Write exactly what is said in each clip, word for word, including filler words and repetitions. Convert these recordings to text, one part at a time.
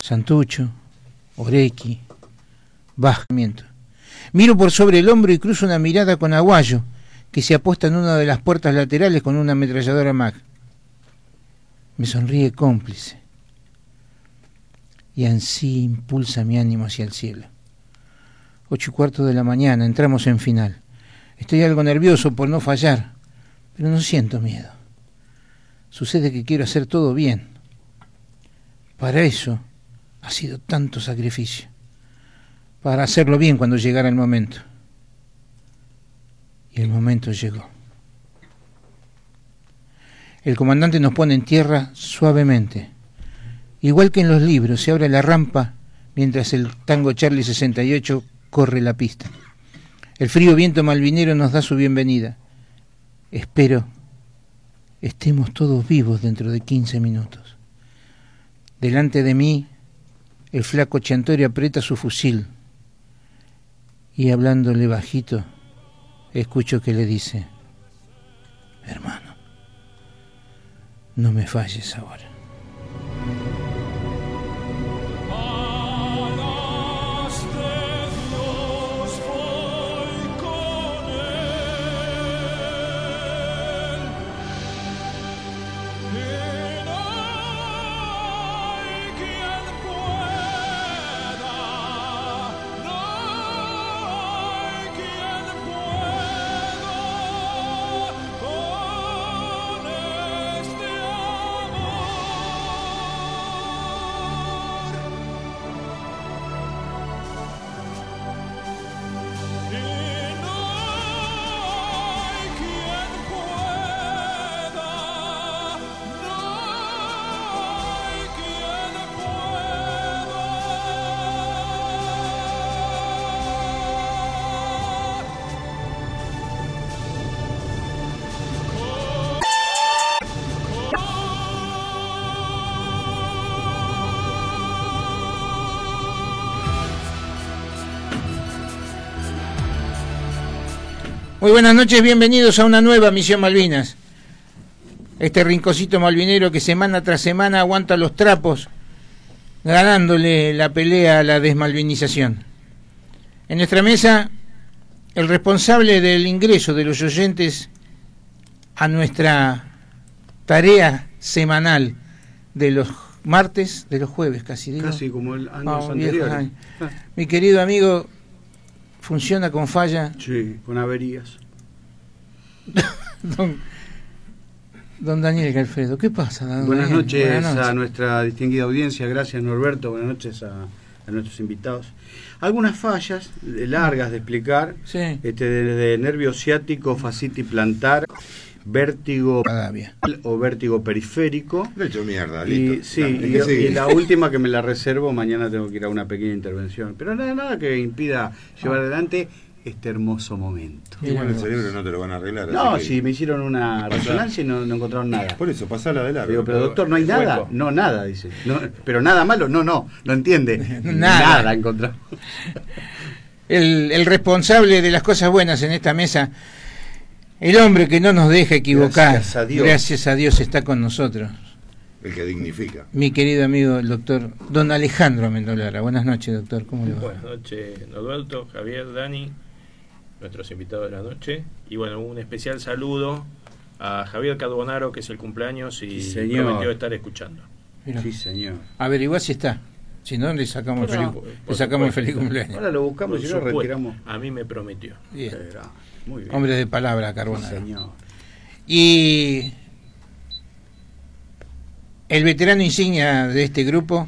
Santucho, Orequi, bajamiento. Miro por sobre el hombro y cruzo una mirada con Aguayo, que se aposta en una de las puertas laterales con una ametralladora Mac. Me sonríe cómplice. Y así impulsa mi ánimo hacia el cielo. Ocho y cuarto de la mañana, entramos en final. Estoy algo nervioso por no fallar, pero no siento miedo. Sucede que quiero hacer todo bien. Para eso ha sido tanto sacrificio. Para hacerlo bien cuando llegara el momento. Y el momento llegó. El comandante nos pone en tierra suavemente. Igual que en los libros, se abre la rampa mientras el Tango Charlie sesenta y ocho corre la pista. El frío viento malvinero nos da su bienvenida. Espero estemos todos vivos dentro de quince minutos. Delante de mí, el flaco Chantori aprieta su fusil y hablándole bajito, escucho que le dice: hermano, no me falles ahora. Muy buenas noches, bienvenidos a una nueva Misión Malvinas. Este rinconcito malvinero que semana tras semana aguanta los trapos, ganándole la pelea a la desmalvinización. En nuestra mesa, el responsable del ingreso de los oyentes a nuestra tarea semanal de los martes, de los jueves casi, digo. Casi como el año oh, anterior. Ah. Mi querido amigo, ¿funciona con falla? Sí, con averías. don, don Daniel Galfredo, ¿qué pasa? Don Buenas, Daniel? noches Buenas noches a nuestra distinguida audiencia, gracias Norberto, buenas noches a, a nuestros invitados. Algunas fallas largas de explicar, sí. este, de nervio ciático, fascitis plantar, vértigo Adavia. o vértigo periférico. De hecho, mierda, y, listo. sí, La, y, que y la última que me la reservo, mañana tengo que ir a una pequeña intervención. Pero nada, nada que impida llevar ah. adelante este hermoso momento. Igual el cerebro no te lo van a arreglar. No, así que... si me hicieron una resonancia y no, no encontraron nada. Por eso, pasala de largo. Digo, pero doctor, ¿no hay nada? Hueco. No, nada, dice. No, pero nada malo, no, no, no entiende. Nada. Nada encontró. El, el responsable de las cosas buenas en esta mesa, el hombre que no nos deja equivocar, gracias a Dios, gracias a Dios está con nosotros. El que dignifica. Mi querido amigo, el doctor don Alejandro Mendolara. Buenas noches, doctor, ¿cómo le va? Buenas noches, Norberto, Javier, Dani, nuestros invitados de la noche. Y bueno, un especial saludo a Javier Carbonaro, que es el cumpleaños y sí, señor. prometió estar escuchando. Mira. Sí, señor. Averiguá si está. Si no, le sacamos, no, el, feliz, le sacamos el feliz cumpleaños. Ahora lo buscamos y lo retiramos. A mí me prometió. Bien. Muy bien. Hombre de palabra, Carbonaro. Sí, señor. Y el veterano insignia de este grupo,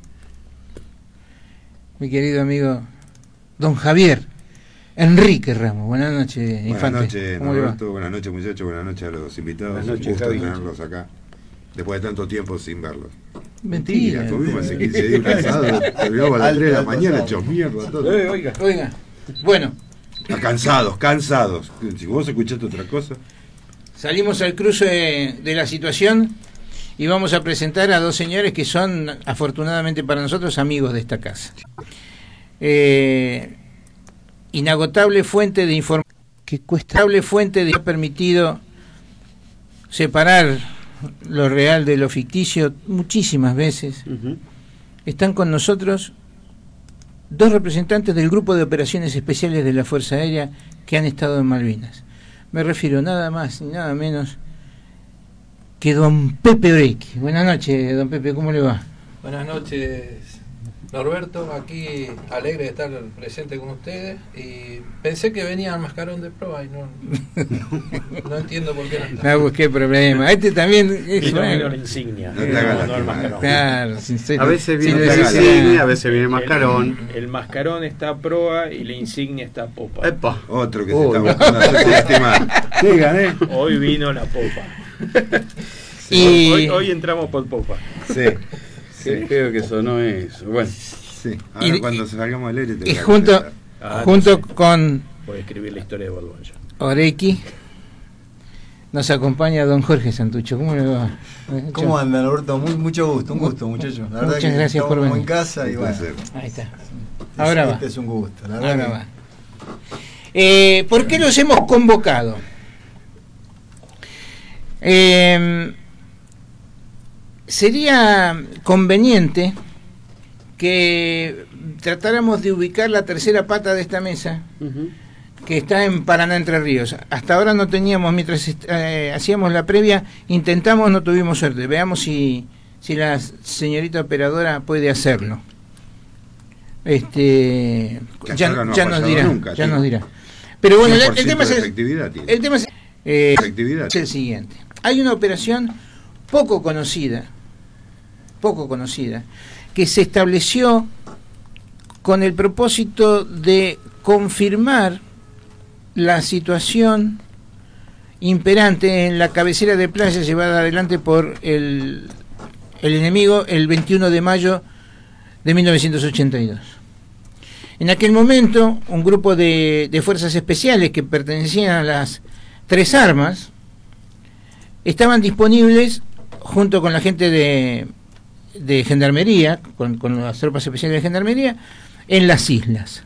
mi querido amigo don Javier Enrique Ramos. Buenas noches, buenas infante. Noches, Norberto, buenas noches, muchachos, buenas noches a los invitados. Buenas noches, un gusto Javi. tenerlos acá, después de tanto tiempo sin verlos. Mentira. Estuvimos hace quince días cansados, terminamos a las tres de la mañana, hechos mierda, todo. Eh, oiga. Oiga, bueno. Cansados, cansados. Si vos escuchaste otra cosa. Salimos al cruce de la situación y vamos a presentar a dos señores que son, afortunadamente para nosotros, amigos de esta casa. Eh, inagotable fuente de información que cuestable fuente de ha permitido separar lo real de lo ficticio muchísimas veces. Uh-huh. están con nosotros dos representantes del Grupo de Operaciones Especiales de la Fuerza Aérea que han estado en Malvinas. Me refiero nada más ni nada menos que don Pepe Orecki. Buenas noches, don Pepe, ¿cómo le va? Buenas noches, Norberto, aquí alegre de estar presente con ustedes, y pensé que venía al mascarón de proa y no, no entiendo por qué no está. No busqué problema. Este también es Y no bueno. vino la insignia, No te no, hagas no el lastimar. mascarón. Claro, sincero. A veces Sí, viene lo la decía. insignia, a veces viene el mascarón. El, el mascarón está a proa y la insignia está a popa. Epa. Otro que Uy. se está buscando hacerse lastimar. Sí, gané. Hoy vino la popa. Y- Hoy, hoy entramos por popa. Sí, Sí, creo que sonó eso. Bueno, sí. Ahora Y- cuando salgamos del aire te Y voy a junto, contestar. Ah, junto no sé. con Voy a escribir la historia de Borbón ya. Orecki nos acompaña don Jorge Santucho. ¿Cómo le va? ¿Cómo anda, Norberto? Muy, mucho gusto, un gusto, muchachos. La verdad Muchas que gracias estamos por como venir. en casa y Un bueno, placer. Ahí está. este- Ahora va. este es un gusto. La verdad Ahora que- va. Eh, ¿Por qué los hemos convocado? Eh, sería conveniente que tratáramos de ubicar la tercera pata de esta mesa, que está en Paraná, Entre Ríos. Hasta ahora no teníamos, mientras eh, hacíamos la previa, intentamos, no tuvimos suerte. Veamos si, si la señorita operadora puede hacerlo. Este, Que hasta ya, ahora no ha ya nos fallado dirá, nunca, ya sí. nos dirá. Pero bueno, el, el cien por ciento tema es de el, efectividad tiene. el tema es, eh, Efectividad. es el siguiente. Hay una operación poco conocida, poco conocida, que se estableció con el propósito de confirmar la situación imperante en la cabecera de playa llevada adelante por el, el enemigo el veintiuno de mayo de mil novecientos ochenta y dos. En aquel momento, un grupo de, de fuerzas especiales que pertenecían a las tres armas estaban disponibles junto con la gente de, de gendarmería, con, con las tropas especiales de gendarmería, en las islas.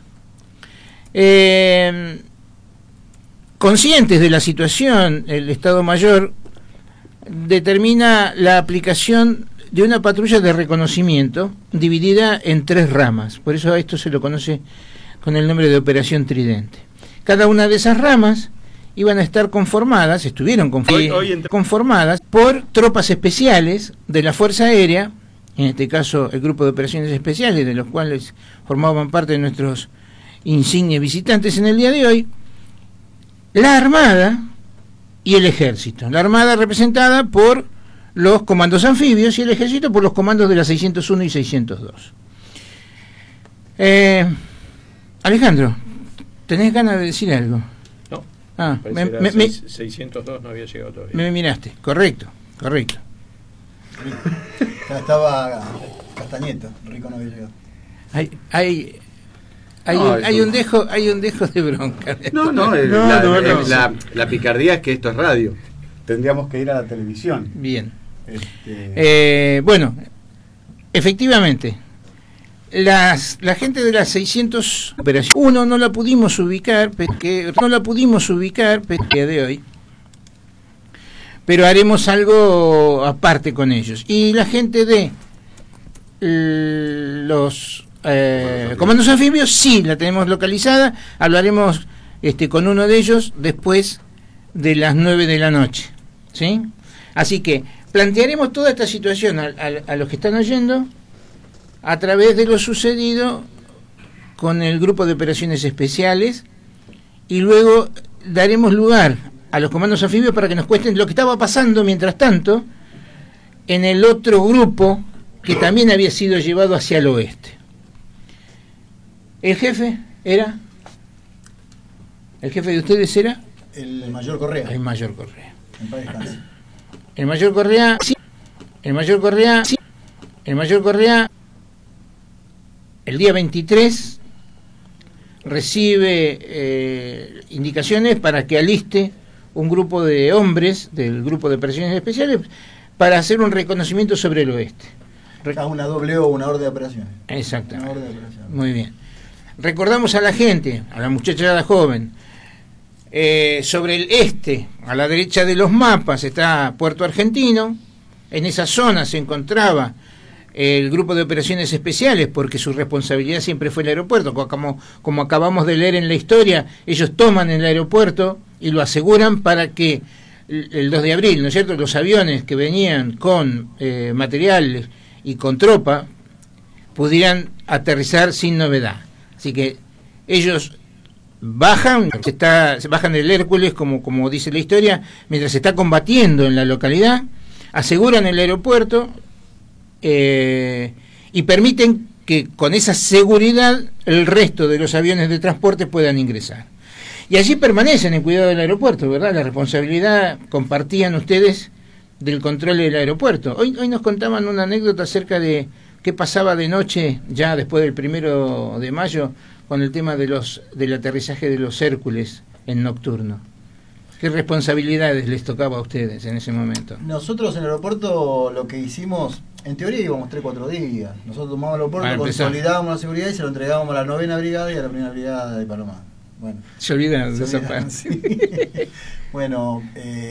Eh, conscientes de la situación, el Estado Mayor determina la aplicación de una patrulla de reconocimiento dividida en tres ramas. Por eso a esto se lo conoce con el nombre de Operación Tridente. Cada una de esas ramas iban a estar conformadas, estuvieron conform- Hoy- hoy entra- conformadas por tropas especiales de la Fuerza Aérea, en este caso el Grupo de Operaciones Especiales, de los cuales formaban parte de nuestros insignes visitantes en el día de hoy, la Armada y el Ejército. La Armada representada por los comandos anfibios y el Ejército por los comandos de la seiscientos uno y seiscientos dos. Eh, Alejandro, ¿tenés ganas de decir algo? No, Ah, me, parece que me- era me- seis- seiscientos dos no había llegado todavía. me miraste, correcto, correcto. Ya estaba Castañeto, Rico no había llegado. Hay, hay, hay, No, un, es hay un- un dejo, hay un dejo de bronca. no, no, el- No, la, no, el- no. la- la picardía es que esto es radio. Tendríamos que ir a la televisión. Bien. Este, Eh, bueno, efectivamente, las, la gente de las seiscientos operaciones, uno no la pudimos ubicar, porque no la pudimos ubicar el día de hoy, pero haremos algo aparte con ellos. Y la gente de l- los eh, comandos anfibios sí la tenemos localizada, hablaremos este con uno de ellos después de las nueve de la noche, ¿sí? Así que plantearemos toda esta situación a, a- a los que están oyendo a través de lo sucedido con el grupo de operaciones especiales, y luego daremos lugar a los comandos anfibios para que nos cuenten lo que estaba pasando mientras tanto en el otro grupo que también había sido llevado hacia el oeste. ¿El jefe era? ¿El jefe de ustedes era? el mayor Correa. El mayor Correa. En paz descanse. El mayor Correa, sí. El mayor Correa, sí. El mayor Correa, el día veintitrés, recibe eh, indicaciones para que aliste un grupo de hombres del grupo de operaciones especiales para hacer un reconocimiento sobre el oeste. Re- Ah, una doble O, una orden de operaciones. Una Exactamente. orden de operaciones. Muy bien. Recordamos a la gente, a la muchachada joven, eh, sobre el este, a la derecha de los mapas está Puerto Argentino, en esa zona se encontraba el grupo de operaciones especiales, porque su responsabilidad siempre fue el aeropuerto. Como, como acabamos de leer en la historia, ellos toman el aeropuerto y lo aseguran para que el, el dos de abril, ¿no es cierto?, los aviones que venían con eh, material y con tropa pudieran aterrizar sin novedad. Así que ellos bajan, se está, se bajan del Hércules, como, como dice la historia, mientras se está combatiendo en la localidad, aseguran el aeropuerto eh, y permiten que con esa seguridad el resto de los aviones de transporte puedan ingresar. Y allí permanecen en cuidado del aeropuerto, ¿verdad? La responsabilidad compartían ustedes del control del aeropuerto. Hoy, hoy nos contaban una anécdota acerca de qué pasaba de noche, ya después del primero de mayo, con el tema de los del aterrizaje de los Hércules en nocturno. ¿Qué responsabilidades les tocaba a ustedes en ese momento? Nosotros en el aeropuerto lo que hicimos, en teoría íbamos tres cuatro días. Nosotros tomábamos el aeropuerto, consolidábamos la seguridad y se lo entregábamos a la novena brigada y a la primera brigada de Palomar. Bueno, se olvidan de esa parte. Sí. Bueno,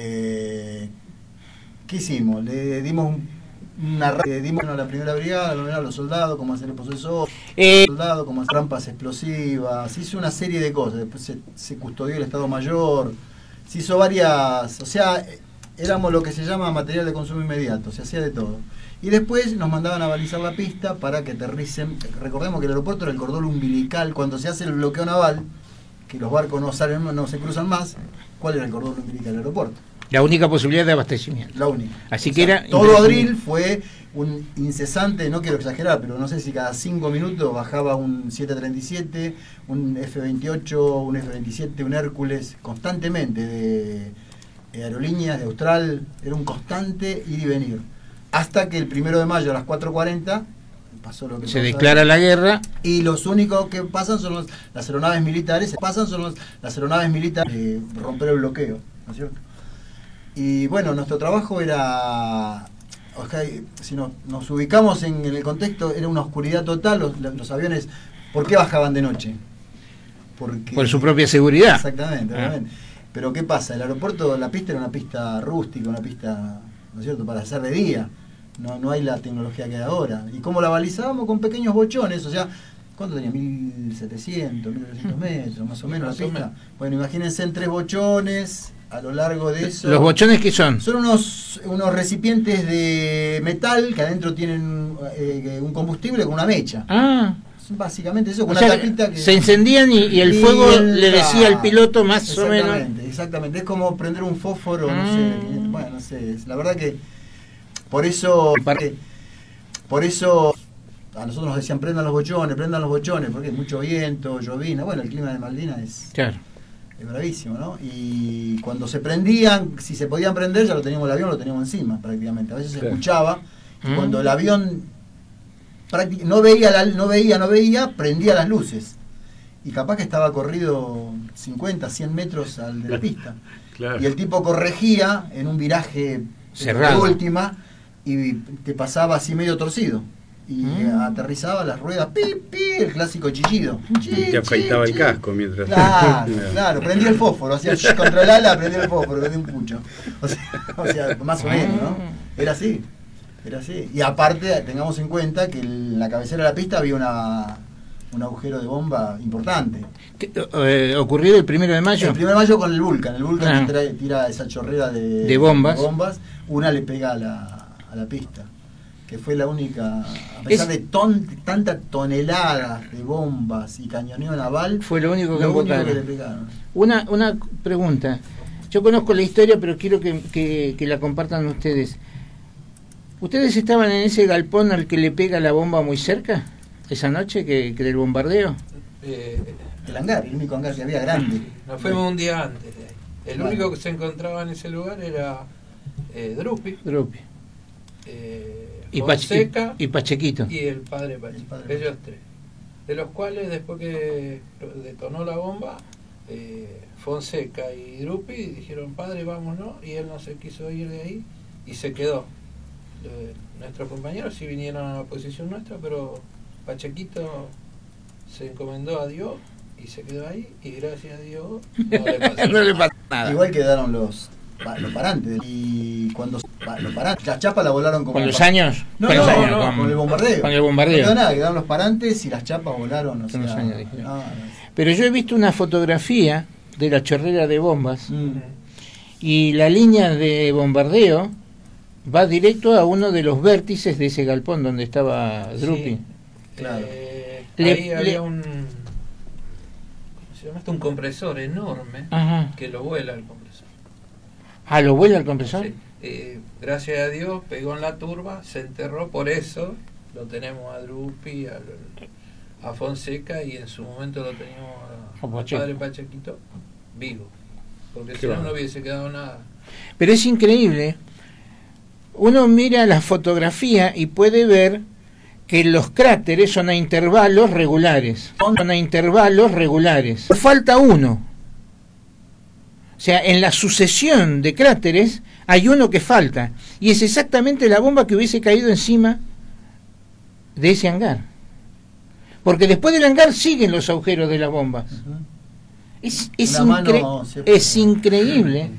eh, ¿qué hicimos? Le dimos una le dimos a la primera brigada, a los soldados, cómo hacer el posesor, eh, soldados, cómo hacer rampas explosivas, se hizo una serie de cosas. Después se, se custodió el Estado Mayor, se hizo varias, o sea, éramos lo que se llama material de consumo inmediato, se hacía de todo. Y después nos mandaban a balizar la pista para que aterricen. Recordemos que el aeropuerto era el cordón umbilical. Cuando se hace el bloqueo naval, que los barcos no salen, no se cruzan más, ¿cuál era el cordón umbilical del aeropuerto? La única posibilidad de abastecimiento. La única. Así o que sea, era todo abril fue un incesante, no quiero exagerar, pero no sé si cada cinco minutos bajaba un siete treinta y siete, un F veintiocho, un F veintisiete, un Hércules, constantemente, de, de aerolíneas, de Austral, era un constante ir y venir. Hasta que el primero de mayo a las cuatro cuarenta pasó lo que se pasó, declara la guerra, y los únicos que pasan son los, las aeronaves militares, pasan son los, las aeronaves militares de romper el bloqueo, ¿no es cierto? Y bueno, nuestro trabajo era, o sea, si nos, nos ubicamos en, en el contexto, era una oscuridad total. Los, los aviones, ¿por qué bajaban de noche? Porque, por su propia seguridad. Exactamente, ah. obviamente. Pero ¿qué pasa? El aeropuerto, la pista era una pista rústica, una pista, ¿no es cierto?, para hacer de día. No, no hay la tecnología que hay ahora. ¿Y cómo la balizábamos? Con pequeños bochones, o sea, ¿cuánto tenía? mil setecientos, mil ochocientos metros, más o menos la pista. Bueno, imagínense en tres bochones. A lo largo de eso. ¿Los bochones qué son? Son unos, unos recipientes de metal que adentro tienen eh, un combustible con una mecha. Ah. Básicamente eso, con o una sea, tapita que. Se encendían y, y el y fuego el, le decía al piloto más o menos. Exactamente, exactamente. Es como prender un fósforo, ah. no sé. Bueno, no sé. La verdad que. Por eso. Por eso. A nosotros nos decían prendan los bochones, prendan los bochones, porque hay mucho viento, llovina. Bueno, el clima de Malvinas es. Claro. Es bravísimo, ¿no? Y cuando se prendían, si se podían prender, ya lo teníamos el avión, lo teníamos encima prácticamente. A veces se escuchaba, y cuando el avión no veía, la, no veía, no veía, prendía las luces. Y capaz que estaba corrido cincuenta, cien metros al de la pista. Claro. Y el tipo corregía en un viraje cerrado, de última, y te pasaba así medio torcido. Y mm. aterrizaba las ruedas, pi, pi, el clásico chillido. Chi, y te afeitaba chi, el casco mientras... Claro, claro, prendía el fósforo, hacía contra el ala, prendía el fósforo, prendía un pucho. O sea, o sea, más o menos, ¿no? Era así, era así. Y aparte, tengamos en cuenta que en la cabecera de la pista había una, un agujero de bomba importante. ¿Qué, eh, ¿Ocurrió el primero de mayo? El primero de mayo con el Vulcan. El Vulcan ah. tira, tira esa chorrera de, de, bombas. de bombas. Una le pega a la, a la pista. Que fue la única, a pesar es, de ton, tantas toneladas de bombas y cañoneo naval, fue lo único que, lo único que le pegaron. Una, una pregunta, yo conozco la historia, pero quiero que, que, que la compartan ustedes. ¿Ustedes estaban en ese galpón al que le pega la bomba muy cerca, esa noche, que, que del bombardeo? Eh, el hangar, el único hangar que había grande. Nos fuimos un día antes. El claro. único que se encontraba en ese lugar era eh, Drupi. Drupi. Eh, Y, Fonseca, y, y Pachequito y el padre Pachequito, ellos tres, de los cuales después que detonó la bomba, eh, Fonseca y Drupi dijeron padre vámonos, y él no se quiso ir de ahí y se quedó. Eh, nuestros compañeros sí vinieron a la posición nuestra, pero Pachequito se encomendó a Dios y se quedó ahí, y gracias a Dios no le pasó, no le pasó nada. Igual quedaron los, los parantes, y cuando los parantes. Las chapas la volaron como... ¿Con los años? No, con, no, los años no, con, con el bombardeo. Con el bombardeo. No quedó nada, quedaron los parantes y las chapas volaron. O sea, Los años, no, no. Pero yo he visto una fotografía de la chorrera de bombas Mm. y la línea de bombardeo va directo a uno de los vértices de ese galpón donde estaba Drupi. Sí. Claro. Eh, Le- ahí le- había un, ¿cómo se llama esto? Un compresor enorme Ajá. que lo vuela el compresor. Ah, ¿lo vuela el compresor? Sí. Eh, gracias a Dios pegó en la turba, se enterró, por eso lo tenemos a Drupi, a, a Fonseca, y en su momento lo teníamos a, A al Pacheco. padre Pachequito vivo, porque Qué si no bueno. no hubiese quedado nada. Pero es increíble. Uno mira la fotografía y puede ver que los cráteres son a intervalos regulares. Son a intervalos regulares. Falta uno. O sea, en la sucesión de cráteres hay uno que falta. Y es exactamente la bomba que hubiese caído encima de ese hangar. Porque después del hangar siguen los agujeros de la bomba. Ujú. Es, es, Una mano incre- se- es increíble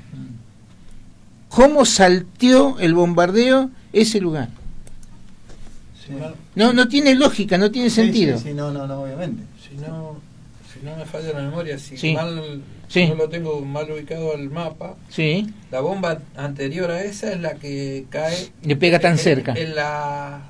cómo salteó el bombardeo ese lugar. Si no, No, no tiene lógica, no tiene Sí, sentido. Sí, sí, no, no, no, obviamente. si no, si no me falla la memoria, si Sí. mal Sí. no lo tengo mal ubicado al mapa, Sí, la bomba anterior a esa es la que cae le pega tan en- cerca. en las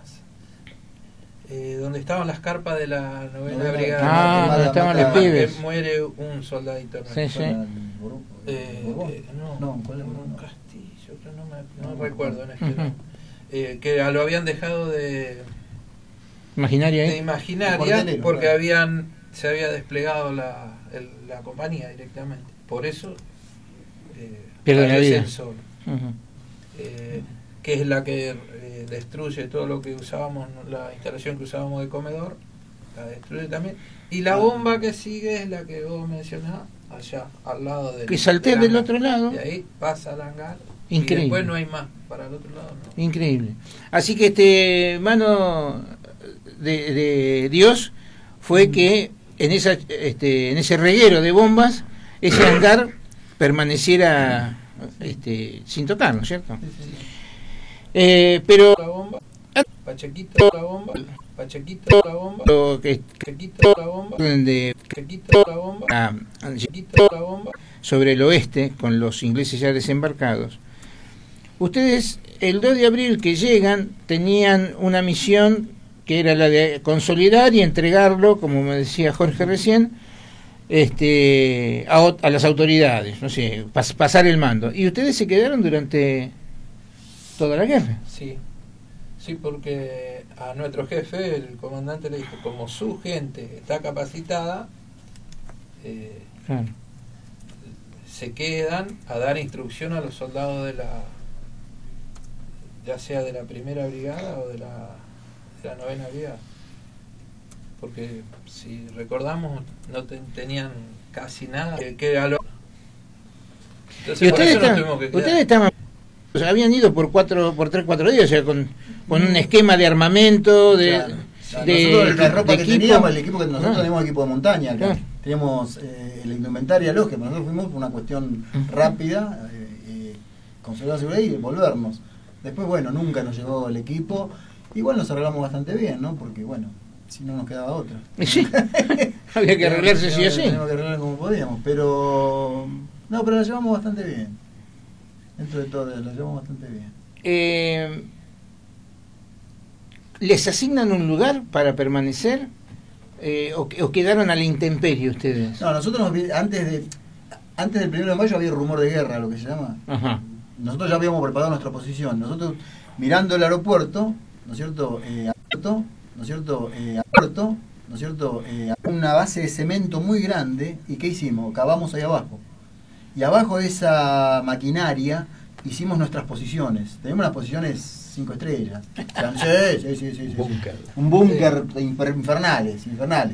eh, donde estaban las carpas de la novena Novena- brigada. Ah, Mata- donde estaban mata- los que pibes. muere un soldadito Sí, nuestro. sí. Para el Borbón. Eh, Borbón. eh, no, No, ¿cuál es un Borbón? castillo, pero no, me, no No, recuerdo en este Ujú. momento. Eh, que lo habían dejado de, Imaginaria de ahí. El imaginaria cuartelero, porque claro. habían se había desplegado la, el- la compañía directamente. Por eso eh, Pierde la fallece vida. el sol. Ujú. eh, que es la que eh, destruye todo lo que usábamos, la instalación que usábamos de comedor, la destruye también. Y la bomba que sigue es la que vos mencionás, allá, al lado del Que saltea del del hangar. otro lado. Y ahí pasa al hangar. Increíble. Y después no hay más, para el otro lado no. Increíble. Así que este mano de, de Dios fue que en esa este, en ese reguero de bombas ese hangar permaneciera este, sin tocar, ¿no es cierto? Sí, sí. Eh, pero La bomba, Pachequito la bomba, Pachequito la bomba, lo que Pachequito la bomba, de Pachequito la bomba, ah, Pachequito la bomba. sobre el oeste con los ingleses ya desembarcados. Ustedes el dos de abril que llegan tenían una misión que era la de consolidar y entregarlo, como me decía Jorge recién, este, a, ot- a las autoridades, no sé, pas- pasar el mando. Y ustedes se quedaron durante toda la guerra. Sí, sí, porque a nuestro jefe, el comandante, le dijo, como su gente está capacitada, eh, Claro. se quedan a dar instrucción a los soldados de la, ya sea de la primera brigada o de la, de la novena brigada. Porque si recordamos, no te- tenían casi nada que, que a lo... Entonces, Y por ustedes, eso nos estaban- tuvimos que quedar. ustedes estaban, o sea, habían ido por cuatro, por tres, cuatro días, o sea, con, con un esquema de armamento, de, Claro. Claro, de, nosotros la de ropa que equipo. teníamos, el equipo que nosotros Ah. teníamos equipo de montaña, que Claro. teníamos eh, la indumentaria lógica, nosotros fuimos por una cuestión Ujú. rápida, eh, eh, consolidar la seguridad y volvernos. Después, bueno, nunca nos llegó el equipo, igual nos arreglamos bastante bien, ¿no? Porque, bueno, si no nos quedaba otra. Y sí, había que arreglarse sí o sí. Teníamos que arreglar como podíamos, pero no, pero la llevamos bastante bien. Dentro de todo, la llevamos bastante bien. Eh, ¿Les asignan un lugar para permanecer? Eh, o, ¿O quedaron a la intemperie ustedes? No, nosotros nos vi- antes de antes del primero de mayo había rumor de guerra, lo que se llama. Ajá. Nosotros ya habíamos preparado nuestra posición. Nosotros, mirando el aeropuerto, ¿no es cierto? Eh, aeropuerto, ¿no es cierto? Eh, aeropuerto, ¿no es cierto? Eh, una base de cemento muy grande. ¿Y qué hicimos? Cavamos ahí abajo. Y abajo de esa maquinaria hicimos nuestras posiciones. Tenemos las posiciones cinco estrellas. O sea, sí, sí, sí, sí, sí, sí. Búnker. Un búnker infer- infernales, infernales.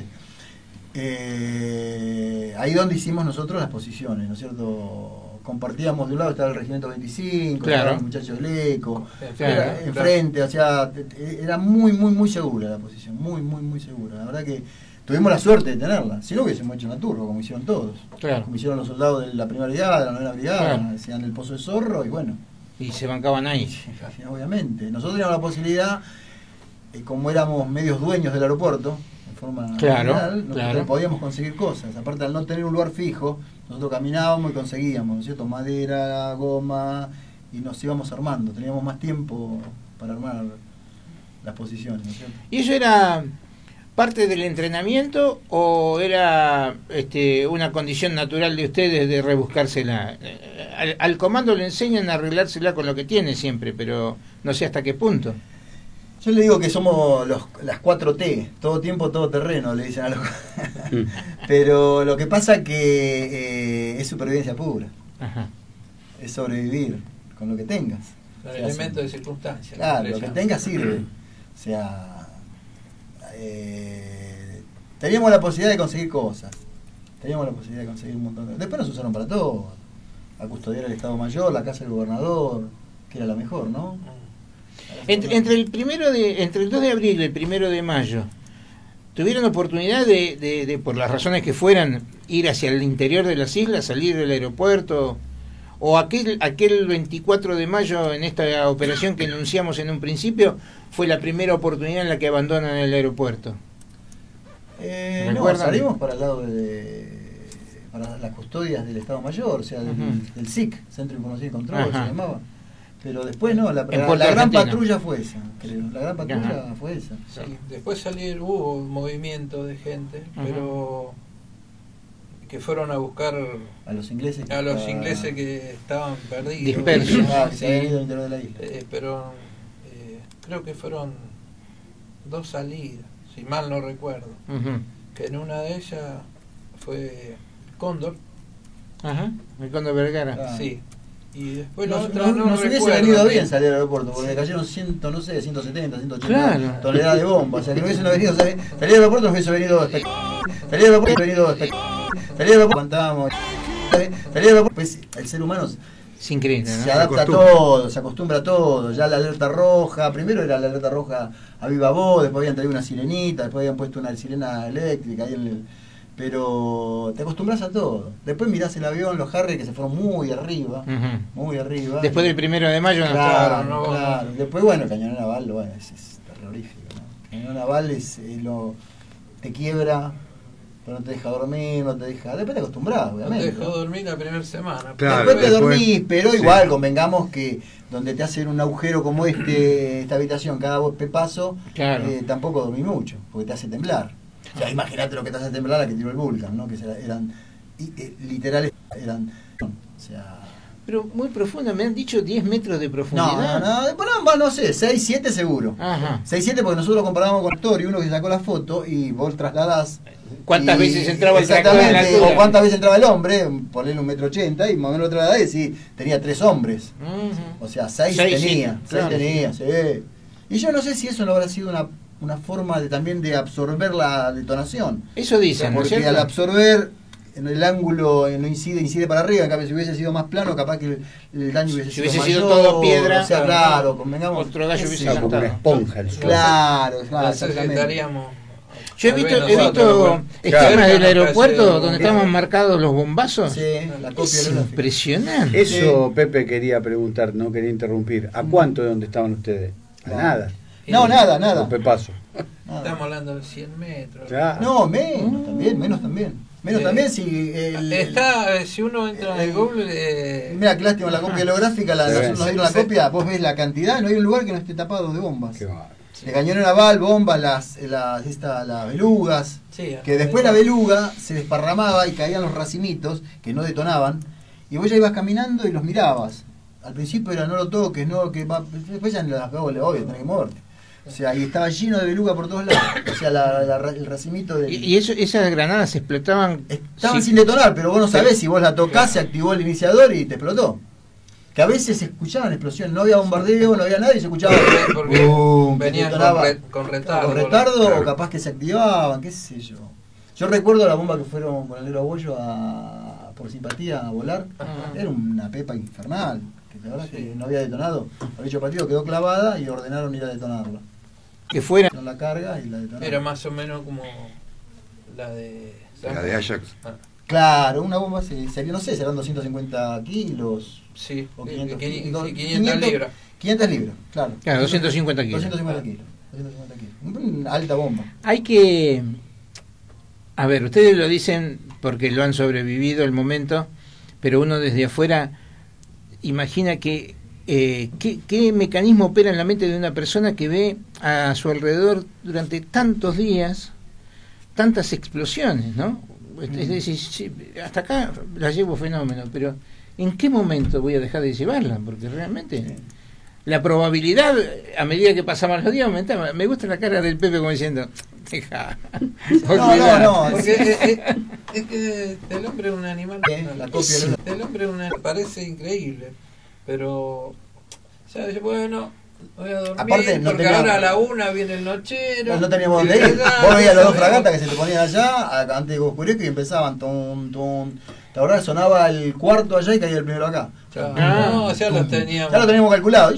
Eh, ahí donde hicimos nosotros las posiciones, ¿no es cierto? Compartíamos de un lado estaba el regimiento veinticinco, Claro. estaban los muchachos de Leco, Claro, era claro. enfrente, o sea, te- te- era muy, muy, muy segura la posición, muy, muy, muy segura. La verdad que tuvimos la suerte de tenerla, si no hubiésemos hecho una turba, como hicieron todos. Claro. Como hicieron los soldados de la primera brigada, de la novena brigada, Claro. hacían el Pozo de Zorro y bueno, Y se bancaban ahí. Obviamente. Nosotros teníamos la posibilidad, eh, como éramos medios dueños del aeropuerto, en forma claro, general, nosotros claro. podíamos conseguir cosas. Aparte, al no tener un lugar fijo, nosotros caminábamos y conseguíamos, ¿no es cierto? Madera, goma, y nos íbamos armando. Teníamos más tiempo para armar las posiciones, ¿no es cierto? ¿Y eso era parte del entrenamiento o era este, una condición natural de ustedes de rebuscársela? Al, al comando le enseñan a arreglársela con lo que tiene siempre, pero no sé hasta qué punto. Yo le digo que somos los, las cuatro T, todo tiempo, todo terreno, le dicen a los... Pero lo que pasa que eh, es supervivencia pura. Ajá. Es sobrevivir con lo que tengas. Con O el sea, elemento de circunstancia. Claro, lo que tengas sirve. O sea, eh, teníamos la posibilidad de conseguir cosas. Teníamos la posibilidad de conseguir un montón de... Después nos usaron para todo. A custodiar el Estado Mayor, la casa del gobernador, que era la mejor, ¿no? Entre, entre el primero de, entre el dos de abril y el primero de mayo, ¿tuvieron oportunidad de, de, de, por las razones que fueran, ir hacia el interior de las islas, salir del aeropuerto? ¿O aquel, aquel veinticuatro de mayo, en esta operación que anunciamos en un principio, fue la primera oportunidad en la que abandonan el aeropuerto? Eh, no, salimos para el lado de... para las custodias del Estado Mayor, o sea, del, uh-huh. del S I C, Centro de Información y Control, Ajá. se llamaba. Pero después no, la, la, la gran patrulla fue esa, creo. La gran patrulla Ajá. fue esa. Sí, después salir, hubo un movimiento de gente, Ajá. pero que fueron a buscar a los ingleses a los ingleses que estaban perdidos. Dispersos. Ah, sí, de la isla. Eh, pero eh, creo que fueron dos salidas, si mal no recuerdo. Uh-huh. Que en una de ellas fue Cóndor. Ajá, el Cóndor Vergara. Ah. Sí. Y después nos, la otra nos, no nos hubiese recuerdo, venido ¿sí? bien salir al aeropuerto, porque cayeron ciento, no sé, ciento setenta, ciento ochenta claro. toneladas de bombas. O sea, que no hubiesen venido, salir al aeropuerto nos hubiese venido espectacular. Salir al aeropuerto venido espectacular. Salir al aeropuerto, aguantábamos. Salir al aeropuerto, pues el ser humano es increíble, ¿no? Se adapta a todo, se acostumbra a todo. Ya la alerta roja, primero era la alerta roja a viva voz, después habían traído una sirenita, después habían puesto una sirena eléctrica ahí en el... Pero te acostumbras a todo. Después mirás el avión, los Harry que se fueron muy arriba, uh-huh. muy arriba. Después del primero de mayo no claro, estaba, no, claro. Después, bueno, el cañón naval, bueno, es, es terrorífico, ¿no? El cañón naval es, es lo te quiebra, pero no te deja dormir, no te deja. Después te acostumbras, obviamente. No te dejó ¿no? dormir la primera semana. Claro, después te después, dormís, pero sí. Igual convengamos que donde te hacen un agujero como este, esta habitación, cada paso, claro. eh, tampoco dormís mucho, porque te hace temblar. O sea, imagínate lo que te hace temblar la que tiró el Vulcan, ¿no? Que eran eh, literales, eran, o sea... Pero muy profunda, me han dicho diez metros de profundidad. No, no, no, no, no sé, seis, siete seguro. Ajá. seis, siete porque nosotros comparábamos con Tori, uno que sacó la foto y vos trasladás... ¿Cuántas y, veces entraba el tractor? Exactamente, o cuántas veces entraba el hombre, ponerle un metro ochenta y más o menos lo trasladás y sí, tenía tres hombres. Uh-huh. O sea, seis, seis tenía, sí, seis claro. tenía, sí. Y yo no sé si eso no habrá sido una... una forma de también de absorber la detonación. Eso dicen, ¿no es porque cierto? al absorber en el ángulo no incide, incide para arriba, en cambio si hubiese sido más plano, capaz que el, el daño hubiese si sido hubiese mayor, sido todo piedra, o sea, claro, convengamos. Otro gallo hubiese como una esponja el suelo. Claro, claro, Entonces exactamente. estaríamos... Yo he visto, he visto escenas del aeropuerto donde estaban marcados los bombazos. Sí, la copia Es de impresionante. Eso, Pepe, quería preguntar, no quería interrumpir. ¿A cuánto de donde estaban ustedes? A nada. No, nada, nada. Pepazo. Nada. Estamos hablando de cien metros. Claro. No, menos también, menos también. Menos Eh, también si el, Está, eh, si uno entra el- en Google... Eh, mira qué lástima la copia holográfica, la, Sí. nosotros nos dieron la Sí. copia, vos ves la cantidad, no hay un lugar que no esté tapado de bombas. Qué bárbaro. De cañón naval, bombas, las, las, esta, las belugas, sí, que después la beluga se desparramaba y caían los racimitos que no detonaban, y vos ya ibas caminando y los mirabas. Al principio era no lo toques, no que va, después ya las veo, obvio, tenés que moverte. O sea, y estaba lleno de beluga por todos lados. O sea, la, la, el racimito de... Y, y eso, esas granadas explotaban. Estaban sí. sin detonar, pero vos no sabés si vos la tocás, se activó el iniciador y te explotó. Que a veces se escuchaban explosiones, no había bombardeo, no había nada y se escuchaba... porque ¡Bum! venían que con, detonaba. re- con retardo. Con retardo Claro. o capaz que se activaban, qué sé yo. Yo recuerdo la bomba que fueron con el negro Abollo a, por simpatía a volar. Ajá. Era una pepa infernal, que la verdad Sí. que no había detonado. Había hecho partido, quedó clavada y ordenaron ir a detonarla. Que fuera. Con la carga y la detonaron. Era más o menos como la de... La de Ajax. Ah, Claro, una bomba sería, no sé, serán doscientos cincuenta kilos. Sí, o quinientos, quinientos, quinientos, quinientas libras. quinientas libras, claro. Claro, doscientos cincuenta kilos. doscientos cincuenta kilos. doscientos cincuenta kilos. Una alta bomba. Hay que... A ver, ustedes lo dicen porque lo han sobrevivido el momento, pero uno desde afuera imagina que eh, ¿qué, qué mecanismo opera en la mente de una persona que ve a su alrededor durante tantos días tantas explosiones, ¿no? Es decir, sí, hasta acá la llevo fenómeno, pero ¿en qué momento voy a dejar de llevarla? Porque realmente sí. La probabilidad, a medida que pasaban los días, aumentaba. Me gusta la cara del Pepe como diciendo, deja. No, no, no. Porque es, es, es que el hombre es un animal. La copia sí. El hombre es un animal, parece increíble, pero, o sea, bueno, voy a dormir, aparte, no porque teníamos, ahora a la una viene el nochero. No, no teníamos dónde ir. Vos veías los dos fragatas que se te ponían allá, antes de que oscurezca, y empezaban, tum, tum. La verdad, sonaba el cuarto allá y caía el primero acá. Ah, no, ya lo teníamos. Ya lo teníamos calculado.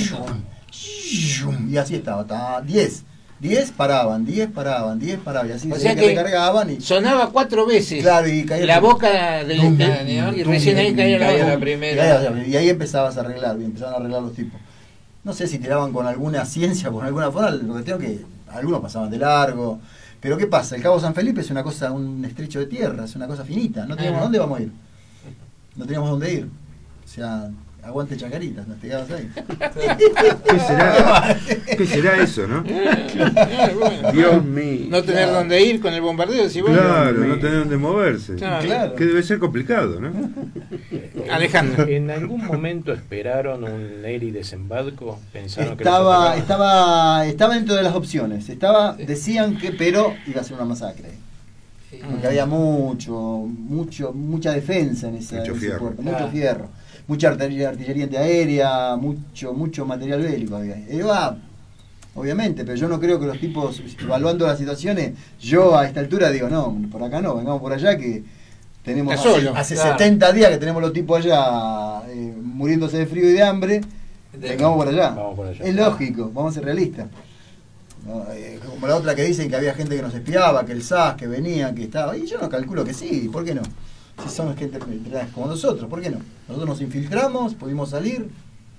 Y así estaba, diez. diez paraban, diez paraban, diez paraban. Y así o se sea que que recargaban y sonaba cuatro veces. Claro, y caía la boca del tum, de, tum, y tum, recién ahí caía, caía la, la primera. Y ahí, y ahí empezabas a arreglar, y empezaban a arreglar los tipos. No sé si tiraban con alguna ciencia, con alguna forma, lo que tengo que algunos pasaban de largo. Pero ¿qué pasa? El Cabo San Felipe es una cosa, un estrecho de tierra, es una cosa finita. No teníamos dónde vamos a ir. No teníamos dónde ir. O sea, aguante Chacaritas, nos quedabas ahí. ¿Qué será? ¿Qué será eso, no? Bueno, Dios mío. No tener claro. dónde ir con el bombardeo. Si vos Claro, no, no tener dónde moverse. Claro. Que debe ser complicado, ¿no? Alejandro. ¿En algún momento esperaron un Neri desembarco? Pensaron Estaba, que estaba, estaba dentro de las opciones. Estaba, decían que, pero iba a ser una masacre. Sí. Porque había mucho, mucho, mucha defensa en, esa, mucho en ese fierro. puerto, claro. mucho fierro, mucha artillería, artillería antiaérea, mucho, mucho material bélico había. Iba, obviamente, pero yo no creo que los tipos, evaluando las situaciones, yo a esta altura digo, no, por acá no, vengamos por allá que tenemos hace, solo, hace claro. setenta días que tenemos los tipos allá eh, muriéndose de frío y de hambre, de, vengamos por allá. Vamos por allá. Es lógico, vamos a ser realistas. No, eh, como la otra que dicen que había gente que nos espiaba, que el S A S, que venía, que estaba. Y yo no calculo que sí, ¿por qué no? Si son gente como nosotros, ¿por qué no? Nosotros nos infiltramos, pudimos salir.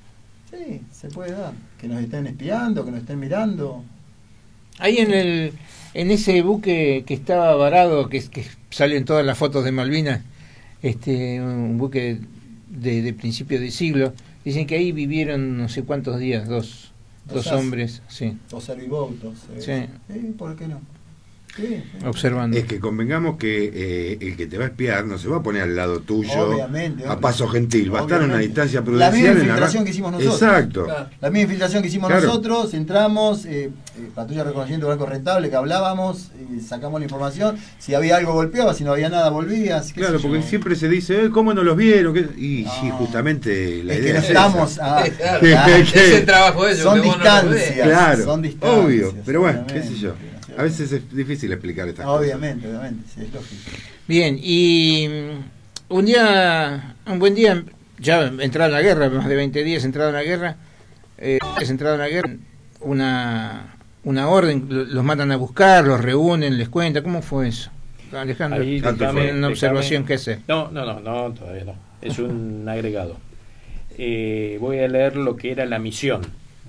Sí, se puede dar. Que nos estén espiando, que nos estén mirando. Ahí en el en ese buque que estaba varado, que, que salen todas las fotos de Malvinas, este un buque de, de principio de siglo, dicen que ahí vivieron no sé cuántos días, dos. Dos o sea, hombres, sí. Dos servibotos. Eh. Sí. Sí, ¿por qué no? Sí, sí. Observando. Es que convengamos que eh, el que te va a espiar no se va a poner al lado tuyo obviamente, a paso gentil, va a estar a una distancia la prudencial. misma en la infiltración que hicimos nosotros. Exacto. Claro. La misma infiltración que hicimos Claro. nosotros, entramos, eh, eh, patrulla de reconocimiento de banco rentable que hablábamos, eh, sacamos la información, si había algo golpeaba, si no había nada volvías. Claro, porque siempre se dice, eh, ¿cómo no los vieron? ¿Qué? Y No. sí, justamente la es idea que no es estamos esa. a, Claro. a- Es el trabajo de ellos. son que vos no lo ves. distancias, Claro, son distancias, obvio, pero bueno, qué sé yo. obviamente. A veces es difícil explicar estas cosas. Obviamente, obviamente, sí, es lógico. Bien, y mm, un día, un buen día, ya entrada en la guerra, más de veinte días entrada en la guerra, eh, es entrada en la guerra, una, una orden, los mandan a buscar, los reúnen, les cuenta, ¿cómo fue eso? Alejandro, Ahí, fue déjame- una observación déjame- que hacer. No, no, no, no, todavía no. Es un agregado. Eh, voy a leer lo que era la misión,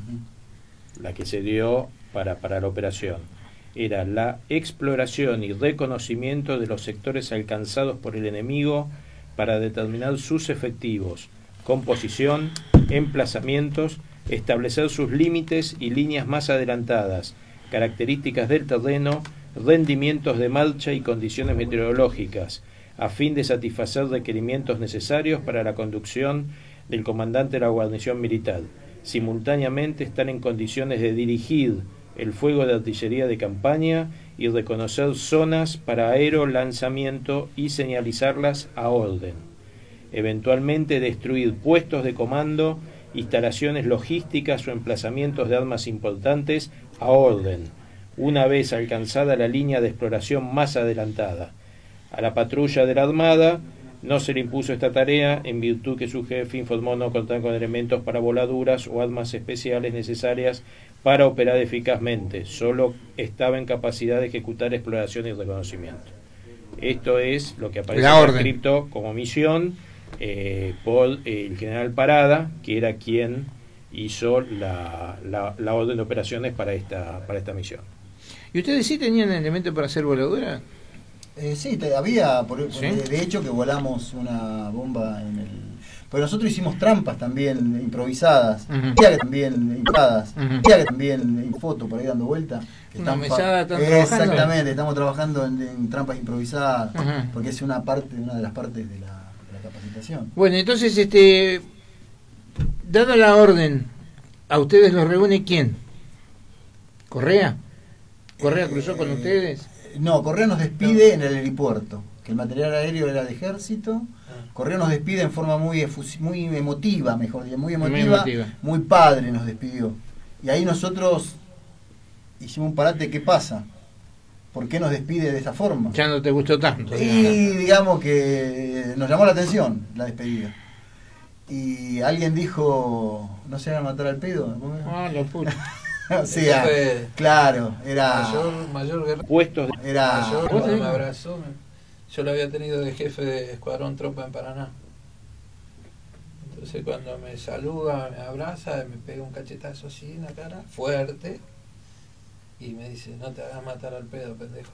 la que se dio para, para la operación. Era la exploración y reconocimiento de los sectores alcanzados por el enemigo para determinar sus efectivos, composición, emplazamientos, establecer sus límites y líneas más adelantadas, características del terreno, rendimientos de marcha y condiciones meteorológicas, a fin de satisfacer requerimientos necesarios para la conducción del comandante de la guarnición militar. Simultáneamente están en condiciones de dirigir el fuego de artillería de campaña y reconocer zonas para aerolanzamiento y señalizarlas a orden. Eventualmente destruir puestos de comando, instalaciones logísticas o emplazamientos de armas importantes a orden, una vez alcanzada la línea de exploración más adelantada. A la patrulla de la Armada no se le impuso esta tarea en virtud que su jefe informó no contar con elementos para voladuras o armas especiales necesarias para operar eficazmente, solo estaba en capacidad de ejecutar exploración y reconocimiento. Esto es lo que aparece La en orden. escrito como misión eh, por el general Parada, que era quien hizo la, la, la orden de operaciones para esta, para esta misión. ¿Y ustedes sí tenían elementos para hacer voladura? Eh, sí, te, había, por, ¿Sí? de, de hecho que volamos una bomba en el... Pero nosotros hicimos trampas también improvisadas, Ujú. que también improvisadas, Ujú. que también en foto por ahí dando vuelta. que Una están fa- mesada, están trabajando. Exactamente, estamos trabajando en, en trampas improvisadas, Ajá. porque es una parte, una de las partes de la, de la capacitación. Bueno, entonces, este, dada la orden, ¿a ustedes los reúne quién? ¿Correa? ¿Correa cruzó con Eh, ustedes? No, Correa nos despide en el helipuerto, que el material aéreo era de ejército. Correa nos despide en forma muy efusi- muy emotiva, mejor dicho, muy emotiva, Muy emotiva. muy padre nos despidió. Y ahí nosotros hicimos un parate, ¿qué pasa? ¿Por qué nos despide de esta forma? Ya no te gustó tanto. Y digamos que nos llamó la atención la despedida. Y alguien dijo, ¿no se van a matar al pedo? Ah, la puta. O sea, Fue claro, era... mayor, mayor guerra. Puestos de- Era... Mayor, ¿vos cuando tenés? me abrazó, me- yo lo había tenido de jefe de escuadrón tropa en Paraná. Entonces cuando me saluda, me abraza, me pega un cachetazo así en la cara, fuerte, y me dice, no te hagas matar al pedo, pendejo.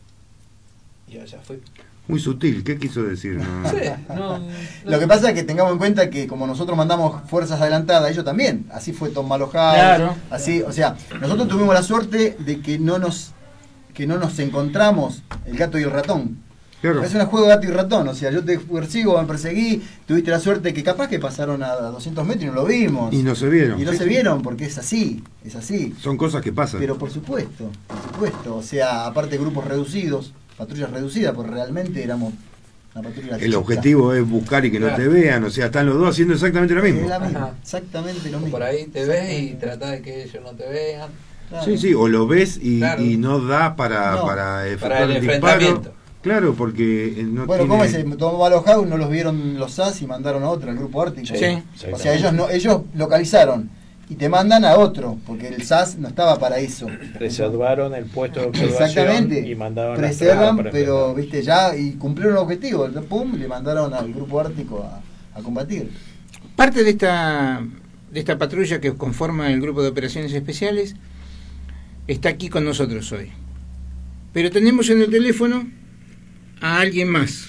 Y allá fui. Muy sutil, ¿qué quiso decir? No. Sí, no, no- Lo que pasa es que tengamos en cuenta que como nosotros mandamos fuerzas adelantadas, ellos también. Así fue Tom Malojado. Claro. Así, o sea, nosotros tuvimos la suerte de que no nos que no nos encontramos el gato y el ratón. Claro. Es un juego de gato y ratón, o sea, yo te persigo, me perseguí, tuviste la suerte que capaz que pasaron a doscientos metros y no lo vimos. Y no se vieron. Y no Sí, se sí. vieron porque es así, es así. Son cosas que pasan. Pero por supuesto, por supuesto, o sea, aparte de grupos reducidos, patrullas reducidas, porque realmente éramos una patrulla El chica. objetivo es buscar y que no Claro. te vean, o sea, están los dos haciendo exactamente lo Es mismo. la misma, Ajá. exactamente lo mismo. por ahí te ves y tratás de que ellos no te vean. Claro. Sí, sí, o lo ves y, Claro. y no da para, No, para efectuar para el el disparo. enfrentamiento. Claro, porque eh, no Bueno, tiene... ¿cómo es? Se tomó a los House, no los vieron los S A S y mandaron a otro, al grupo Ártico. Sí. O sea, ellos no, ellos localizaron y te mandan a otro, porque el S A S no estaba para eso. reservaron el puesto de observación Exactamente. y mandaron las Preservan, tropas para pero enfrentar. viste ya y cumplieron el objetivo. Pum, le mandaron al grupo Ártico a, a combatir. Parte de esta, de esta patrulla que conforma el grupo de operaciones especiales está aquí con nosotros hoy. Pero tenemos en el teléfono a alguien más.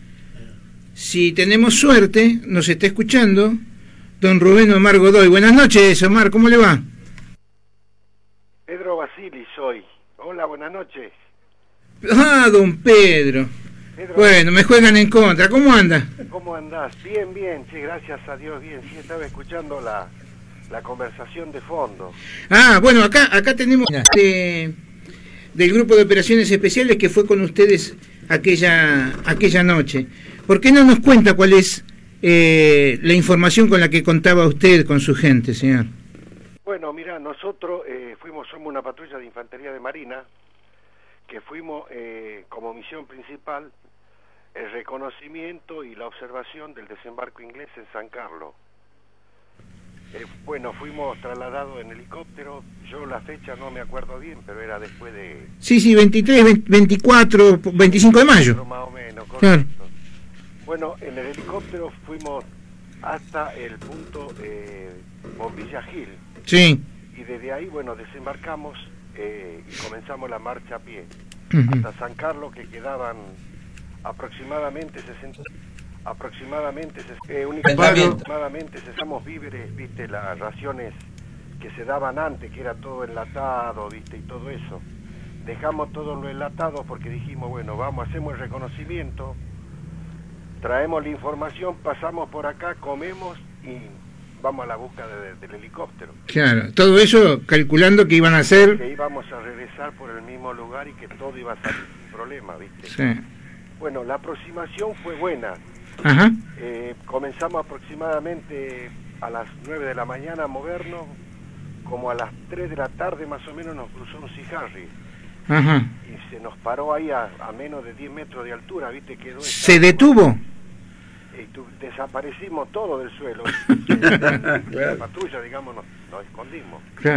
Si tenemos suerte, nos está escuchando don Rubén Omar Godoy. Buenas noches, Omar, ¿cómo le va? Pedro Basili soy. Hola, buenas noches. Ah, don Pedro. Pedro, Bueno, me juegan en contra. ¿Cómo anda? ¿cómo andás? Bien, bien, sí, gracias a Dios, bien. Sí, estaba escuchando la, la conversación de fondo. Ah, bueno, acá acá tenemos de, del grupo de operaciones especiales que fue con ustedes aquella aquella noche. ¿Por qué no nos cuenta cuál es eh, la información con la que contaba usted con su gente, señor? Bueno, mira, nosotros eh, fuimos, somos una patrulla de infantería de marina, que fuimos eh, como misión principal el reconocimiento y la observación del desembarco inglés en San Carlos. Eh, bueno, fuimos trasladados en helicóptero, yo la fecha no me acuerdo bien, pero era después de... Sí, sí, veintitrés, veinte, veinticuatro, veinticinco de mayo. Más o menos, Claro. correcto. Bueno, en el helicóptero fuimos hasta el punto eh, Bombilla Gil, Sí. y desde ahí, bueno, desembarcamos eh, y comenzamos la marcha a pie Ujú. hasta San Carlos, que quedaban aproximadamente sesenta, aproximadamente ses- eh, únicamente Enfrentamiento. aproximadamente cesamos víveres, viste, las raciones que se daban antes, que era todo enlatado, viste, y todo eso. Dejamos todo lo enlatado porque dijimos, bueno, vamos, hacemos el reconocimiento, traemos la información, pasamos por acá, comemos y vamos a la búsqueda de- del helicóptero. Claro, todo eso calculando que iban a Que hacer. íbamos a regresar por el mismo lugar y que todo iba a salir sin problema, ¿viste? Sí. Bueno, la aproximación fue buena. Ajá. Eh, comenzamos aproximadamente a las nueve de la mañana a movernos, como a las tres de la tarde más o menos nos cruzó un Sea Harry Ajá. y se nos paró ahí a, a menos de diez metros de altura, ¿viste? Quedó ¿Se esta- detuvo? Y tu- desaparecimos todo del suelo. La patrulla, digamos, nos, nos escondimos. Claro.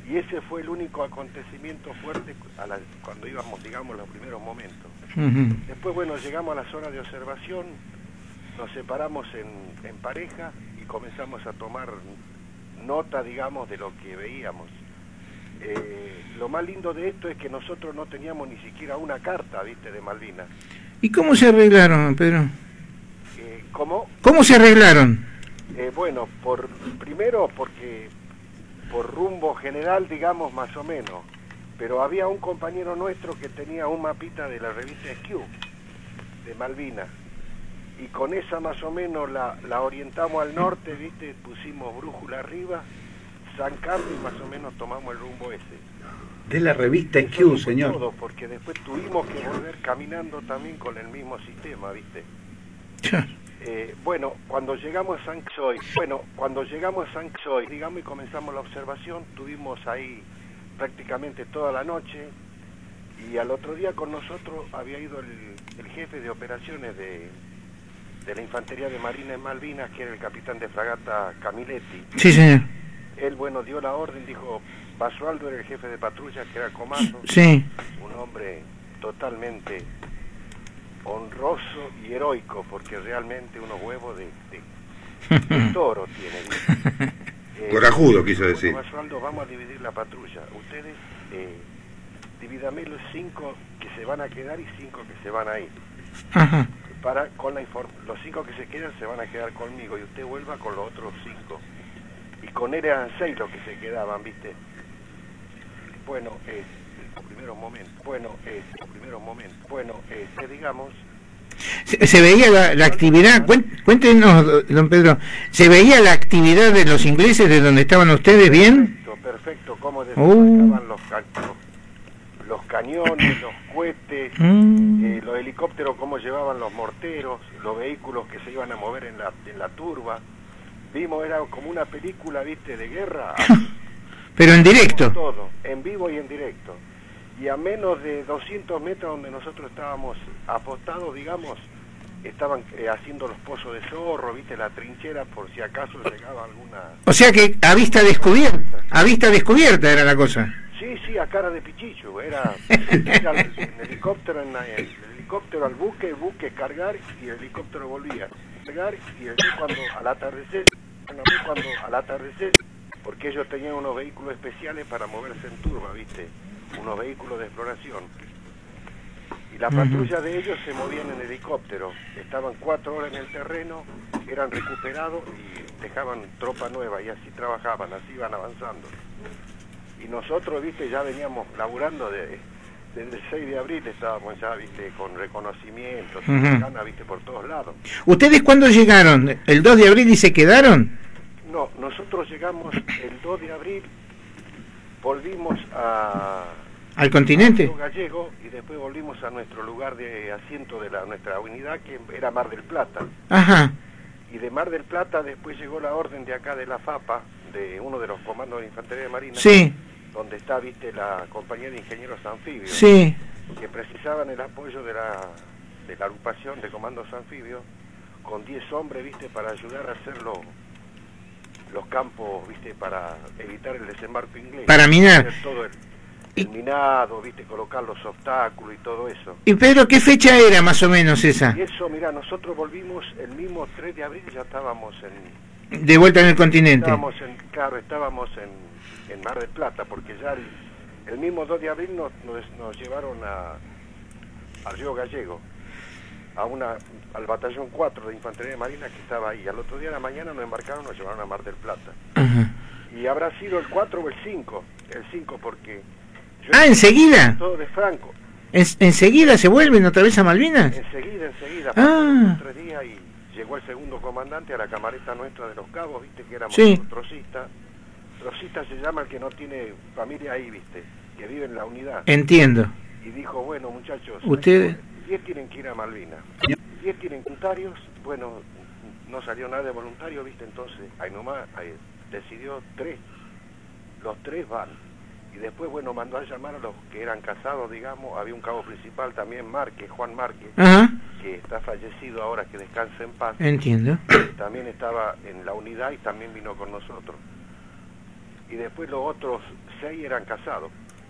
Y ese fue el único acontecimiento fuerte a la, cuando íbamos, digamos, los primeros momentos. Uh-huh. Después, bueno, llegamos a la zona de observación, nos separamos en, en pareja y comenzamos a tomar nota, digamos, de lo que veíamos. Eh, lo más lindo de esto es que nosotros no teníamos ni siquiera una carta, viste, de Malvinas. ¿Y cómo se arreglaron, Pedro? Eh, ¿Cómo? ¿Cómo se arreglaron? Eh, bueno, por primero porque por rumbo general, digamos, más o menos. Pero había un compañero nuestro que tenía un mapita de la revista S Q, de Malvinas. Y con esa más o menos la, la orientamos al norte, viste, pusimos brújula arriba, San Carlos y más o menos tomamos el rumbo ese. De la revista S Q, señor. Todo, porque después tuvimos que volver caminando también con el mismo sistema, viste. Eh, bueno, cuando llegamos a San Xoy, bueno, cuando llegamos a San Xoy, digamos, y comenzamos la observación, tuvimos ahí prácticamente toda la noche, y al otro día con nosotros había ido el, el jefe de operaciones de, de la Infantería de Marina en Malvinas, que era el capitán de fragata Camiletti. Sí, señor. Él, bueno, dio la orden, dijo, Basualdo era el jefe de patrulla, que era Comaso, sí. Un hombre totalmente honroso y heroico, porque realmente unos huevos de, de, de toro tiene. Eh, Corajudo, quiso decir. Bueno, Basualdo, vamos a dividir la patrulla. Ustedes, eh, divídame los cinco que se van a quedar y cinco que se van a ir. Ajá. Para, con la inform los cinco que se quedan se van a quedar conmigo y usted vuelva con los otros cinco. Y con él eran seis los que se quedaban, ¿viste? Bueno, eh, los primeros momentos, bueno, eh, los primeros momentos, bueno, eh, que digamos... Se, se veía la, la actividad, cuéntenos, don Pedro, ¿se veía la actividad de los ingleses de donde estaban ustedes bien? Perfecto, perfecto, cómo desembarcaban uh. los, ca los, los cañones, los cohetes, mm. eh, los helicópteros, cómo llevaban los morteros, los vehículos que se iban a mover en la, en la turba. Vimos, era como una película, viste, de guerra. Pero en directo. Todo, en vivo y en directo. Y a menos de doscientos metros donde nosotros estábamos apostados, digamos, estaban eh, haciendo los pozos de zorro, viste, la trinchera, por si acaso llegaba alguna... O sea que a vista descubierta, a vista descubierta era la cosa. Sí, sí, a cara de pichicho, era, era el, el helicóptero, en la, el, el helicóptero al buque, el buque cargar y el helicóptero volvía. Cargar y el, cuando al atardecer, cuando al atardecer, porque ellos tenían unos vehículos especiales para moverse en turba, viste, unos vehículos de exploración. Y la patrulla de ellos se movían en helicóptero, estaban cuatro horas en el terreno, eran recuperados y dejaban tropa nueva y así trabajaban, así iban avanzando. Y nosotros, viste, ya veníamos laburando de, desde el seis de abril, estábamos ya, viste, con reconocimientos, uh-huh. ganas, viste, por todos lados. ¿Ustedes cuándo llegaron? ¿El dos de abril y se quedaron? No, nosotros llegamos el dos de abril, volvimos a... ¿Al continente? A Gallego, y después volvimos a nuestro lugar de asiento de la nuestra unidad, que era Mar del Plata. Ajá. Y de Mar del Plata después llegó la orden de acá de la FAPA, de uno de los comandos de Infantería de Marina. Sí. Donde está, viste, la compañía de ingenieros anfibios. Sí. Que precisaban el apoyo de la, de la agrupación de comandos anfibios, con diez hombres, viste, para ayudar a hacer los, los campos, viste, para evitar el desembarco inglés. Para minar. Todo el, el minado, viste, colocar los obstáculos y todo eso. ¿Y Pedro, qué fecha era más o menos esa? Y eso, mira, nosotros volvimos el mismo tres de abril, ya estábamos en... De vuelta en el continente. Estábamos en, claro, estábamos en, en Mar del Plata, porque ya el, el mismo dos de abril nos, nos, nos llevaron a, al Río Gallego, a una, al batallón cuatro de Infantería de Marina que estaba ahí. Al otro día de la mañana nos embarcaron y nos llevaron a Mar del Plata. Uh-huh. Y habrá sido el cuatro o el cinco, el cinco porque... Yo ah, ¿enseguida? Todo de Franco. ¿En, ¿Enseguida se vuelven otra vez a Malvinas? Enseguida, enseguida. Ah. Tres días y llegó el segundo comandante a la camareta nuestra de los cabos, viste, que éramos sí. trocista. Trocista se llama el que no tiene familia ahí, viste, que vive en la unidad. Entiendo. Y dijo, bueno, muchachos, ustedes diez tienen que ir a Malvinas, diez tienen voluntarios, bueno, no salió nada de voluntario, viste, entonces ahí nomás ahí, decidió tres, los tres van. Y después, bueno, mandó a llamar a los que eran casados, digamos, había un cabo principal también, Márquez, Juan Márquez, ajá. que está fallecido ahora, que descansa en paz. Entiendo. También estaba en la unidad y también vino con nosotros. y después los otros seis eran casados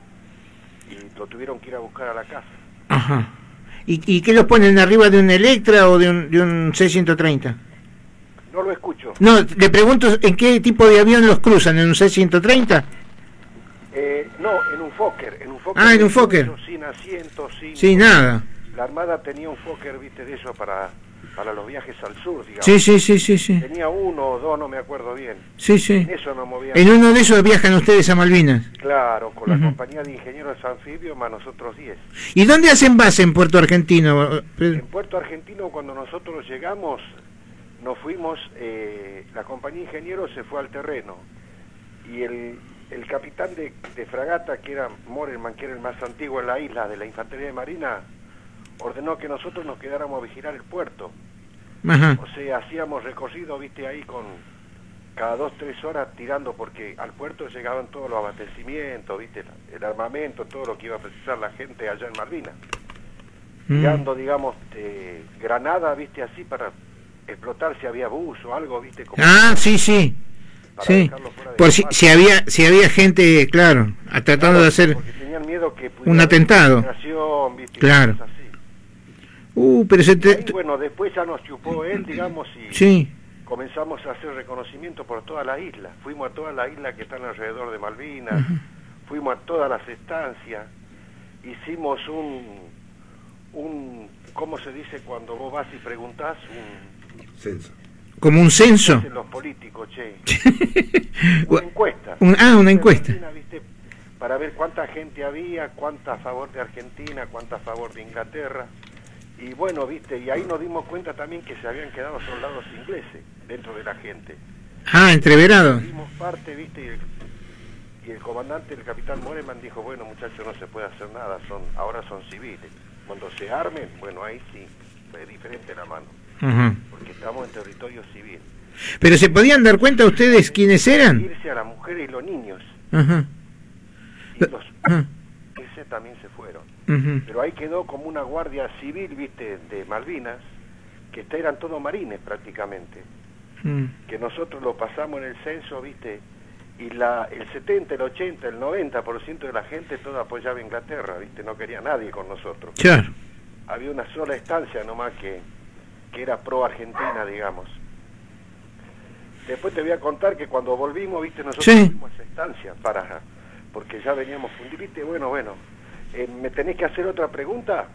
y lo tuvieron que ir a buscar a la casa. Ajá. ¿Y, y qué los ponen arriba de un Electra o de un, de un C ciento treinta? No lo escucho. No, le pregunto en qué tipo de avión los cruzan, ¿en un C ciento treinta? Eh, no, en un Fokker, en un Fokker. Ah, en un Fokker. Sin asientos, sin... Sí, nada. La Armada tenía un Fokker, viste, de eso para, para los viajes al sur, digamos. Sí, sí, sí, sí, sí. Tenía uno o dos, no me acuerdo bien. Sí, sí. En eso nos movíamos. En uno de esos viajan ustedes a Malvinas. Claro, con la Uh-huh. compañía de ingenieros anfibios más nosotros diez. ¿Y dónde hacen base en Puerto Argentino? En Puerto Argentino, cuando nosotros llegamos, nos fuimos, eh, la compañía de ingenieros se fue al terreno y el, el capitán de, de fragata, que era Morelman, que era el más antiguo en la isla de la Infantería de Marina, ordenó que nosotros nos quedáramos a vigilar el puerto. Ajá. O sea, hacíamos recorrido, viste, ahí con cada dos, tres horas tirando, porque al puerto llegaban todos los abastecimientos, viste, el armamento, todo lo que iba a precisar la gente allá en Malvinas. Mm. Tirando, digamos, eh, granada, viste, así para explotar si había bus o algo, viste. Como Ah, sí, sí. para Sí. dejarlo fuera de Por si, combate. si había si había gente, claro, a- tratando Claro, de hacer porque tenían miedo que pudiera un haber atentado. infiltración, viste, y Claro. cosas así. Uh, pero se Y te... ahí, bueno, después ya nos chupó él, digamos, y Sí. comenzamos a hacer reconocimiento por toda la isla. Fuimos a toda la isla que están alrededor de Malvinas, Ujú. fuimos a todas las estancias, hicimos un, un, ¿cómo se dice cuando vos vas y preguntás? Un, Censo. Como un censo. hacen los políticos, che. Una encuesta. Un- ah, una encuesta. Argentina, ¿viste? Para ver cuánta gente había, cuánta a favor de Argentina, cuánta a favor de Inglaterra. Y bueno, viste, y ahí nos dimos cuenta también que se habían quedado soldados ingleses dentro de la gente. Ah, entreverado. Dimos parte, viste, y el, y el comandante, el capitán Moreman, dijo, bueno, muchachos, no se puede hacer nada, son ahora son civiles. Cuando se armen, bueno, ahí sí, es diferente la mano, Ajá. porque estamos en territorio civil. Pero ¿se podían dar cuenta ustedes quiénes eran? Irse a las mujeres y los niños, Ajá. y los Ajá. ese también se fueron. Ujú. Pero ahí quedó como una guardia civil, viste, de Malvinas, que esta- eran todos marines prácticamente, Mm. que nosotros lo pasamos en el censo, viste, y la el setenta, el ochenta, el noventa por ciento de la gente toda apoyaba a Inglaterra, viste, no quería nadie con nosotros. Claro. Había una sola estancia nomás que, que era pro Argentina, digamos. Después te voy a contar que cuando volvimos, viste, nosotros Sí. fuimos a esa estancia para, porque ya veníamos fundidos, viste, bueno, bueno, eh, ¿me tenés que hacer otra pregunta?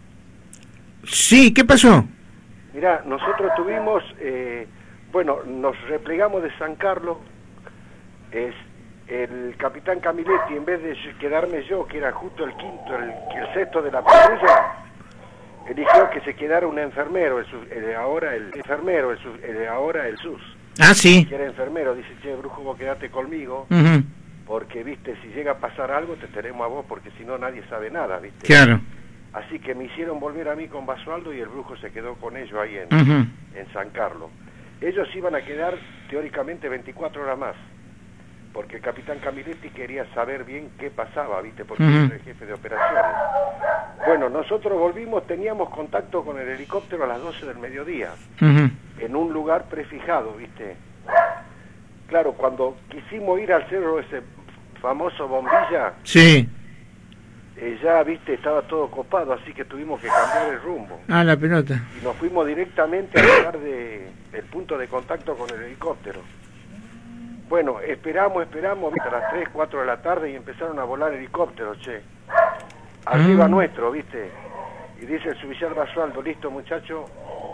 Sí, ¿qué pasó? Mirá, nosotros tuvimos, eh, bueno, nos replegamos de San Carlos, es el capitán Camiletti, en vez de quedarme yo, que era justo el quinto, el, el sexto de la patrulla, eligió que se quedara un enfermero, el, sus- el- ahora el enfermero, el, sus- el- ahora el sus, Ah, sí. que era enfermero, dice, che, Brujo, vos quedate conmigo, Ujú. porque, viste, si llega a pasar algo, te tenemos a vos, porque si no nadie sabe nada, viste. Claro. Así que me hicieron volver a mí con Basualdo y el Brujo se quedó con ellos ahí en, Ujú. en San Carlos. Ellos iban a quedar teóricamente veinticuatro horas más, porque el capitán Camiletti quería saber bien qué pasaba, ¿viste? Porque Ujú. era el jefe de operaciones. Bueno, nosotros volvimos, teníamos contacto con el helicóptero a las doce del mediodía, Ujú. en un lugar prefijado, ¿viste? Claro, cuando quisimos ir al cerro ese famoso Bombilla, Sí. eh, ya, ¿viste? Estaba todo copado, así que tuvimos que cambiar el rumbo. Ah, la pelota. Y nos fuimos directamente al lugar de, del punto de contacto con el helicóptero. Bueno, esperamos, esperamos, ¿viste? A las tres, cuatro de la tarde y empezaron a volar helicópteros, che. Arriba Ah. nuestro, ¿viste? Y dice el suboficial Basualdo, listo muchacho,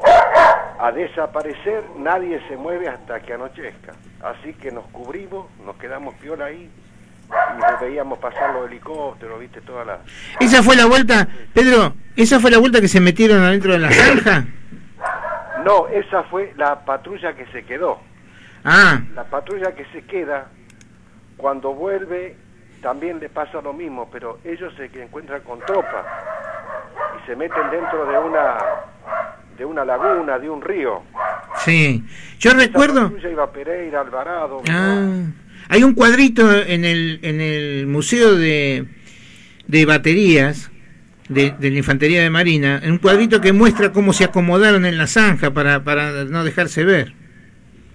a desaparecer, nadie se mueve hasta que anochezca. Así que nos cubrimos, nos quedamos piola ahí y veíamos pasar los helicópteros, ¿viste? Toda la... Esa fue la vuelta, Pedro, esa fue la vuelta que se metieron adentro de la zanja. No, esa fue la patrulla que se quedó. Ah, La patrulla que se queda, cuando vuelve, también le pasa lo mismo, pero ellos se encuentran con tropa y se meten dentro de una de una laguna, de un río. sí. Yo Esa recuerdo. patrulla iba a Pereira, Alvarado. Ah, ¿no? hay un cuadrito en el en el museo de de baterías de, de la Infantería de Marina, un cuadrito que muestra cómo se acomodaron en la zanja para para no dejarse ver.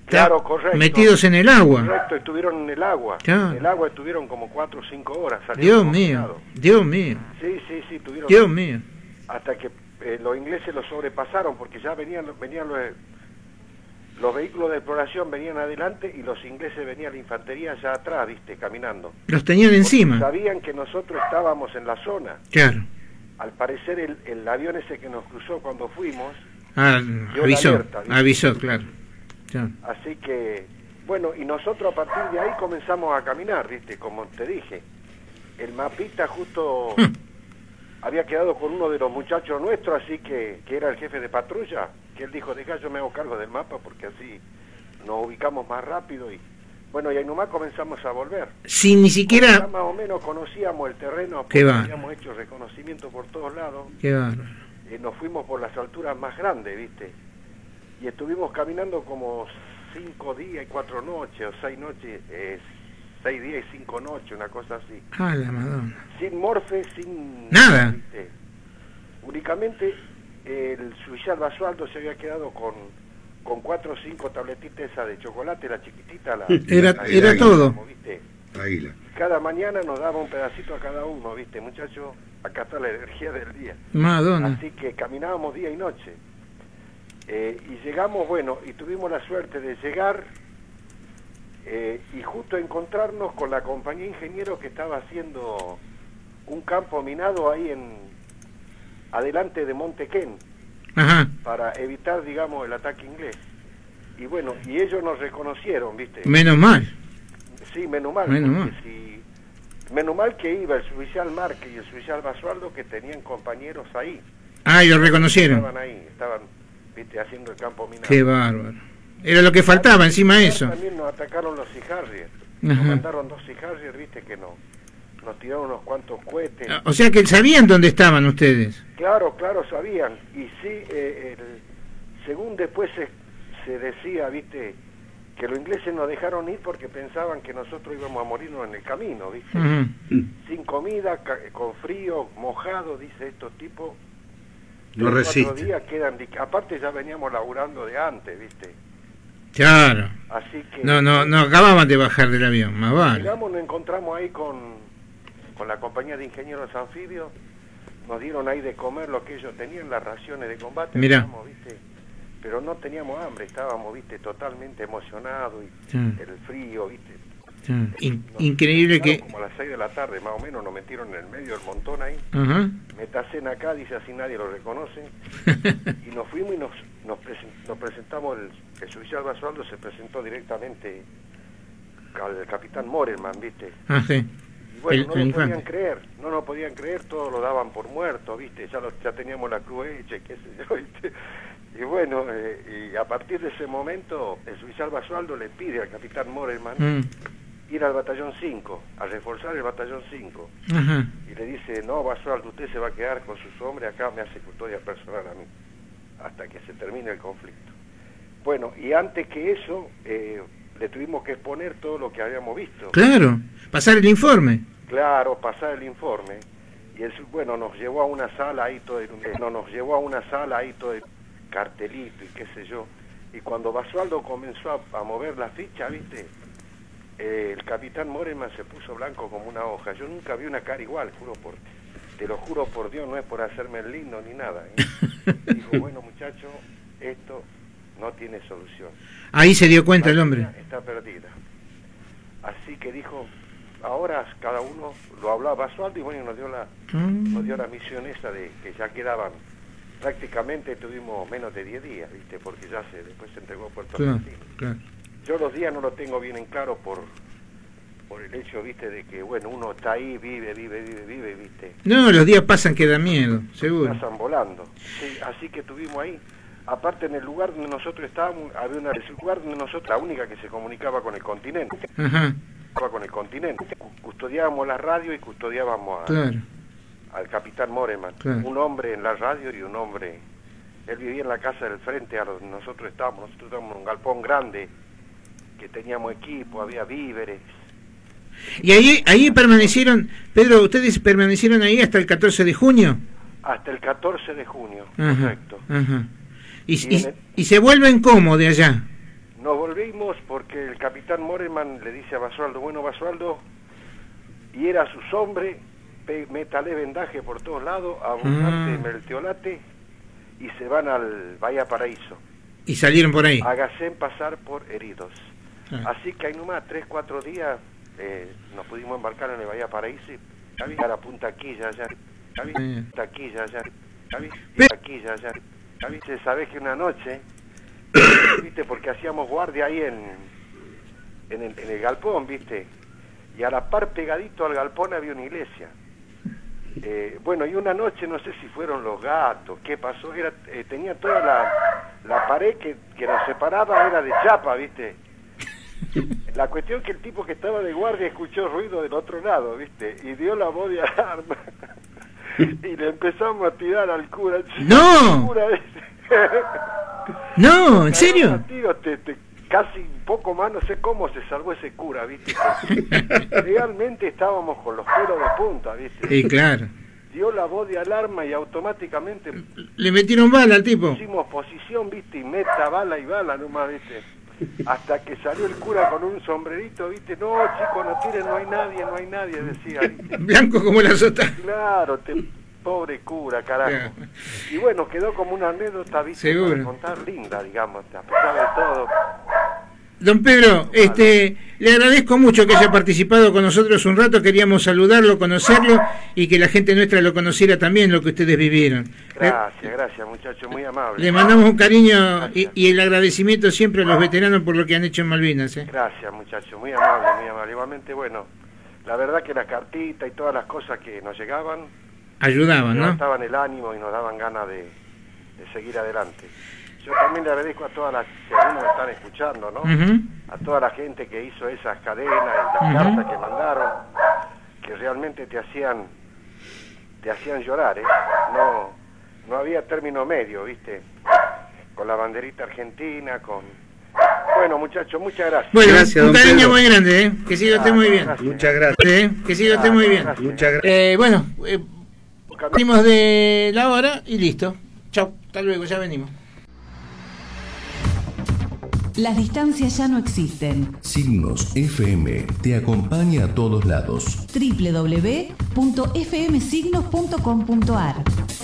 Claro, correcto. Metidos en el agua. Correcto, estuvieron en el agua. Claro. En el agua estuvieron como cuatro o cinco horas. Dios mío, Dios mío. Sí, sí, sí, tuvieron. Dios mío. Hasta que eh, los ingleses los sobrepasaron, porque ya venían, venían los, los vehículos de exploración venían adelante y los ingleses venían la infantería ya atrás, viste, caminando. Los tenían Porque encima. sabían que nosotros estábamos en la zona. Claro. Al parecer el, el avión ese que nos cruzó cuando fuimos, Ah, dio avisó, la alerta, ¿viste? avisó, claro. claro. Así que, bueno, y nosotros a partir de ahí comenzamos a caminar, viste, como te dije. El mapita justo había quedado con uno de los muchachos nuestros, así que, que era el jefe de patrulla, que él dijo, deja, yo me hago cargo del mapa porque así nos ubicamos más rápido y, bueno, y ahí nomás comenzamos a volver. Sin ni siquiera... Ya más o menos conocíamos el terreno, Qué porque va. habíamos hecho reconocimiento por todos lados. Qué bárbaro. Eh, nos fuimos por las alturas más grandes, viste, y estuvimos caminando como cinco días y cuatro noches, o seis noches, eh, seis días y cinco noches, una cosa así. Ah, la Madonna. Sin morfe, sin... Nada. ¿viste? Únicamente el suicial Basualdo se había quedado con, con cuatro o cinco tabletitas esas de chocolate, la chiquitita, la... Era, la- era la- todo. como, ¿viste? Águila. Cada mañana nos daba un pedacito a cada uno, viste, muchachos, acá está la energía del día. Madonna. Así que caminábamos día y noche. Eh, y llegamos, bueno, y tuvimos la suerte de llegar eh, y justo encontrarnos con la compañía de ingenieros que estaba haciendo un campo minado ahí en adelante de Montequén Ajá. para evitar, digamos, el ataque inglés. Y bueno, y ellos nos reconocieron, ¿viste? Menos mal. Sí, menos mal. Menos porque mal. si- menos mal que iba el suicial Márquez y el suicial Basualdo, que tenían compañeros ahí. Ah, y lo reconocieron. Estaban ahí, estaban, viste, haciendo el campo minado. Qué bárbaro. Era lo que faltaba encima de eso. También nos atacaron los Sea Harrier. Ajá. Nos mandaron dos Sea Harrier, viste, que no, nos tiraron unos cuantos cohetes. O sea que sabían dónde estaban ustedes. Claro, claro, sabían. Y sí, eh, el- según después se, se decía, viste, que los ingleses nos dejaron ir porque pensaban que nosotros íbamos a morirnos en el camino, viste. Ujú. Sin comida, ca- con frío, mojado, dice estos tipos. No tres, cuatro resiste. días quedan, di- aparte ya veníamos laburando de antes, viste. Claro. Así que No, no, no acababan de bajar del avión, más vale. llegamos, nos encontramos ahí con, con la compañía de ingenieros anfibios, nos dieron ahí de comer lo que ellos tenían, las raciones de combate, Mirá. digamos, ¿viste? Pero no teníamos hambre, estábamos, viste, totalmente emocionados y Sí. el frío, viste. Sí. In- Nos increíble llegaron que... como a las seis de la tarde, más o menos, nos metieron en el medio del montón ahí. Ajá. Metacen acá, dice, así nadie lo reconoce. Y nos fuimos y nos, nos, presen- nos presentamos, el, el suicial Basualdo se presentó directamente al capitán Morelman, ¿viste? Ah, sí. Y bueno, El- no el lo infante. podían creer, no lo podían creer, todos lo daban por muerto, ¿viste? Ya, lo, ya teníamos la cruz hecha, qué sé yo, ¿viste? Y bueno, eh, y a partir de ese momento, el suicial Basualdo le pide al capitán Morelman Mm. ir al batallón cinco, a reforzar el batallón cinco. Ajá. Y le dice, no, Basualdo, usted se va a quedar con sus hombres, acá me hace custodia personal a mí, hasta que se termine el conflicto. Bueno, y antes que eso, eh, le tuvimos que exponer todo lo que habíamos visto. Claro. Pasar el informe. Claro, pasar el informe. Y él, bueno, nos llevó a una sala ahí todo, no, nos llevó a una sala ahí todo el cartelito y qué sé yo. Y cuando Basualdo comenzó a, a mover la ficha, ¿viste? Eh, el capitán Morelman se puso blanco como una hoja. Yo nunca vi una cara igual, juro por, te lo juro por Dios, no es por hacerme el lindo ni nada. ¿eh? Dijo, bueno, muchacho, esto no tiene solución. Ahí se dio cuenta el La hombre. vida está perdida. Así que dijo, ahora cada uno lo hablaba Basualdo y bueno, nos dio la Mm. nos dio la misión esa de que ya quedaban, prácticamente tuvimos menos de diez días, ¿viste? Porque ya se después se entregó Puerto Claro, Argentino. claro. Yo los días no lo tengo bien en claro por por el hecho, ¿viste? De que, bueno, uno está ahí, vive, vive, vive, vive, ¿viste? No, los días pasan que da miedo, seguro. Pasan volando. Sí, así que estuvimos ahí. Aparte, en el lugar donde nosotros estábamos, había una, el lugar donde nosotros, la única que se comunicaba con el continente, Ajá. con el continente. Cu- Custodiábamos la radio y custodiábamos a, Claro. al capitán Morelman. Claro. Un hombre en la radio y un hombre... Él vivía en la casa del frente a donde nosotros estábamos. Nosotros estábamos en un galpón grande, que teníamos equipo, había víveres. Y ahí, ahí permanecieron, Pedro, ¿ustedes permanecieron ahí hasta el catorce de junio? Hasta el catorce de junio, Ajá, correcto. ajá. Y, Y y- en el- y se vuelven cómo de allá. nos volvimos porque el capitán Moreman le dice a Basualdo, bueno Basualdo, y era sus hombres, métale vendaje por todos lados, abundante mm. melteolate, y se van al Bahía Paraíso. Y salieron por ahí. Hágase pasar por heridos. Ah. Así que hay nomás tres, cuatro días eh, nos pudimos embarcar en el Bahía Paraíso y a la Punta Quilla allá, Punta Quilla allá, Punta Quilla allá. Sabés que una noche, viste, porque hacíamos guardia ahí en, en, el, en el galpón, viste, y a la par pegadito al galpón había una iglesia. Eh, bueno, y una noche, no sé si fueron los gatos, qué pasó, era, eh, tenía toda la, la pared que, que nos separaba, era de chapa, viste. La cuestión que el tipo que estaba de guardia escuchó ruido del otro lado, viste, y dio la voz de alarma. Y le empezamos a tirar al cura. ¡No! El cura no, ¿en serio? Tío, te, te, casi un poco más, no sé cómo se salvó ese cura, ¿viste? Realmente estábamos con los pelos de punta, ¿viste? Sí, claro. Dio la voz de alarma y automáticamente... Le metieron bala al tipo. Hicimos posición, ¿viste? Y meta bala y bala nomás, ¿viste? Hasta que salió el cura con un sombrerito, ¿viste? No, chicos, no tiren, no hay nadie, no hay nadie, decía. ¿Viste? Blanco como la sota. Claro, te, pobre cura, carajo. Yeah. Y bueno, quedó como una anécdota, ¿viste? Seguro. Para contar, linda, digamos, a pesar de todo. Don Pedro, este, le agradezco mucho que haya participado con nosotros un rato, queríamos saludarlo, conocerlo y que la gente nuestra lo conociera también, lo que ustedes vivieron. Gracias, gracias muchachos, muy amable. Le mandamos un cariño y, y el agradecimiento siempre a los veteranos por lo que han hecho en Malvinas. ¿eh? Gracias muchachos, muy amable, muy amable. Igualmente, bueno, la verdad que las cartitas y todas las cosas que nos llegaban ayudaban, ¿no? Nos daban el ánimo y nos daban ganas de, de seguir adelante. Yo también le agradezco a todas las que algunos me están escuchando, ¿no? Uh-huh. A toda la gente que hizo esas cadenas, las uh-huh. cartas que mandaron, que realmente te hacían te hacían llorar, ¿eh? No, no había término medio, ¿viste? Con la banderita argentina, con... Bueno, muchachos, muchas gracias. Bueno, gracias, un cariño Pedro. Muy grande, ¿eh? Que siga usted muy bien. Gracias. Muchas gracias. ¿Eh? Que siga usted muy bien. Gracias. Muchas gracias. Eh, bueno, eh, venimos de la hora y listo. Chau, hasta luego, ya venimos. Las distancias ya no existen. Signos F M te acompaña a todos lados. doble u doble u doble u punto f m signos punto com punto a r.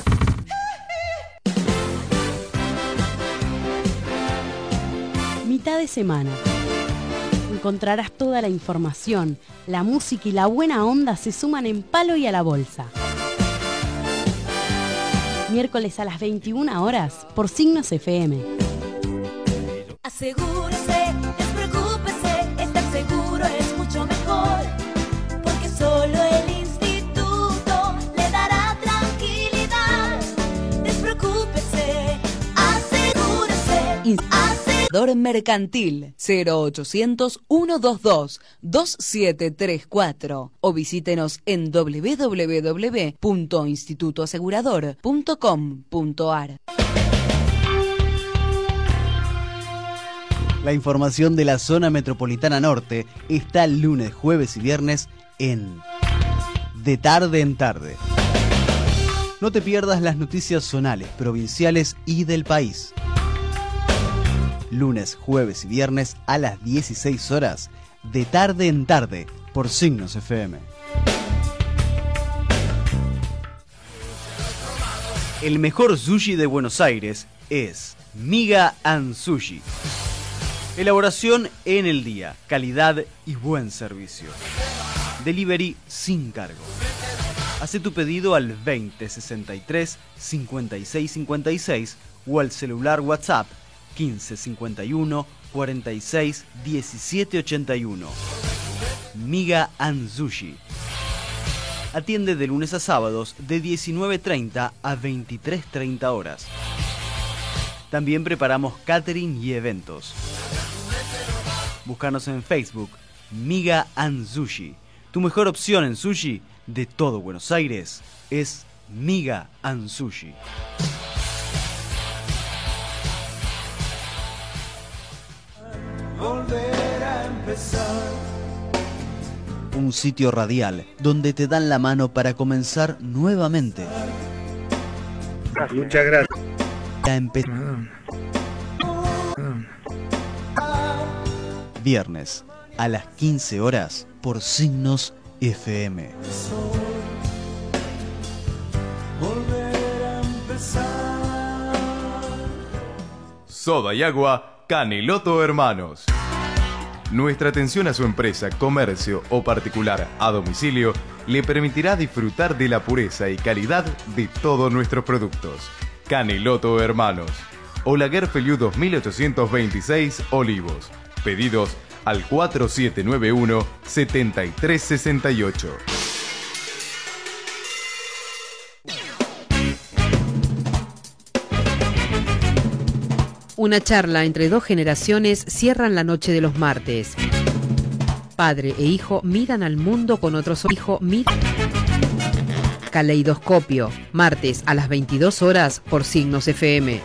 Mitad de semana. Encontrarás toda la información, la música y la buena onda se suman en Palo y a la Bolsa. Miércoles a las veintiuna horas por Signos F M. Asegúrese, despreocúpese, estar seguro es mucho mejor, porque solo el instituto le dará tranquilidad. Despreocúpese, asegúrese, Asegurador Mercantil cero ochocientos, ciento veintidós, veintisiete treinta y cuatro o visítenos en doble u doble u doble u punto instituto asegurador punto com punto a r. La información de la zona metropolitana norte está lunes, jueves y viernes en De Tarde en Tarde. No te pierdas las noticias zonales, provinciales y del país. Lunes, jueves y viernes a las dieciséis horas, De Tarde en Tarde, por Signos F M. El mejor sushi de Buenos Aires es Miga and Sushi. Elaboración en el día, calidad y buen servicio. Delivery sin cargo. Hace tu pedido al veinte sesenta y tres cincuenta y seis cincuenta y seis o al celular WhatsApp quince cincuenta y uno cuarenta y seis diecisiete ochenta y uno. Miga and Sushi. Atiende de lunes a sábados de diecinueve treinta a veintitrés treinta horas. También preparamos catering y eventos. Búscanos en Facebook, Miga and Sushi. Tu mejor opción en sushi de todo Buenos Aires es Miga and Sushi. Volver a empezar. Un sitio radial donde te dan la mano para comenzar nuevamente. Muchas gracias. A empezar. viernes a las quince horas por Signos F M. Volver a empezar. Soda y agua, Caneloto Hermanos. Nuestra atención a su empresa, comercio o particular a domicilio le permitirá disfrutar de la pureza y calidad de todos nuestros productos. Caneloto Hermanos. Olaguer Feliu dos mil ochocientos veintiséis, Olivos. Pedidos al cuatro siete nueve uno, siete tres seis ocho. Una charla entre dos generaciones cierran la noche de los martes. Padre e hijo miran al mundo con otros ojos. Hijo mira. Caleidoscopio, martes a las veintidós horas por Signos F M.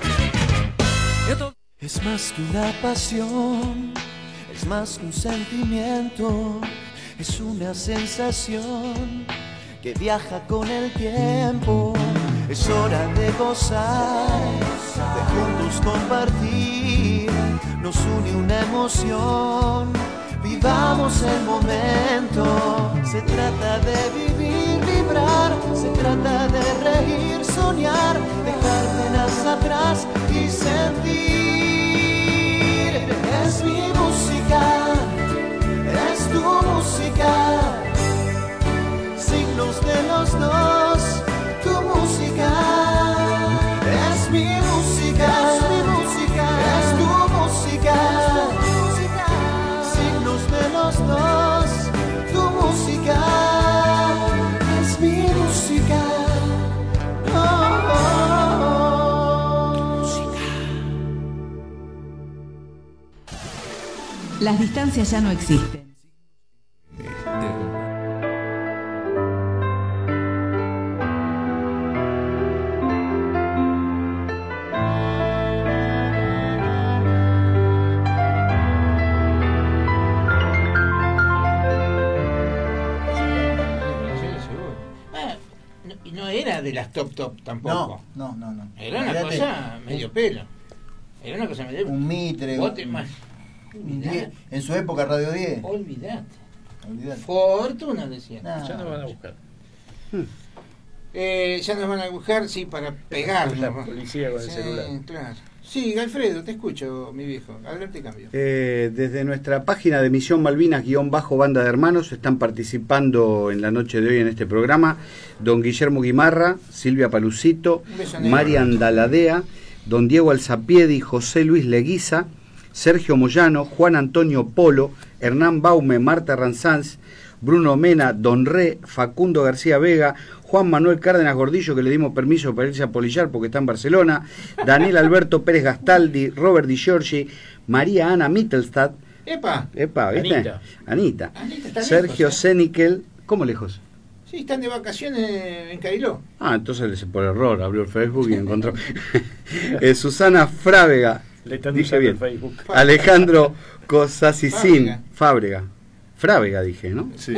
Es más que una pasión, es más que un sentimiento, es una sensación que viaja con el tiempo. Es hora de gozar, de juntos compartir, nos une una emoción, vivamos el momento. Se trata de vivir, vibrar, se trata de reír, soñar, dejar penas atrás y sentir. Es mi música, es tu música, signos de los dos. Tu música es mi música, es mi música, es tu música, signos de los dos. Tu música es mi música. Oh, oh, oh. Música. Las distancias ya no existen. De las top top tampoco. No, no, no, no. Era una Mirate, cosa medio pelo. Era una cosa medio un mitre. Bote un, más. Un diez, en su época Radio diez. Olvidate. Olvidate. Fortuna decía. Nah. Ya nos van a buscar. Hmm. Eh, ya nos van a buscar, sí, para pegarlo. La policía con el sí, celular. Claro. Sí, Alfredo, te escucho, mi viejo. Adelante, cambio. Eh, desde nuestra página de Misión Malvinas, guión bajo banda de hermanos, están participando en la noche de hoy en este programa don Guillermo Guimarra, Silvia Palucito, Marian Daladea, don Diego Alzapiedi, José Luis Leguiza, Sergio Moyano, Juan Antonio Polo, Hernán Baume, Marta Ranzanz, Bruno Mena, Don Re, Facundo García Vega, Juan Manuel Cárdenas Gordillo, que le dimos permiso para irse a polillar porque está en Barcelona, Daniel Alberto Pérez Gastaldi, Robert Di Giorgi, María Ana Mittelstadt, Epa, Epa, ¿viste? Anita, Anita. Anita Sergio lejos, ¿eh? Senikel, ¿cómo lejos? Sí, están de vacaciones en Cariló. Ah, entonces por error abrió el Facebook y encontró. eh, Susana Frávega, le están dije usando bien. el Facebook. Alejandro Cosasicín, Fábrega. Frávega dije, ¿no? Sí.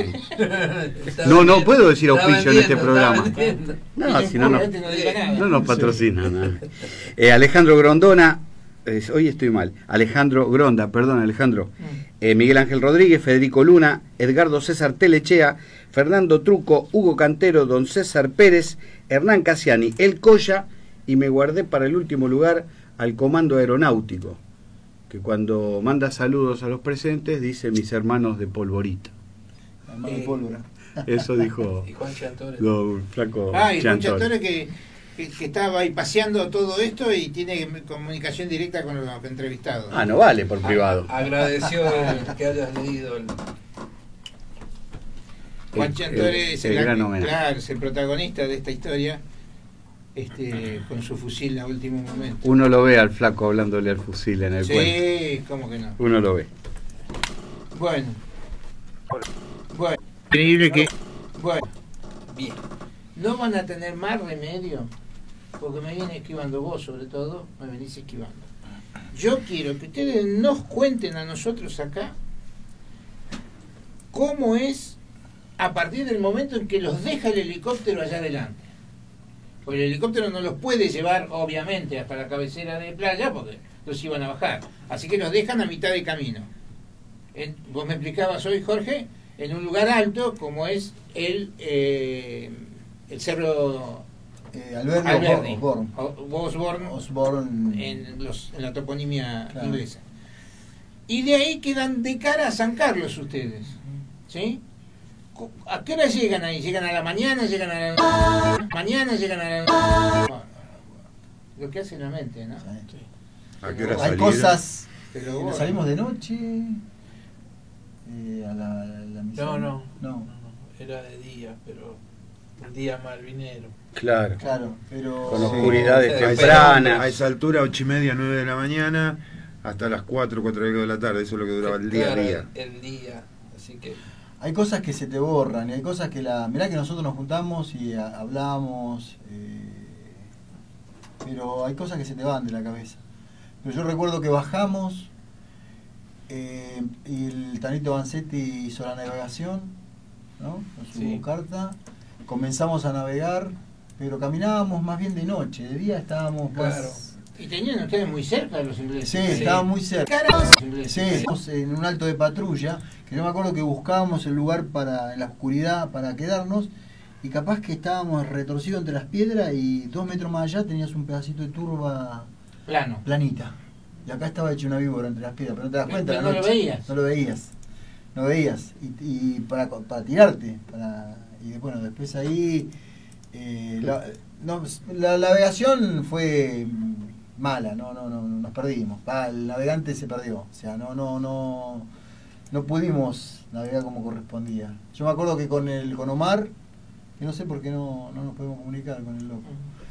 No, no puedo decir auspicio en este programa. No, No, si no, no, este no diga nada. no nos patrocina nada. Eh, Alejandro Grondona, eh, hoy estoy mal. Alejandro Gronda, perdón, Alejandro. Eh, Miguel Ángel Rodríguez, Federico Luna, Edgardo César Telechea, Fernando Truco, Hugo Cantero, don César Pérez, Hernán Casiani, El Coya, y me guardé para el último lugar al Comando Aeronáutico, que cuando manda saludos a los presentes dice mis hermanos de polvorita. Hermano de pólvora. Eso dijo Y Juan Chantore. don Flaco Ah, y Juan Chantore. Chantore que, que, que estaba ahí paseando todo esto y tiene comunicación directa con los entrevistados. Ah, no vale por privado. Agradeció el que hayas leído el... Juan El- Chantore el- es, el el, gran homenaje. claro, es el protagonista de esta historia, este, con su fusil a último momento. Uno lo ve al Flaco hablándole al fusil en el Sí, cuento. cómo que no. Uno lo ve. Bueno. Bueno. Increíble que... Bueno. Bien. No van a tener más remedio, porque me viene esquivando vos, sobre todo, me venís esquivando. Yo quiero que ustedes nos cuenten a nosotros acá cómo es a partir del momento en que los deja el helicóptero allá adelante. Porque el helicóptero no los puede llevar, obviamente, hasta la cabecera de playa, porque los iban a bajar. Así que los dejan a mitad de camino. en, vos me explicabas hoy, Jorge, en un lugar alto como es el eh, el cerro eh, Alberdi, Alberdi Osborne, Osborne, Osborne. En, los, en la toponimia Claro. inglesa. Y de ahí quedan de cara a San Carlos ustedes, ¿sí? ¿A qué hora llegan ahí? ¿Llegan a la mañana? ¿Llegan a la mañana? ¿Llegan a la lo que hace la mente, ¿no? ¿A qué hora Hay salieron? cosas. Pero eh, bueno. salimos de noche eh, a la, la misión. No, no, no, no, no, era de día, pero un día malvinero. Claro. Claro, pero Con oscuridades A esa- tempranas. A esa altura, ocho y media, nueve de la mañana, hasta las cuatro, cuatro y algo de la tarde. Eso es lo que duraba el día a Claro, día. El día, así que hay cosas que se te borran y hay cosas que la. Mirá que nosotros nos juntamos y a- hablamos, eh, pero hay cosas que se te van de la cabeza. Pero yo recuerdo que bajamos eh, y el Tanito Vanzetti hizo la navegación, ¿no? Con su Sí. carta. Comenzamos a navegar, pero caminábamos más bien de noche. De día estábamos Claro. más. Y tenían ustedes muy cerca de los ingleses. Sí, estábamos muy cerca. Carajo. Sí, estábamos en un alto de patrulla, que yo me acuerdo que buscábamos el lugar para en la oscuridad para quedarnos y capaz que estábamos retorcidos entre las piedras y dos metros más allá tenías un pedacito de turba Plano. planita. Y acá estaba hecho una víbora entre las piedras, pero no te das Pero cuenta. no la lo noche. veías. No lo veías. No veías. Y, y para, para tirarte. Para, y bueno, después ahí... eh, la, no, la navegación fue mala, no, no, no, nos perdimos. Ah, el navegante se perdió. O sea, no, no, no, no pudimos navegar como correspondía. Yo me acuerdo que con el con Omar, que no sé por qué no, no nos podemos comunicar con el loco.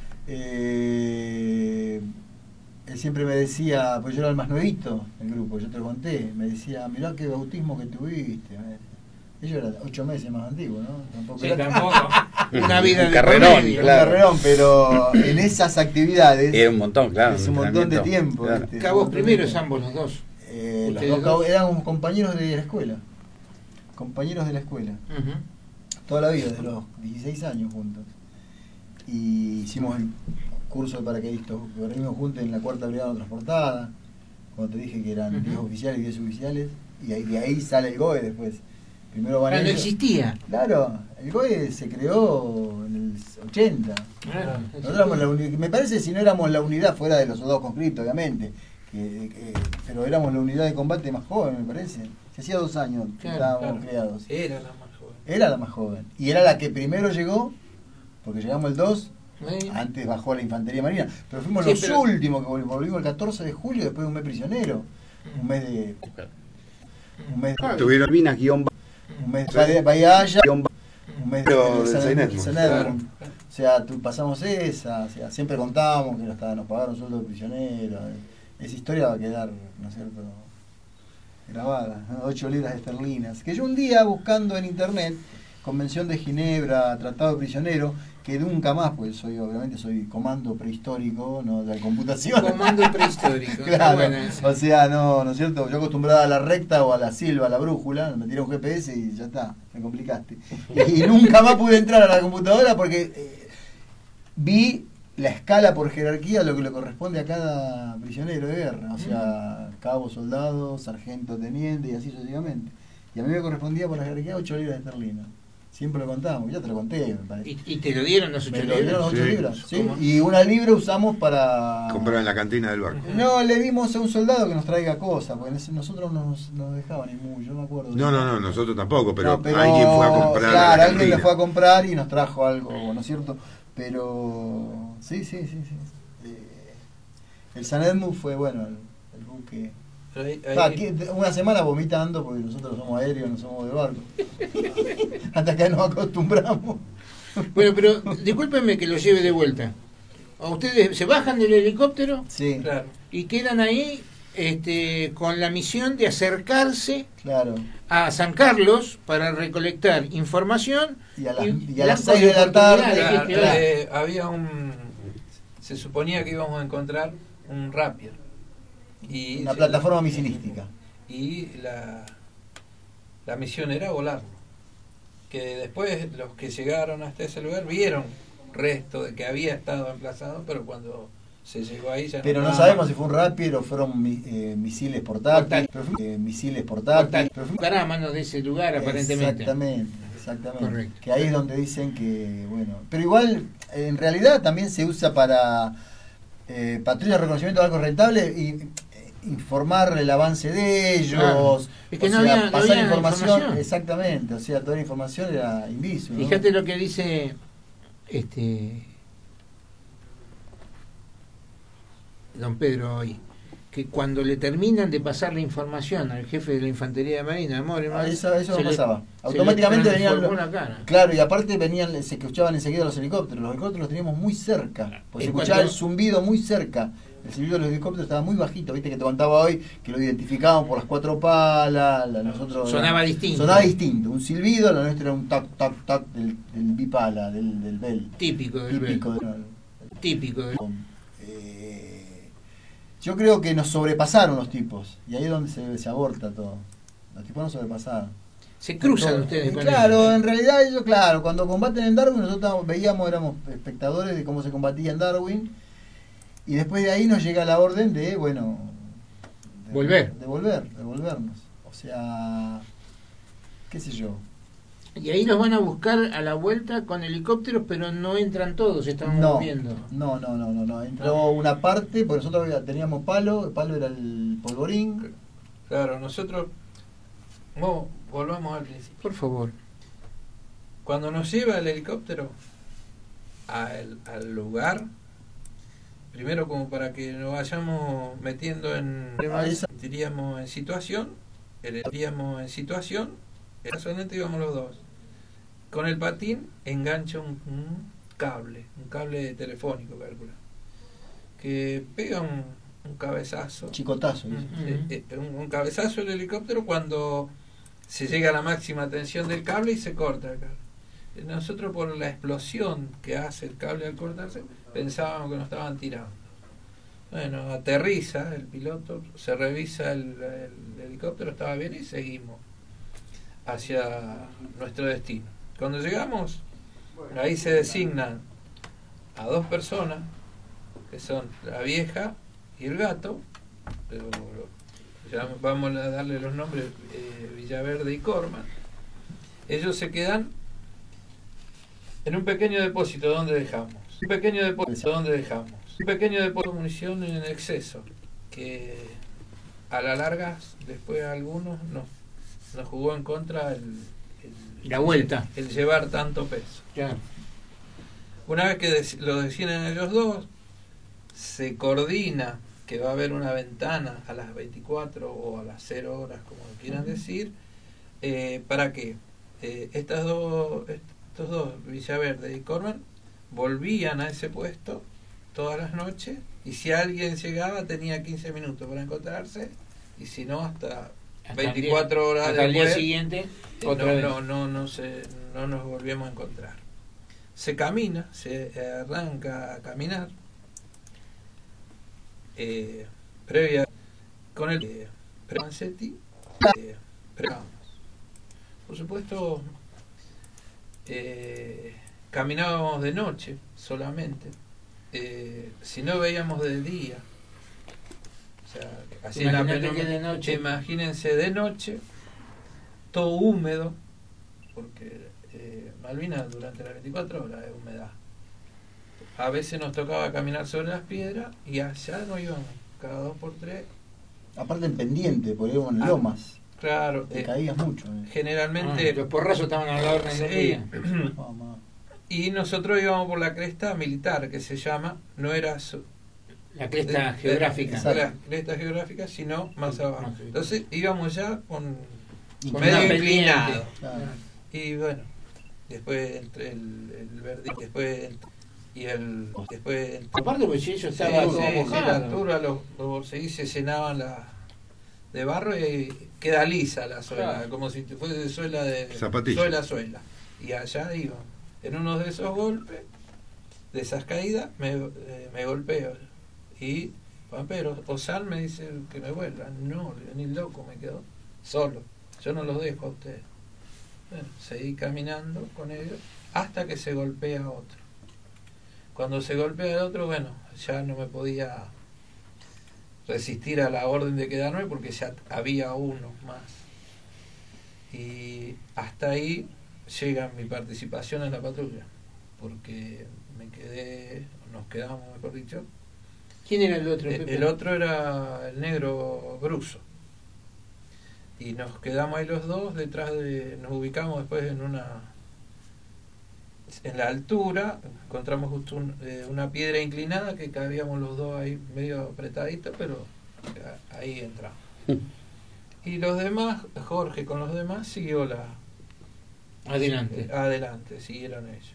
Eh, él siempre me decía, pues yo era el más nuevito del grupo, yo te lo conté, me decía, mirá qué bautismo que tuviste. Ellos eran ocho meses más antiguos, ¿no? Tampoco Sí, era- tampoco. Una vida Un de carrerón, promedio. un claro. carrerón, pero en esas actividades Es un montón, claro. es un montón de entrenamiento, tiempo. claro. ¿viste? Cabos Un montón de primeros tiempo. ambos los dos. Eh, los Ustedes dos dos. cabos- éramos compañeros de la escuela, compañeros de la escuela, Ujú. toda la vida, desde los dieciséis años juntos. Y hicimos el curso de paracaidistas, corrimos juntos en la cuarta brigada transportada, cuando te dije que eran Ujú. diez oficiales y diez oficiales, y ahí, de ahí sale el G O E después. Primero van Ah, no ellos. existía. Claro, el G O E se creó en el ochenta. Claro. Nosotros éramos la uni- me parece si no éramos la unidad fuera de los soldados conscriptos, obviamente, que, que- pero éramos la unidad de combate más joven, me parece. Se hacía dos años que Claro, estábamos claro. creados. Era la más joven. Era la más joven. Y era la que primero llegó, porque llegamos el dos, Sí. antes bajó la infantería marina, pero fuimos Sí, los pero- últimos que volvimos, volvimos el catorce de julio después de un mes prisionero. Un mes de. Un mes de. Tuvieron Malvinas guión bajo, Un mes de Bahía Haya, guión bajo. un mes Pero de San- Saint Edmund. San Edmund. O sea, tu- pasamos esa, o sea, siempre contábamos que hasta nos pagaron sueldo de prisionero. Esa historia va a quedar, ¿no es cierto?, grabada, ¿no? Ocho libras esterlinas. Que yo un día buscando en internet, Convención de Ginebra, Tratado de Prisionero, que nunca más, pues soy, obviamente soy comando prehistórico, no de la computación. Comando prehistórico. Está Claro, buena esa. o sea, no, ¿no es cierto? Yo acostumbrada a la recta o a la silva, a la brújula, me tiré un G P S y ya está, me complicaste. Y, y nunca más pude entrar a la computadora porque eh, vi la escala por jerarquía, lo que le corresponde a cada prisionero de guerra, o sea, cabo, soldado, sargento, teniente y así sucesivamente. Y a mí me correspondía por la jerarquía ocho libras de esterlina. Siempre lo contábamos, ya te lo conté, me parece. ¿Y, y te lo dieron los ocho Me lo libras? dieron los ocho Sí. libras, ¿sí? ¿Cómo? Y una libra usamos para... Comprar en la cantina del barco. No, le dimos a un soldado que nos traiga cosas, porque ese- nosotros no nos, nos dejaban ni mucho, no me acuerdo. No, no, no, nosotros tampoco, pero, No, pero, alguien fue a comprar. claro, a la alguien le cantina. fue a comprar y nos trajo algo, ¿no es cierto? Pero sí, sí, sí, sí. Eh, el San Edmund fue, bueno, el, el buque. Pero ahí- ahí- Ah, aquí, una semana vomitando porque nosotros somos aéreos, no somos de barco. Hasta que nos acostumbramos. Bueno, pero discúlpenme que lo lleve de vuelta. ¿A ustedes se bajan del helicóptero Sí, Claro. y quedan ahí este, con la misión de acercarse claro. a San Carlos para recolectar información Y a las, y y a las blancos seis de la oportunidad, tarde. dijiste, Claro, ¿verdad? eh, había un. Se suponía que íbamos a encontrar un Rapier. Y Una se- plataforma misilística. Y la, la misión era volarlo. Que después los que llegaron hasta ese lugar vieron resto de que había estado emplazado, pero cuando se llegó ahí ya pero no, no sabemos si fue un Rapid o fueron mi, eh, misiles portátiles, eh, misiles portátiles. Para a manos de ese lugar aparentemente. Exactamente, exactamente. Correcto. Que ahí es donde dicen que, bueno, pero igual en realidad también se usa para eh, patrulla de reconocimiento de barcos rentables y eh, informar el avance de ellos, claro. Es que o no sea, había, pasar no había información, información, exactamente, o sea, toda la información era invisible. Fíjate, ¿no? lo que dice este don Pedro hoy, que cuando le terminan de pasar la información al jefe de la Infantería de Marina, amor, ah, eso, eso no le, pasaba. Automáticamente venían los, la cara. Claro, y aparte venían, se escuchaban enseguida los helicópteros. Los helicópteros los teníamos muy cerca, porque se escuchaba el zumbido muy cerca. El silbido de los helicópteros estaba muy bajito, viste que te contaba hoy que lo identificaban por las cuatro palas, la, nosotros sonaba la, distinto. Sonaba distinto, un silbido, la nuestra era un tac tac tac del, del bipala, del, del bel. Típico del típico bel. Del, típico del eh, yo creo que nos sobrepasaron los tipos, y ahí es donde se, se aborta todo. Los tipos nos sobrepasaron. Se cruzan todo. ustedes con Claro, ellos. En realidad ellos, claro, cuando combaten en Darwin, nosotros veíamos, éramos espectadores de cómo se combatía en Darwin. Y después de ahí nos llega la orden de, bueno, de, volver. De volver, de volvernos. O sea, qué sé yo. Y ahí los van a buscar a la vuelta con helicópteros, pero no entran todos, se están no, moviendo. No, no, no, no, no. Entró ah. una parte, porque nosotros teníamos palo, el palo era el polvorín. Claro, nosotros, no, volvamos al principio. Por favor. Cuando nos lleva el helicóptero al, al lugar, primero como para que nos vayamos metiendo en diríamos en situación, diríamos en situación, solamente íbamos los dos. Con el patín engancha un, un cable, un cable telefónico, calcula, que pega un, un cabezazo. Chicotazo. Un, uh-huh. un, un cabezazo el helicóptero cuando se llega a la máxima tensión del cable y se corta el cable. Nosotros, por la explosión que hace el cable al cortarse, pensábamos que nos estaban tirando. Bueno, aterriza el piloto, se revisa el, el helicóptero, estaba bien y seguimos hacia nuestro destino. Cuando llegamos, ahí se designan a dos personas, que son la vieja y el gato, pero ya vamos a darle los nombres, eh, Villaverde y Corman. Ellos se quedan en un pequeño depósito donde dejamos. Un pequeño depósito donde dejamos. Un pequeño depósito de munición en exceso, que a la larga, después a algunos nos, nos jugó en contra el, el, la vuelta. El, el llevar tanto peso. Ya. Una vez que des, lo deciden ellos dos, se coordina que va a haber una ventana a las veinticuatro o a las cero horas, como quieran decir, eh, para que eh, estas dos, estos dos, Villaverde y Corman, volvían a ese puesto todas las noches, y si alguien llegaba tenía quince minutos para encontrarse, y si no hasta, hasta veinticuatro horas hasta después, el día siguiente otra no, vez. no, no, no, se, no nos volvíamos a encontrar. Se camina, se arranca a caminar, eh, previa con el eh, Mancetti, eh, por supuesto, eh, caminábamos de noche solamente, eh, si no veíamos de día, o sea, así en la de noche. Imagínense de noche, todo húmedo, porque eh, Malvinas durante las veinticuatro horas es humedad. A veces nos tocaba caminar sobre las piedras y allá no íbamos, cada dos por tres. Aparte en pendiente, porque íbamos en ah, lomas. Claro. Te eh, caías mucho. Eh. Generalmente... Ah, los porrazos estaban a la orden del día. Y nosotros íbamos por la cresta militar, que se llama, no era su, la cresta de, geográfica. De, la cresta geográfica, sino más abajo. Entonces íbamos ya con, con medio medio inclinado. Claro. Y bueno, después el, el, el verde, después el, y el después el, aparte porque si ellos estaban sí, todo sí, mojado. la altura los, los borseguís se llenaban la de barro y queda lisa la suela, claro, como si fuese suela de zapatilla. Suela suela. Y allá iba. En uno de esos golpes, de esas caídas, me, eh, me golpeo. Y Juan Pedro Osal me dice que me vuelva. No, ni loco, me quedo solo. Yo no los dejo a ustedes. Bueno, seguí caminando con ellos hasta que se golpea otro. cuando se golpea el otro, bueno, ya no me podía resistir a la orden de quedarme porque ya había uno más. Y hasta ahí llega mi participación en la patrulla, porque me quedé, nos quedamos, mejor dicho. ¿Quién era el otro? El, el otro era el negro Bruso. Y nos quedamos ahí los dos detrás de, nos ubicamos después en una, en la altura, encontramos justo un, eh, una piedra inclinada que cabíamos los dos ahí medio apretaditos, pero ahí entramos. Y los demás, Jorge con los demás siguió la... Adelante. Eh, adelante, siguieron ellos.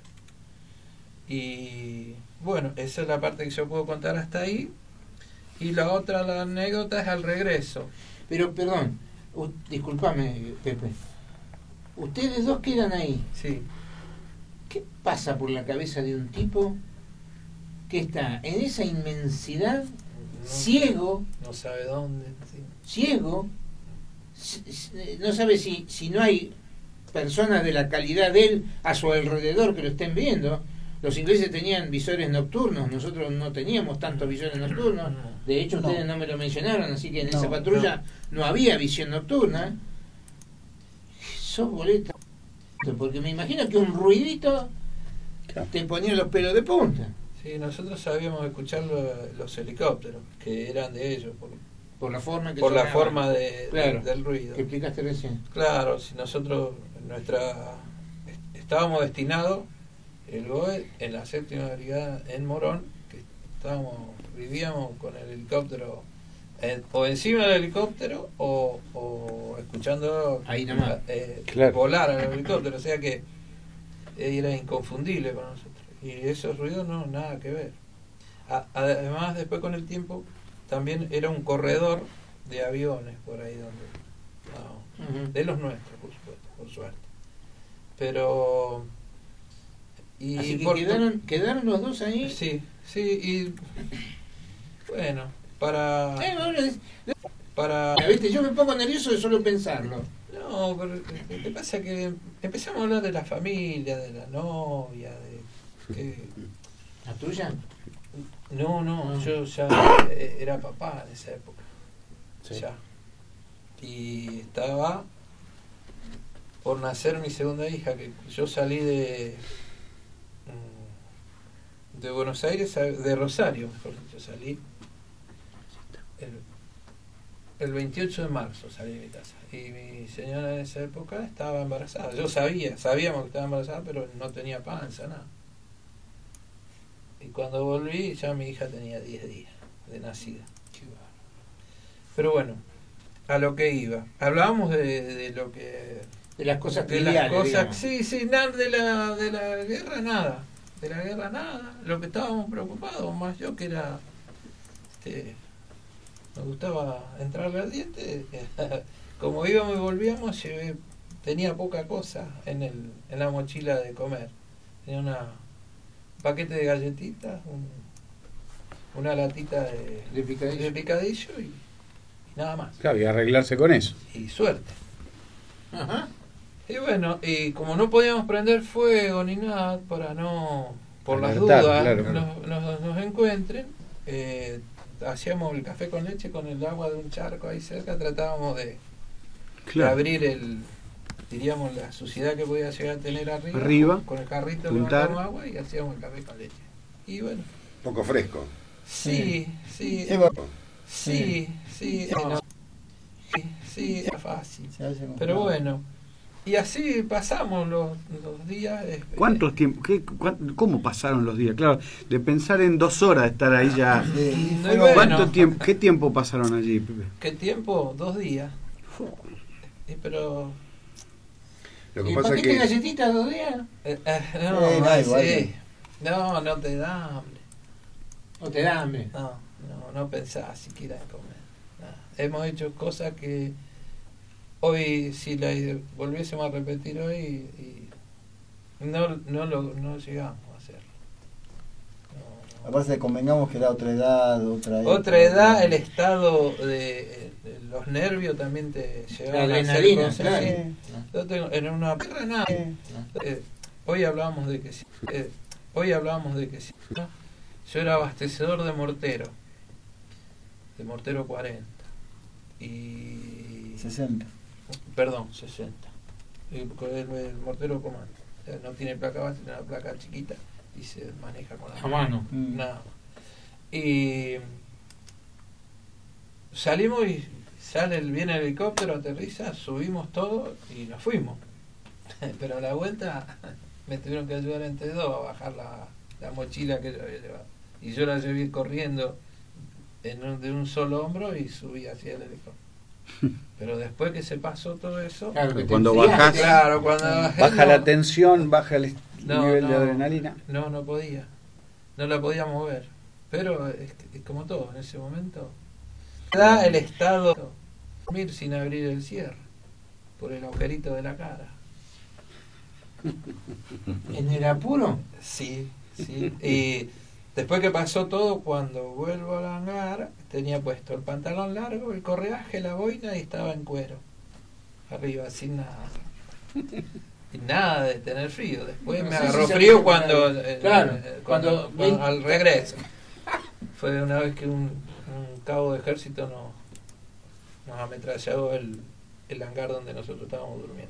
Y bueno, esa es la parte que yo puedo contar hasta ahí. Y la otra, la anécdota, es al regreso. Pero, perdón, uh, discúlpame, Pepe. Ustedes dos quedan ahí. Sí. ¿Qué pasa por la cabeza de un tipo que está en esa inmensidad, no, ciego? No sabe dónde. Sí. Ciego. No sabe si, si no hay personas de la calidad de él a su alrededor que lo estén viendo. Los ingleses tenían visores nocturnos, nosotros no teníamos tantos visores nocturnos. De hecho, ustedes no, no me lo mencionaron, así que en no, esa patrulla no. no había visión nocturna. Sos boleta, porque me imagino que un ruidito te ponía los pelos de punta. Sí, nosotros sabíamos escuchar lo, los helicópteros, que eran de ellos, por, por la forma que por la forma de, claro, de, del ruido. Que explicaste recién. Claro, si nosotros nuestra estábamos destinados el B O E en la séptima brigada en Morón, que estábamos vivíamos con el helicóptero en, o encima del helicóptero o, o escuchando ahí nomás eh, claro. volar al helicóptero, o sea que era inconfundible para nosotros. Y esos ruidos no, nada que ver. A, además, después con el tiempo, también era un corredor de aviones por ahí donde no, uh-huh. de los nuestros, por supuesto, por suerte. Pero y así que por, quedaron, quedaron los dos ahí. Sí, sí, y bueno, para eh, bueno, para ¿viste? Yo me pongo nervioso de solo pensarlo. No, pero lo que pasa es que empezamos a hablar de la familia, de la novia, de que... ¿La tuya? No, no, no, yo ya era papá en esa época. Sí. Ya. Y estaba por nacer mi segunda hija, que yo salí de de Buenos Aires, de Rosario, mejor dicho, salí el, el veintiocho de marzo salí de mi casa. Y mi señora en esa época estaba embarazada. Yo sabía, sabíamos que estaba embarazada, pero no tenía panza, nada. Y cuando volví, ya mi hija tenía diez días de nacida. Pero bueno, a lo que iba. Hablábamos de, de lo que... De las cosas de triviales, las cosas, digamos. sí, sí, nada de la, de la guerra, nada. De la guerra, nada. Lo que estábamos preocupados, más yo que era... Este, me gustaba entrarle al diente. Como íbamos y volvíamos, llevé, tenía poca cosa en, el, en la mochila de comer. Tenía una... paquete de galletitas, un, una latita de, de picadillo, de picadillo y, y nada más. Claro, y arreglarse con eso. Y suerte. Ajá. Y bueno, y como no podíamos prender fuego ni nada, para no, por Alertar, las dudas, claro. nos, nos, nos encuentren, eh, hacíamos el café con leche con el agua de un charco ahí cerca, tratábamos de, claro. de abrir el... diríamos la suciedad que podía llegar a tener arriba, arriba con el carrito puntar. Levantábamos agua y hacíamos el café con leche. Y bueno. Poco fresco. Sí, sí, sí, sí, sí, no, sí, sí, era fácil. Pero bueno, y así pasamos los, los días. Eh, ¿Cuántos tiempo, qué, cuán, ¿Cómo pasaron los días? Claro, de pensar en dos horas de estar ahí ya. Sí. ¿Cuánto Bueno, tiempo, ¿Qué tiempo pasaron allí, Pepe? ¿Qué tiempo? Dos días. Eh, pero... Lo que ¿Y pasa para es qué te que galletitas dos días? Eh, eh, no, Eh, no, ay, igual sí. no, no te da hambre. ¿O te da hambre? No, no, no pensás siquiera en comer. Nada. Hemos hecho cosas que hoy, si la volviésemos a repetir hoy, y no, no, lo, no llegamos a hacerlo. No, no. Aparte, convengamos que era otra edad, otra época. Otra edad, el estado de, de los nervios también te llevaban la a hacer adrenalina, cosas. claro. Sí. Yo tengo, en una perra nada. Eh, hoy hablamos de que eh, hoy hablábamos de que sí, ¿no? Yo era abastecedor de mortero, de mortero cuarenta y sesenta, perdón, sesenta. El, el, el mortero comando, o sea, no tiene placa base, tiene una placa chiquita y se maneja con la a mano. Mm. Nada más. Y salimos y sale el, viene el helicóptero, aterriza, subimos todo y nos fuimos. Pero a la vuelta me tuvieron que ayudar entre dos a bajar la, la mochila que yo había llevado. Y yo la llevé corriendo en un, de un solo hombro y subí hacia el helicóptero. Pero después que se pasó todo eso, claro, que cuando bajás, claro, cuando bajé, baja no, la tensión, baja el no, nivel no, de adrenalina. No, no podía. No la podía mover. Pero es, es como todo, en ese momento da el estado de dormir sin abrir el cierre por el agujerito de la cara. ¿En el apuro? Sí, sí. Y después que pasó todo, cuando vuelvo al hangar, tenía puesto el pantalón largo, el correaje, la boina y estaba en cuero. Arriba, sin nada. Y nada de tener frío. Después No me sé agarró si frío se cuando, puede- eh, claro, eh, cuando cuando, ven- cuando- al regreso. Fue una vez que un, un cabo de ejército nos, nos ametralló el, el hangar donde nosotros estábamos durmiendo.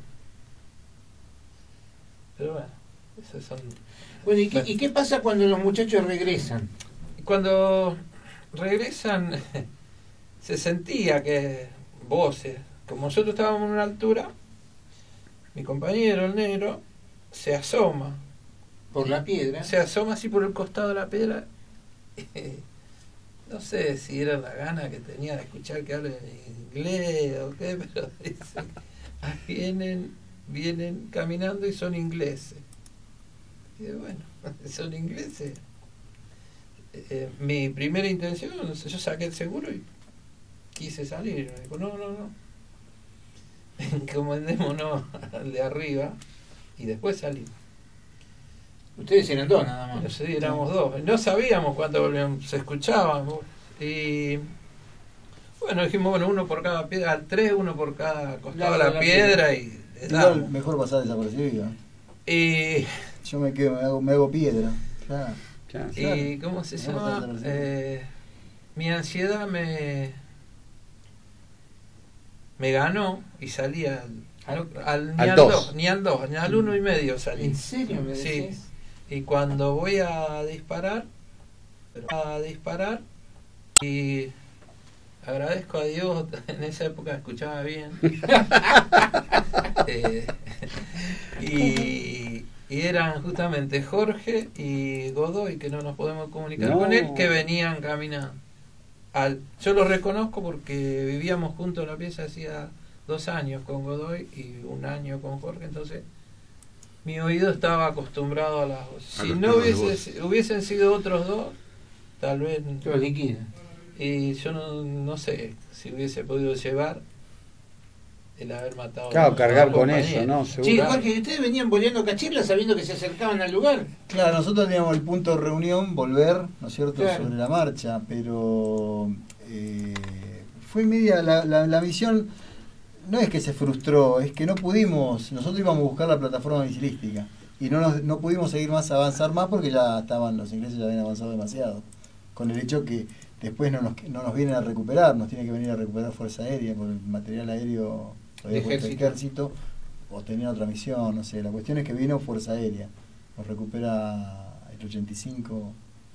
Pero bueno, esas son... Bueno, ¿y qué, ¿y qué pasa cuando los muchachos regresan? Cuando regresan se sentía que voces, como nosotros estábamos en una altura, mi compañero, el negro, se asoma. ¿Por la piedra? Se asoma así por el costado de la piedra. No sé si era la gana que tenía de escuchar que hable inglés o qué, pero dice, "Ah, vienen, vienen caminando y son ingleses". Y digo, bueno, son ingleses. Eh, mi primera intención, yo saqué el seguro y quise salir. Me dijo, no, no, no. Encomendémonos al de arriba y después salimos. Ustedes eran dos nada más. Sí, éramos dos. No sabíamos cuánto volvíamos, se escuchaban. Y bueno, dijimos, bueno, uno por cada piedra, al tres, uno por cada costado de la, la piedra, piedra y igual mejor pasar desapercibido. Y yo me quedo, me hago, me hago piedra. Claro. Claro. ¿Y cómo se llama? Eh, mi ansiedad me me ganó y salí al, al, al, ni al dos. dos, ni al dos, ni al uno y medio salí. ¿En serio me sí. decís? Y cuando voy a disparar, a disparar y agradezco a Dios, en esa época escuchaba bien. eh, y, y eran justamente Jorge y Godoy, que no nos podemos comunicar no. con él, que venían caminando. Al, yo los reconozco porque vivíamos juntos en la pieza hacía dos años con Godoy y un año con Jorge, entonces mi oído estaba acostumbrado a las voces. Si no hubiese, hubiesen sido otros dos, tal vez yo liquida. Y yo no, no sé si hubiese podido llevar el haber matado. Claro, cargar con eso, ¿no? Seguro. Sí, Jorge, ustedes venían boleando cachirlas sabiendo que se acercaban al lugar. Claro, nosotros teníamos el punto de reunión, volver, ¿no es cierto?, claro, sobre la marcha, pero eh, fue media, la, la, la misión no es que se frustró, es que no pudimos, nosotros íbamos a buscar la plataforma misilística y no, nos, no pudimos seguir más, avanzar más porque ya estaban, los ingleses ya habían avanzado demasiado, con el hecho que después no nos, no nos vienen a recuperar, nos tiene que venir a recuperar Fuerza Aérea por el material aéreo de ejército. ejército o tenía otra misión, no sé, la cuestión es que vino Fuerza Aérea, nos recupera el ochenta y cinco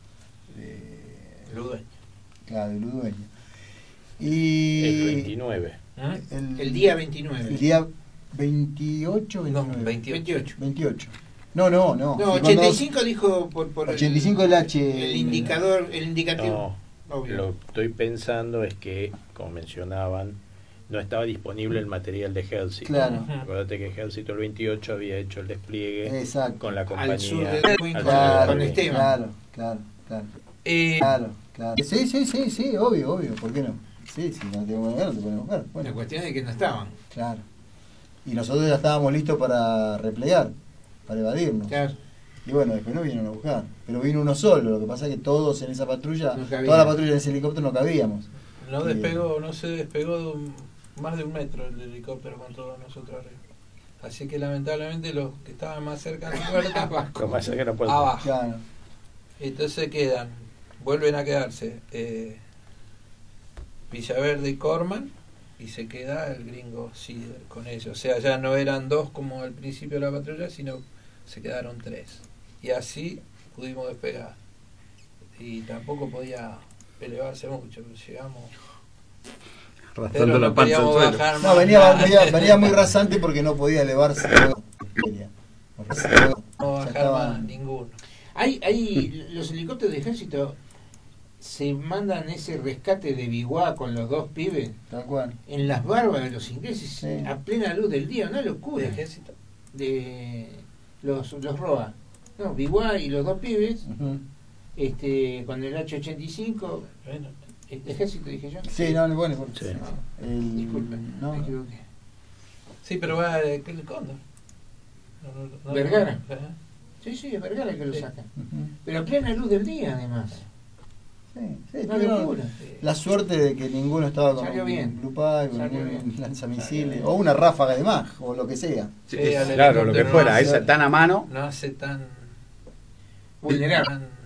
de Ludueño. Claro, de Ludueño. Y el veintinueve. ¿Eh? El, el día veintinueve. El día veintiocho, veintinueve. No, veintiocho. veintiocho. No, no, no. No, ochenta y cinco dijo por, por ochenta y cinco el, el H. El indicador, el indicativo. No, obvio. Lo que estoy pensando es que, como mencionaban, no estaba disponible el material de Ejército. Claro. Acuérdate que Ejército el veintiocho había hecho el despliegue. Exacto. Con la compañía. Al sur de, al claro, sur con Esteban. Claro, claro, claro. Eh, claro, claro. Sí, sí, sí, sí, obvio, obvio. ¿Por qué no? Sí, sí, no tengo que ver, no te pueden buscar. Bueno. La cuestión es que no estaban. Claro. Y nosotros ya estábamos listos para replegar, para evadirnos. Claro. Y bueno, después no vinieron a buscar. Pero vino uno solo, lo que pasa es que todos en esa patrulla, no toda la patrulla en ese helicóptero no cabíamos. No despegó, no se despegó de un, más de un metro el helicóptero con todos nosotros arriba. Así que lamentablemente los que estaban más cerca de la puerta, abajo. Los más cercanos puerta. abajo. Claro. Entonces quedan, vuelven a quedarse eh, Villaverde y Corman, y se queda el gringo Cider con ellos. O sea, ya no eran dos como al principio de la patrulla, sino se quedaron tres. Y así pudimos despegar. Y tampoco podía elevarse mucho, pero llegamos... Arrastrando la panza al suelo. No, venía, venía, venía muy rasante porque no podía elevarse. No bajar más ninguno. Hay, hay los helicópteros de ejército se mandan ese rescate de Biguá con los dos pibes Tal cual. en las barbas de los ingleses Sí. a plena luz del día, una locura. ¿De ejército? De los, los R O A. No, Biguá y los dos pibes, Uh-huh. este, con el H ochenta y cinco, Bueno, ¿de ejército dije yo? Sí, no, bueno, bueno. Sí. El, Disculpen, no. me equivoqué. sí, pero va el, el Cóndor. No, no, no, Vergara. no, ¿eh? Sí, sí, es Vergara el que lo Sí. saca. Uh-huh. Pero a plena luz del día, además. Sí, sí, Una tuvieron locura. la suerte de que ninguno estaba con Salió un bien. Blue Pie, con Salió un bien. lanzamisiles, Salió o una ráfaga de Maj, o lo que sea. Sí, Sí, al claro, lo que helicóptero fuera, no esa hace- tan a mano. No hace tan... Vulnerable. tan-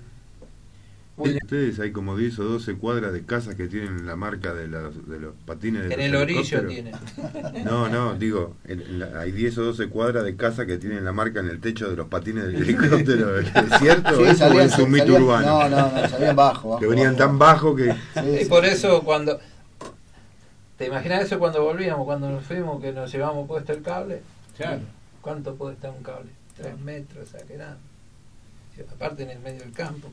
Ustedes hay como diez o doce cuadras de casas que tienen la marca de, la- de los patines de En los el orillo helicópteros. tiene. No, no, digo, en- en la- hay diez o doce cuadras de casas que tienen la marca en el techo de los patines del helicóptero. ¿Es cierto? Sí, ¿Eso salían- es un mito salían- urbano? No, no, no, salían bajo. bajo Que venían bajo. tan bajo que... Sí, Y sí. por eso cuando... ¿Te imaginas eso cuando volvíamos, cuando nos fuimos, que nos llevamos puesto el cable? Claro. ¿Cuánto puede estar un cable? Tres metros, o sea, que nada. Y aparte en el medio del campo.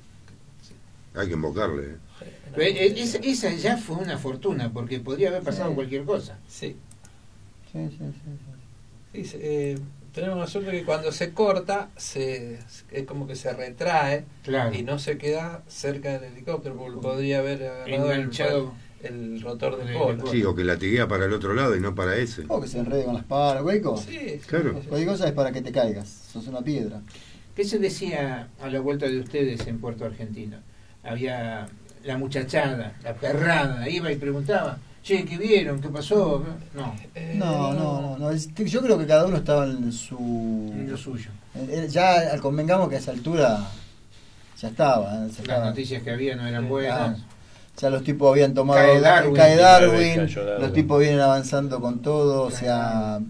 Hay que invocarle. ¿eh? Pero, eh, esa, esa ya fue una fortuna, porque podría haber pasado Sí. cualquier cosa. Sí. Sí, sí, sí, Sí, se- eh, tenemos la suerte que cuando se corta, se, es como que se retrae Claro. y no se queda cerca del helicóptero, porque podría haber agarrado el, Enganchado. el rotor del Del polo. polo. Sí, o que latiguea para el otro lado y no para ese. O que se enrede con las palas, cualquier cosa. Sí, sí, Claro. sí, sí. Cualquier cosa es para que te caigas, sos una piedra. ¿Qué se decía a la vuelta de ustedes en Puerto Argentino? Había la muchachada, la perrada, iba y preguntaba, che, ¿qué vieron? ¿Qué pasó? No, Eh, No, no, no, no. es- Yo creo que cada uno estaba en su... en lo suyo. Eh, Ya al- convengamos que a esa altura ya estaba. ¿eh? Ya, Las estaba. noticias que había no eran Ah, buenas. ya los tipos habían tomado Cae Darwin. cae Darwin, Cayó Darwin. los tipos vienen avanzando con todo, o sea,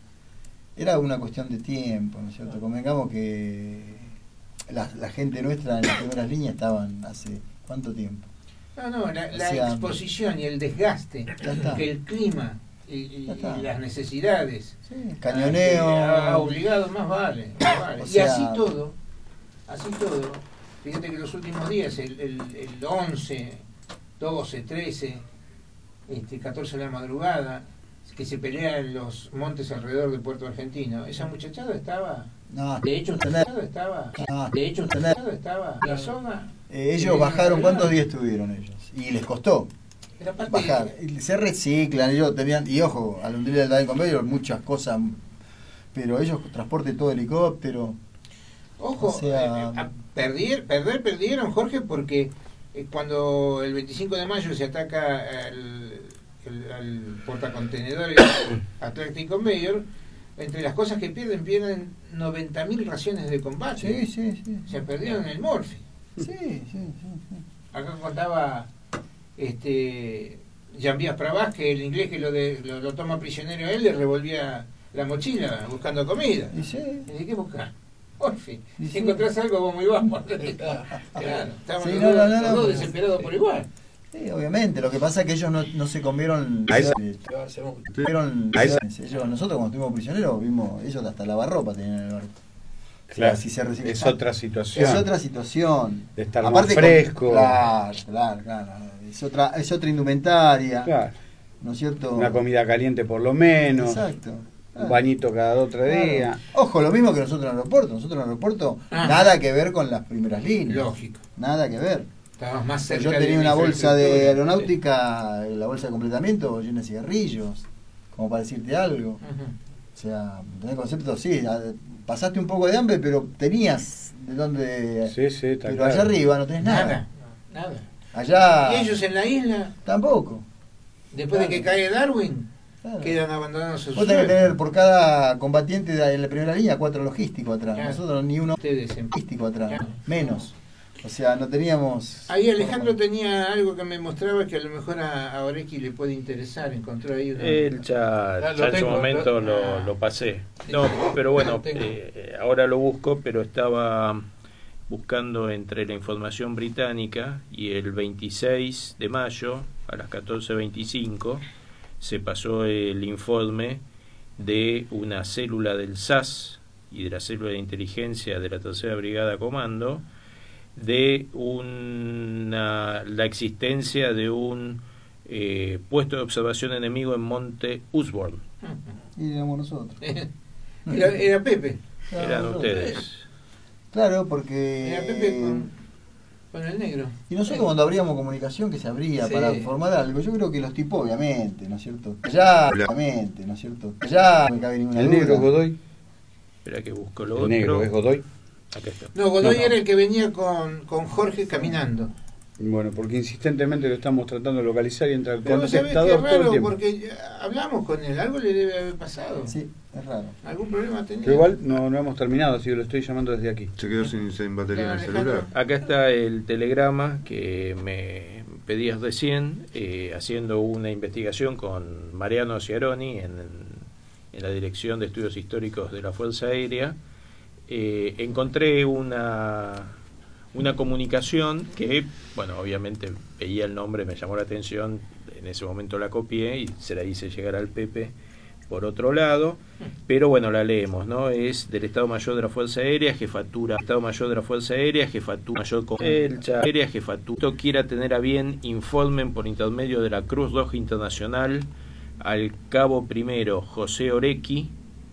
era una cuestión de tiempo, ¿no es cierto? Convengamos que la, la gente nuestra en las primeras líneas estaban hace ¿cuánto tiempo? No, no, la, la O sea, exposición y el desgaste, Ya está. que el clima y, y- Ya está. y las necesidades Sí, cañoneo. ha, ha obligado, más vale. Más vale. O y sea- así todo, así todo, fíjate que los últimos días, el, el, el once, doce, trece, este, catorce de la madrugada, que se pelea en los montes alrededor de Puerto Argentino, esa muchachada estaba, No, de hecho, tener- muchachada estaba, no, de hecho, tener- muchachada estaba, la soga, eh, ellos bajaron, ¿cuántos días estuvieron ellos? Y les costó era parte bajar. Y se reciclan, ellos tenían, y ojo, al hundir el David Conveyor, muchas cosas, pero ellos transporte todo helicóptero. Ojo, O sea- eh, a perder, perder, perdieron, Jorge, porque eh, cuando el veinticinco de mayo se ataca al, el- al portacontenedores Atlantic Conveyor, entre las cosas que pierden, pierden noventa mil raciones de combate. Sí, sí, sí. Se perdieron el Morphy. Sí, sí, sí, sí. Acá contaba este Jean-Pierre Pravas que el inglés que lo, de, lo, lo toma prisionero a él le revolvía la mochila buscando comida. Y sí. ¿Y de qué buscar? Morphy. Y Si sí. encontrás algo, vos muy vamos. Claro, estaban Sí, los, no, dos, no, no, los no, dos pero- desesperados por igual. Sí, obviamente, lo que pasa es que ellos no, no se comieron... A esa- Hace mucho. comieron- A esa- ellos, nosotros cuando estuvimos prisioneros vimos, ellos hasta lavarropa tenían en el barco. Claro, si se recicla- es otra situación. Es otra situación. De estar Aparte más con- fresco. claro, claro, claro. Es otra, es otra indumentaria, Claro, ¿no es cierto? una comida caliente por lo menos. Exacto. Un bañito cada dos o tres Claro. días. Ojo, lo mismo que nosotros en el aeropuerto. Nosotros en el aeropuerto, Ah. nada que ver con las primeras líneas. Lógico. Nada que ver. Estábamos más cerca Yo de tenía la una bolsa de infraestructura. aeronáutica, la bolsa de completamiento llena de cigarrillos, como para decirte algo. Ujú. O sea, tener concepto, sí, a- pasaste un poco de hambre, pero tenías de dónde... Sí, sí, está pero claro. allá arriba no tenés nada. Nada, nada. Allá Y ellos en la isla, tampoco. después de que cae Darwin, Claro. quedan abandonados a su Vos tenés que suerte. tener por cada combatiente de- en la primera línea cuatro logísticos atrás. Claro. Nosotros ni uno Ustedes en- logístico atrás, Claro. menos. O sea, no teníamos. Ahí Alejandro tenía algo que me mostraba que a lo mejor a, a Orequi le puede interesar, encontró ahí una... Él ya, Ah, lo ya en su tengo, momento lo- lo, ah. lo pasé. No, pero bueno, eh, ahora lo busco, pero estaba buscando entre la información británica y el veintiséis de mayo a las catorce veinticinco se pasó el informe de una célula del S A S y de la célula de inteligencia de la tercera Brigada Comando de una, la existencia de un eh, puesto de observación enemigo en Monte Usborne. Y éramos nosotros. Era, era Pepe. Éramos Eran nosotros. ustedes. Claro, porque. Era Pepe con, con el negro. Y nosotros cuando abríamos comunicación, que se abría Sí. para informar algo, yo creo que los tipos, obviamente, ¿no es cierto? Ya, obviamente, ¿no es cierto? Ya no me cabe ninguna El duda. negro Godoy. Espera que busco lo El otro. negro es Godoy. Acá está. No, Godoy No, no. era el que venía con, con Jorge caminando. Bueno, porque insistentemente lo estamos tratando de localizar y entra el Pero vos sabés que es contestador todo el raro, tiempo. porque ya hablamos con él, algo le debe haber pasado. Sí, es raro. ¿Algún problema tenía? Pero igual no, no hemos terminado, así que lo estoy llamando desde aquí. Se quedó sin, sin batería en el celular. Acá está el telegrama que me pedías recién, eh, haciendo una investigación con Mariano Ciaroni en, en la Dirección de Estudios Históricos de la Fuerza Aérea. Eh, encontré una, una comunicación que, bueno, obviamente veía el nombre, me llamó la atención, en ese momento la copié y se la hice llegar al Pepe por otro lado, pero bueno, la leemos, ¿no? Es del Estado Mayor de la Fuerza Aérea, jefatura, Estado Mayor de la Fuerza Aérea, jefatura mayor con el aérea, jefatura, quiera tener a bien, informen por intermedio de la Cruz Roja Internacional al cabo primero José Orequi,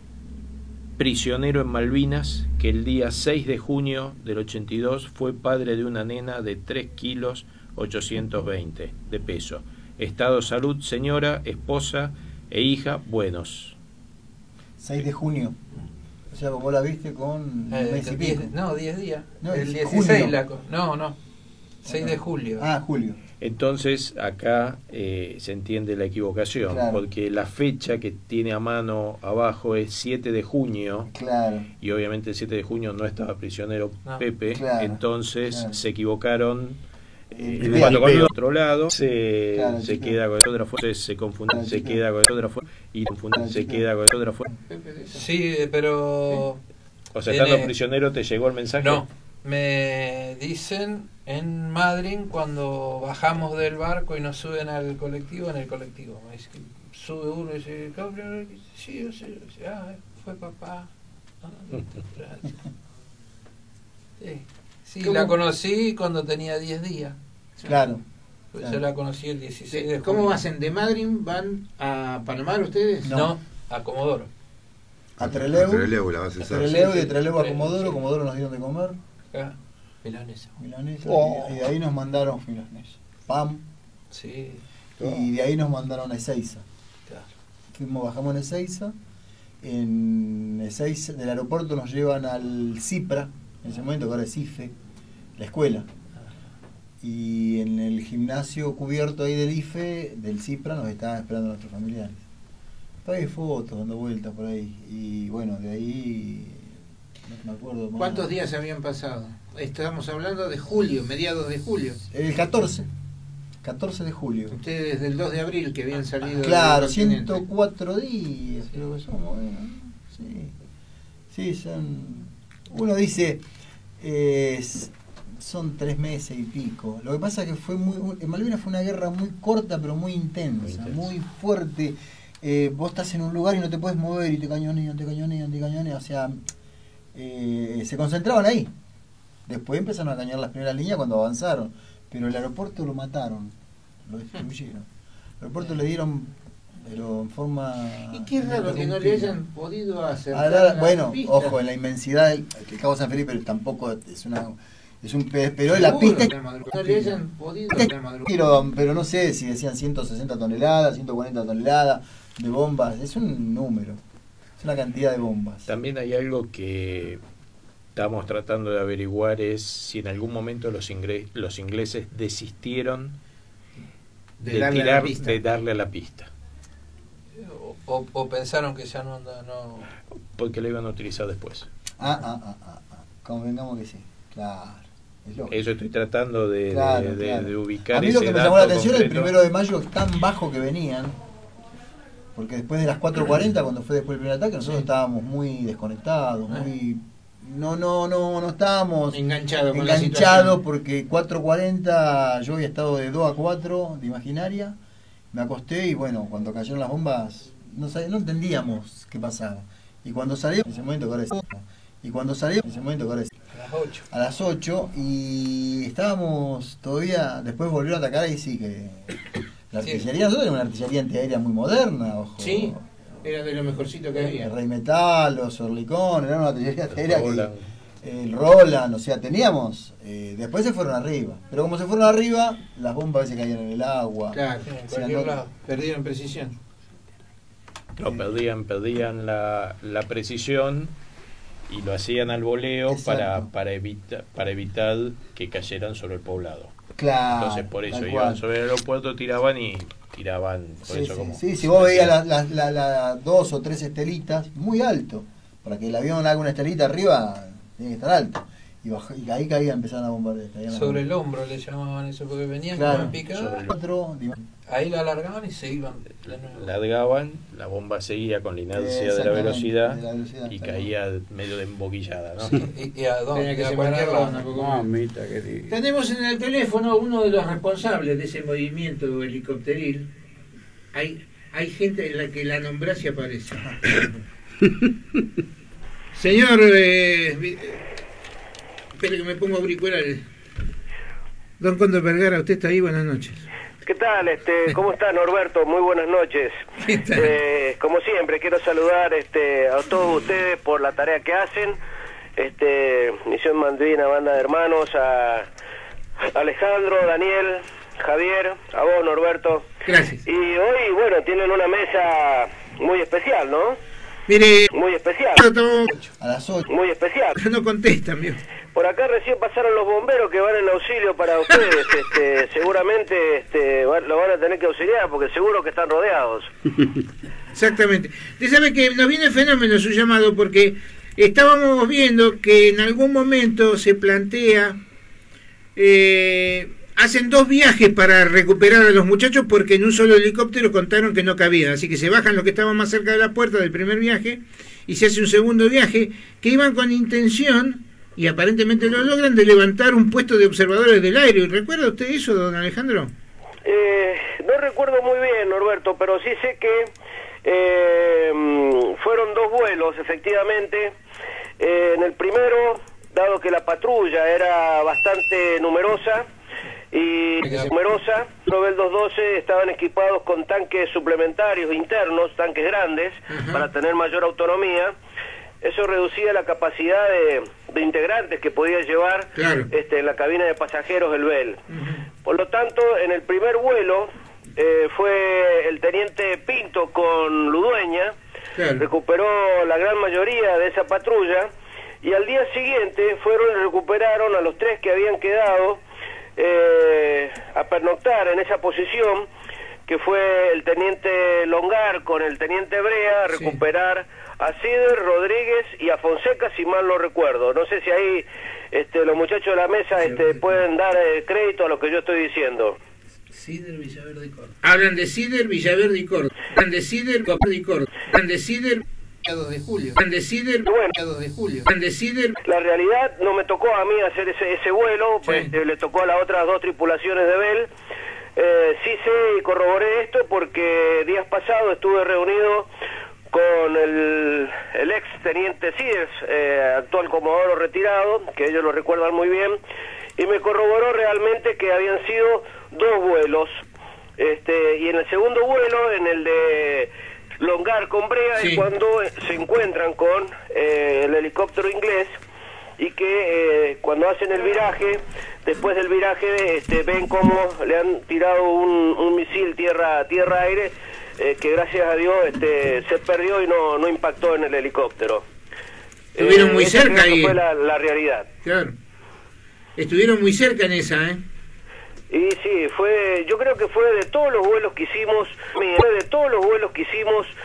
prisionero en Malvinas, que el día seis de junio del ochenta y dos fue padre de una nena de tres kilos ochocientos veinte de peso. Estado de salud, señora, esposa e hija, buenos. seis de junio. O sea, vos la viste con un Eh, mes y diez- pico. no, diez días. No, el es dieciséis junio. la co- No, no. seis de julio. Ah, julio. Entonces acá eh, se entiende la equivocación, Claro. porque la fecha que tiene a mano abajo es siete de junio, Claro. y obviamente el siete de junio no estaba prisionero No. Pepe, Claro, entonces claro. se equivocaron. Eh, El cuando con el peo. otro lado se, Claro, se chico. queda con el otra fuerza, se confunde, Claro, se chico. queda con el otra fuerza y confunde, se queda con el otra fuerza. Sí, eh, pero... O sea, estando Tiene- prisionero, ¿te llegó el mensaje? No, me dicen en Madrid cuando bajamos del barco y nos suben al colectivo, en el colectivo. Me dice, sube uno y dice, "Cabrón, sí, sí, sí, ah, fue papá. Ah, gracias". Sí, sí ¿Cómo? la conocí cuando tenía diez días. Claro. Pues claro. yo la conocí el dieciséis de ¿Cómo julio. hacen? ¿De Madrid van a Palomar ustedes? No. No, a Comodoro. A Trelew. A Trelew, la base a Sar. Trelew, de Trelew a Sí, Comodoro. sí. Comodoro nos dieron de comer. Acá, milanesa. Milanesa. Oh. Y de ahí nos mandaron milanesa. Pam. Sí, Y de ahí nos mandaron a Ezeiza. claro. Fuimos, bajamos en Ezeiza. En Ezeiza, del aeropuerto nos llevan al CIPRA, en ese momento que ahora es IFE, la escuela. Y en el gimnasio cubierto ahí del IFE, del CIPRA, nos estaban esperando nuestros familiares. Hay fotos dando vueltas por ahí. Y bueno, de ahí no me acuerdo más. ¿Cuántos días habían pasado? Estamos hablando de julio, mediados de julio. El catorce. catorce de julio. Ustedes desde el dos de abril que habían salido. Claro, del continente. ciento cuatro días, creo que somos. Bueno, sí. Sí, son. Uno dice. eh, s- son tres meses y pico. Lo que pasa es que fue muy. En Malvinas fue una guerra muy corta, pero muy intensa, muy, fuerte. Eh, vos estás en un lugar y no te puedes mover y te cañonean, te cañonean, te cañonean. O sea, eh, se concentraban ahí. Después empezaron a cañar las primeras líneas cuando avanzaron. Pero el aeropuerto lo mataron, lo destruyeron. El aeropuerto le dieron, pero en forma... Y qué raro que no le hayan podido hacer. Ahora, bueno, ojo, en la inmensidad del el Cabo San Felipe tampoco es una... Es un pe- pero la pista... No le hayan podido. Pero, pero no sé si decían ciento sesenta toneladas, ciento cuarenta toneladas de bombas. Es un número, es una cantidad de bombas. También hay algo que estamos tratando de averiguar, es si en algún momento los, ingre- los ingleses desistieron De de, darle a la tirar, pista. de darle a la pista. o, o pensaron que ya no, no... Porque lo iban a utilizar después. Ah, ah, ah, ah, ah. Convengamos que sí, claro. Eso estoy tratando de, claro, de, claro. de, de ubicar. A mí lo ese que me dato llamó la atención concreto. el primero de mayo tan bajo que venían, porque después de las cuatro cuarenta, cuando fue después el primer ataque, nosotros estábamos muy desconectados, muy... No, no, no, no estábamos enganchados con la enganchados porque cuatro cuarenta yo había estado de dos a cuatro de Imaginaria, me acosté y bueno, cuando cayeron las bombas no sabía, no entendíamos qué pasaba. Y cuando salió, en ese momento que ahora es, y cuando salió, en ese momento que ahora es, a las ocho. A las ocho y estábamos todavía, después volvieron a atacar y sí que la artillería, nosotros era una artillería antiaérea muy moderna, ojo. Sí, era de lo mejorcito que había. El Rey Metal, los Orlicón, era una artillería antiaérea que el Roland, o sea, teníamos, eh, después se fueron arriba, pero como se fueron arriba, las bombas a veces caían en el agua. Claro, o en sea, cualquier no, lado, perdieron precisión. No, perdían, perdían la, la precisión y lo hacían al voleo para, para, evita, para evitar que cayeran sobre el poblado. Claro, entonces por eso tal iban cual. sobre el aeropuerto, tiraban y tiraban por Sí, eso sí, como sí, si vos veías las la, la, la dos o tres estelitas, muy alto, para que el avión haga una estelita arriba, tiene que estar alto. Y, baja, y ahí caía, empezaban a bombardear. Sobre el hombro le llamaban eso, porque venían claro, con una picada, otro, ahí la alargaban y se iban. largaban, la bomba seguía con la inercia de la velocidad, de la velocidad y caía medio de emboquillada, ¿no? Sí, y, y a dónde, Tenía que a ser cualquier cualquier lado. lado, Mamita, qué divino. Tenemos en el teléfono uno de los responsables de ese movimiento helicópteril. Hay, hay gente en la que la nombrás y aparece. Señor, eh, espere que me pongo auriculares. Don Cóndor Vergara, usted está ahí, buenas noches. ¿Qué tal? Este, ¿Cómo está, Norberto? Muy buenas noches. Eh, como siempre, quiero saludar este, a todos ustedes por la tarea que hacen. Este, Misión Malvina, Banda de Hermanos, a Alejandro, Daniel, Javier, a vos, Norberto. Gracias. Y hoy, bueno, tienen una mesa muy especial, ¿no? Mire, muy especial. A las ocho. Muy especial. No contestan, ¿vio? Por acá recién pasaron los bomberos que van en auxilio para ustedes. este, seguramente este, va, lo van a tener que auxiliar porque seguro que están rodeados. Exactamente. Usted sabe que nos viene fenómeno su llamado porque estábamos viendo que en algún momento se plantea, eh, hacen dos viajes para recuperar a los muchachos porque en un solo helicóptero contaron que no cabían, así que se bajan los que estaban más cerca de la puerta del primer viaje y se hace un segundo viaje que iban con intención, y aparentemente lo logran, de levantar un puesto de observadores del aire. ¿Recuerda usted eso, don Alejandro? Eh, no recuerdo muy bien, Norberto, pero sí sé que eh, fueron dos vuelos, efectivamente. Eh, en el primero, dado que la patrulla era bastante numerosa, y numerosa, los Bell doscientos doce estaban equipados con tanques suplementarios internos, tanques grandes, uh-huh, para tener mayor autonomía. Eso reducía la capacidad de, de integrantes que podía llevar, claro, este, en la cabina de pasajeros el Bell. Uh-huh. Por lo tanto, en el primer vuelo eh, fue el teniente Pinto con Ludueña, claro, recuperó la gran mayoría de esa patrulla, y al día siguiente fueron y recuperaron a los tres que habían quedado eh, a pernoctar en esa posición, que fue el teniente Longar con el teniente Brea, a recuperar, sí, a Cider, Rodríguez y a Fonseca, si mal no recuerdo. No sé si ahí este, los muchachos de la mesa este, pueden dar eh, crédito a lo que yo estoy diciendo. Cider, Villaverde y Córdoba. Hablan de Cider, Villaverde y Córdoba. Hablan de Cider, Villaverde y Córdoba. Hablan de Cider, dos de julio. Hablan de Cider, bueno, dos de julio. Hablan de Cider. La realidad no me tocó a mí hacer ese, ese vuelo, sí, pues eh, le tocó a las otras dos tripulaciones de Bell. Eh, sí sé y corroboré esto porque días pasados estuve reunido con el, el ex teniente Ciders, eh, actual comodoro retirado, que ellos lo recuerdan muy bien, y me corroboró realmente que habían sido dos vuelos, este, y en el segundo vuelo, en el de Longar con Brea, sí, es cuando se encuentran con eh, el helicóptero inglés, y que eh, cuando hacen el viraje, después del viraje este, ven cómo le han tirado un, un misil tierra tierra aire, eh, que gracias a Dios este, se perdió y no, no impactó en el helicóptero. Estuvieron eh, muy cerca ahí. Fue la, la realidad. Claro. Estuvieron muy cerca en esa, ¿eh? Y sí, fue, yo creo que fue de todos los vuelos que hicimos, fue de todos los vuelos que hicimos,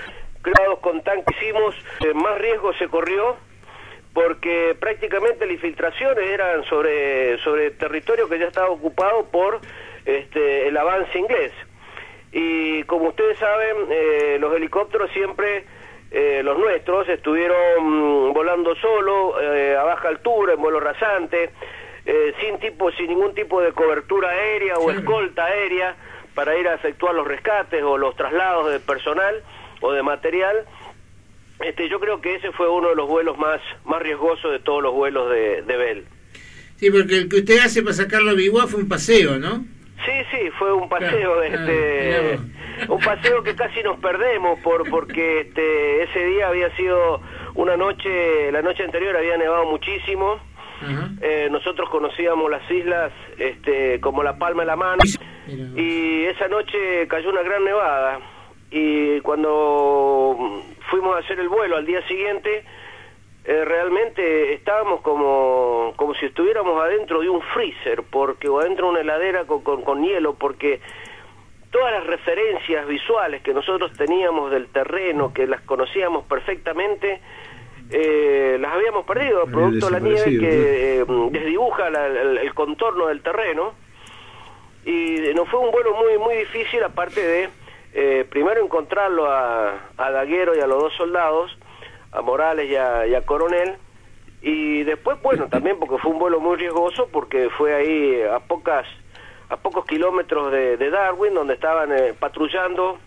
creados con tanques hicimos, eh, más riesgo se corrió, porque prácticamente las infiltraciones eran sobre, sobre territorio que ya estaba ocupado por este, el avance inglés. Y como ustedes saben, eh, los helicópteros siempre, eh, los nuestros, estuvieron volando solo, eh, a baja altura, en vuelo rasante, eh, sin tipo, sin ningún tipo de cobertura aérea o escolta aérea para ir a efectuar los rescates o los traslados de personal o de material. Este, yo creo que ese fue uno de los vuelos más, más riesgosos de todos los vuelos de, de Bell. Sí, porque el que usted hace para sacarlo a Biguá fue un paseo, ¿no? Sí, sí, fue un paseo, claro, este, ah, un paseo que casi nos perdemos por porque este, ese día había sido una noche, la noche anterior había nevado muchísimo. Uh-huh. eh, nosotros conocíamos las islas este, como la palma de la mano, y esa noche cayó una gran nevada, y cuando fuimos a hacer el vuelo al día siguiente, Eh, realmente estábamos como como si estuviéramos adentro de un freezer, porque o adentro de una heladera con, con, con hielo, porque todas las referencias visuales que nosotros teníamos del terreno, que las conocíamos perfectamente, eh, las habíamos perdido, producto de la nieve que eh, desdibuja la, el, el contorno del terreno. Y nos fue un vuelo muy muy difícil, aparte de eh, primero encontrarlo a, a Daguero y a los dos soldados, a Morales y a, y a Coronel, y después, bueno, también porque fue un vuelo muy riesgoso, porque fue ahí a pocas a pocos kilómetros de, de Darwin, donde estaban eh, patrullando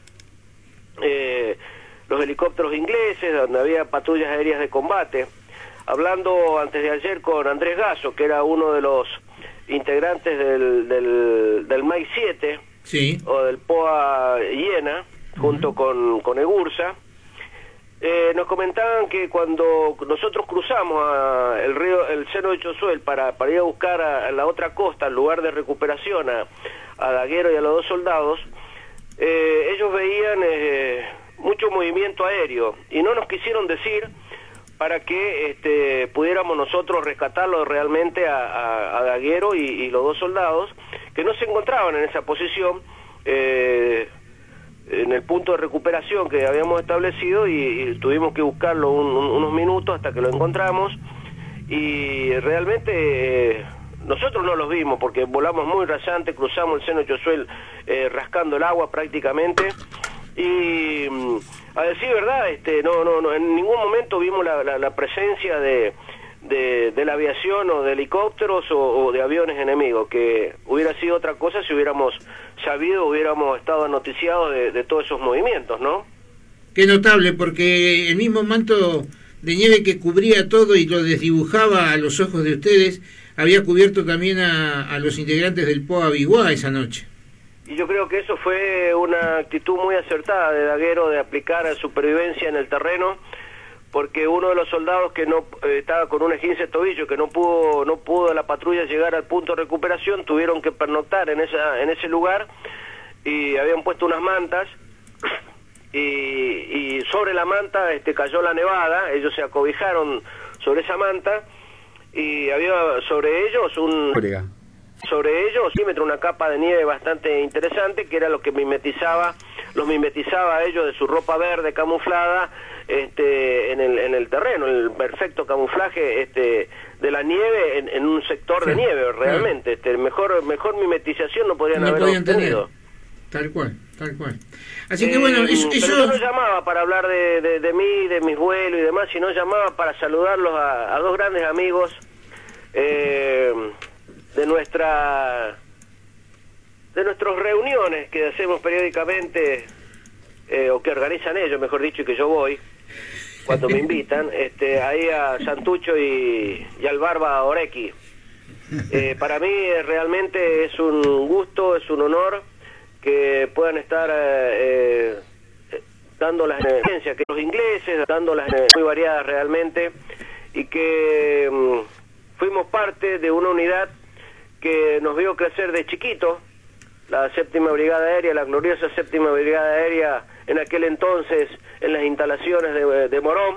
eh, los helicópteros ingleses, donde había patrullas aéreas de combate. Hablando antes de ayer con Andrés Gasso, que era uno de los integrantes del, del, del M A I siete, sí, o del P O A Hiena, junto uh-huh. con, con Egursa. Eh, nos comentaban que cuando nosotros cruzamos a el río, el seno de Chozuel para, para ir a buscar a, a la otra costa, al lugar de recuperación, a, a Daguero y a los dos soldados, eh, ellos veían eh, mucho movimiento aéreo y no nos quisieron decir para que este, pudiéramos nosotros rescatarlo realmente a, a, a Daguero y, y los dos soldados, que no se encontraban en esa posición, eh, en el punto de recuperación que habíamos establecido, y, y tuvimos que buscarlo un, un, unos minutos hasta que lo encontramos, y realmente eh, nosotros no los vimos porque volamos muy rasante, cruzamos el seno de Chozuel eh, rascando el agua prácticamente, y a decir verdad, este, no, no, no, en ningún momento vimos la, la, la presencia de, de, de la aviación o de helicópteros o, o de aviones enemigos, que hubiera sido otra cosa si hubiéramos sabido, hubiéramos estado noticiados de, de todos esos movimientos, ¿no? Qué notable, porque el mismo manto de nieve que cubría todo y lo desdibujaba a los ojos de ustedes, había cubierto también a, a los integrantes del P O A Biguá esa noche. Y yo creo que eso fue una actitud muy acertada de Daguero, de aplicar a supervivencia en el terreno, porque uno de los soldados que no eh, estaba con un esguince de tobillo, que no pudo no pudo la patrulla llegar al punto de recuperación, tuvieron que pernoctar en esa en ese lugar, y habían puesto unas mantas, y, y sobre la manta este cayó la nevada, ellos se acobijaron sobre esa manta, y había sobre ellos un Orega. sobre ellos símetro una capa de nieve bastante interesante, que era lo que mimetizaba los mimetizaba a ellos de su ropa verde camuflada este en el en el terreno, el perfecto camuflaje este de la nieve en, en un sector sí, de nieve realmente, este mejor mejor mimetización no podrían no haber obtenido. Tal cual, tal cual. Así que bueno, eh, eso, pero eso... yo no llamaba para hablar de, de, de mí, de mis vuelos y demás, sino llamaba para saludarlos a, a dos grandes amigos eh, de nuestra de nuestras reuniones que hacemos periódicamente, eh, o que organizan ellos, mejor dicho, y que yo voy cuando me invitan, este, ahí a Santucho y, y al Barba Orequi. Eh, para mí eh, realmente es un gusto, es un honor que puedan estar eh, eh, dando las experiencias que los ingleses, dando las eh, muy variadas realmente, y que um, fuimos parte de una unidad que nos vio crecer de chiquito, la séptima brigada aérea, la gloriosa séptima brigada aérea en aquel entonces en las instalaciones de, de Morón,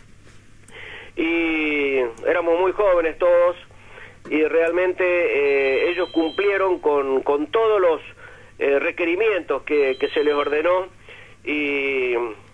y éramos muy jóvenes todos, y realmente eh, ellos cumplieron con, con todos los eh, requerimientos que, que se les ordenó, y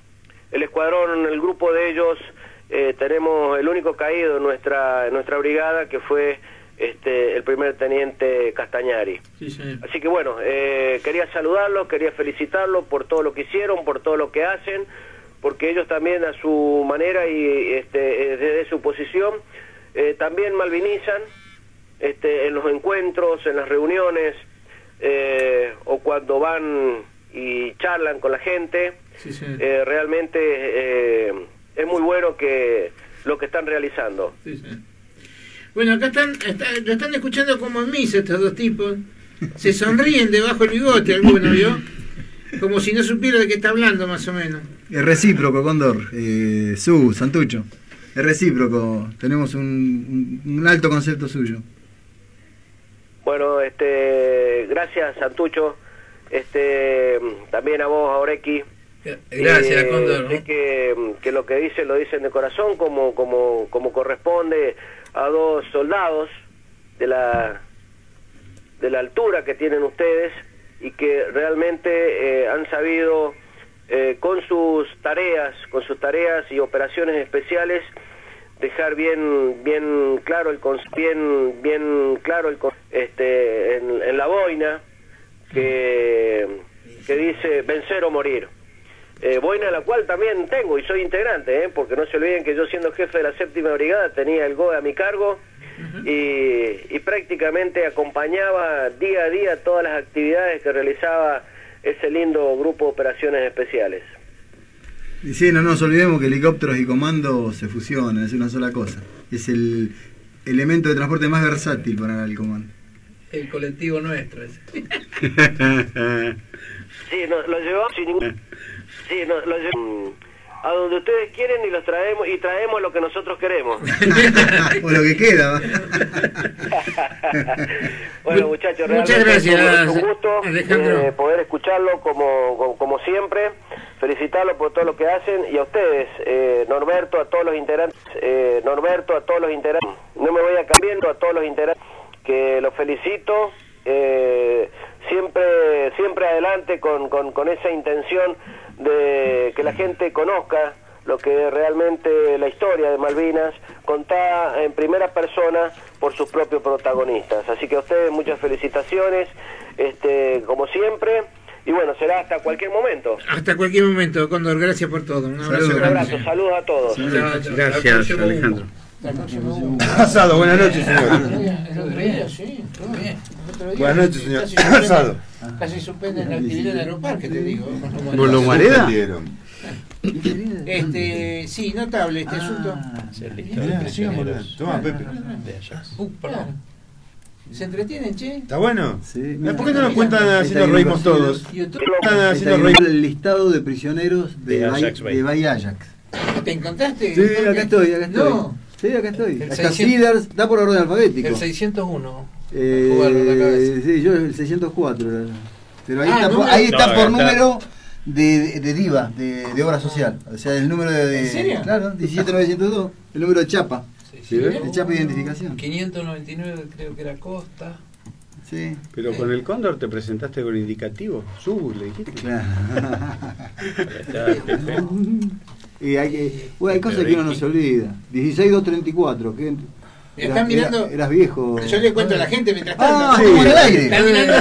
el escuadrón, el grupo de ellos, eh, tenemos el único caído en nuestra, en nuestra brigada, que fue este, el primer teniente Castañari. Sí, señor. Así que bueno, eh, quería saludarlos, quería felicitarlos por todo lo que hicieron, por todo lo que hacen, porque ellos también a su manera y este, desde su posición eh, también malvinizan este, en los encuentros, en las reuniones, eh, o cuando van y charlan con la gente. Sí, sí. Eh, realmente eh, es muy bueno que lo que están realizando. Sí, sí. Bueno, acá están, está, lo están escuchando como en misa estos dos tipos. Se sonríen debajo del bigote alguno, ¿vio? Como si no supiera de qué está hablando, más o menos. Es recíproco, Cóndor. Eh, Su, Santucho. Es recíproco. Tenemos un, un, un alto concepto suyo. Bueno, este, gracias, Santucho. Este, también a vos, Aureki. Gracias, eh, Cóndor, ¿no? Sé que, que lo que dicen lo dicen de corazón, como, como, como corresponde a dos soldados de la, de la altura que tienen ustedes, y que realmente eh, han sabido eh, con sus tareas, con sus tareas y operaciones especiales, dejar bien bien claro el bien bien claro el este en, en la boina que que dice vencer o morir. Eh, boina a la cual también tengo y soy integrante, ¿eh? Porque no se olviden que yo, siendo jefe de la séptima brigada, tenía el G O E a mi cargo. Uh-huh. y, y prácticamente acompañaba día a día todas las actividades que realizaba ese lindo grupo de operaciones especiales. Y sí, no nos olvidemos que helicópteros y comandos se fusionan, es una sola cosa. Es el elemento de transporte más versátil para el comando. El colectivo nuestro ese. Sí, nos lo llevamos sin ningún... Sí, nos lo llevamos a donde ustedes quieren y los traemos y traemos lo que nosotros queremos. O lo que queda. Bueno, muchachos, realmente muchas gracias, es un gusto eh, poder escucharlo como, como, como siempre, felicitarlo por todo lo que hacen, y a ustedes, eh, Norberto, a todos los integrantes, eh, Norberto, a todos los integrantes, no me voy a cambiar, a todos los integrantes, que los felicito, eh, siempre, siempre adelante con, con, con esa intención de que la gente conozca lo que realmente la historia de Malvinas, contada en primera persona por sus propios protagonistas. Así que a ustedes muchas felicitaciones, este, como siempre, y bueno, será hasta cualquier momento. Hasta cualquier momento, Cóndor, gracias por todo. Un abrazo. Un abrazo, saludos a todos. Gracias, gracias, Alejandro. Asado, buenas noches, señor. Sí, todo bien. Buenas noches, señor. Asado. Casi suspenden la actividad del aeroparque, te digo. ¿Por lo Mareda? Este, sí, notable este asunto. Toma, Pepe. Uh, perdón. ¿Se entretienen, che? ¿Está bueno? Sí. ¿Por qué no nos cuentan así nos reímos todos? Están haciendo el listado de prisioneros de, De Bay, Ajax Bay. de Bay Ajax. ¿Te encontraste? Sí, acá estoy, acá estoy. No. Sí, acá estoy. El Acá seiscientos Cedars, da por orden alfabético. El seiscientos uno. Eh, Jugarlo en la cabeza. sí, yo el seiscientos cuatro. Pero ahí Ah, está, por, número. ahí está No, por está. número de, de, de DIVA, de, de obra social. O sea, el número de. de ¿En serio? Claro, diecisiete mil novecientos dos. El número de chapa. Sí, De chapa de identificación. quinientos noventa y nueve creo que era Costa. Sí. Pero con el Cóndor te presentaste con indicativo. Sub, le dijiste. Claro. Está, Pepe. Y hay, que, bueno, hay cosas que uno no se olvida. dieciséis dos treinta y cuatro. Que Están eras, mirando. era- eras viejo. Yo le cuento a la gente mientras tanto. Ah, ¿no? estamos en el aire. Está mirando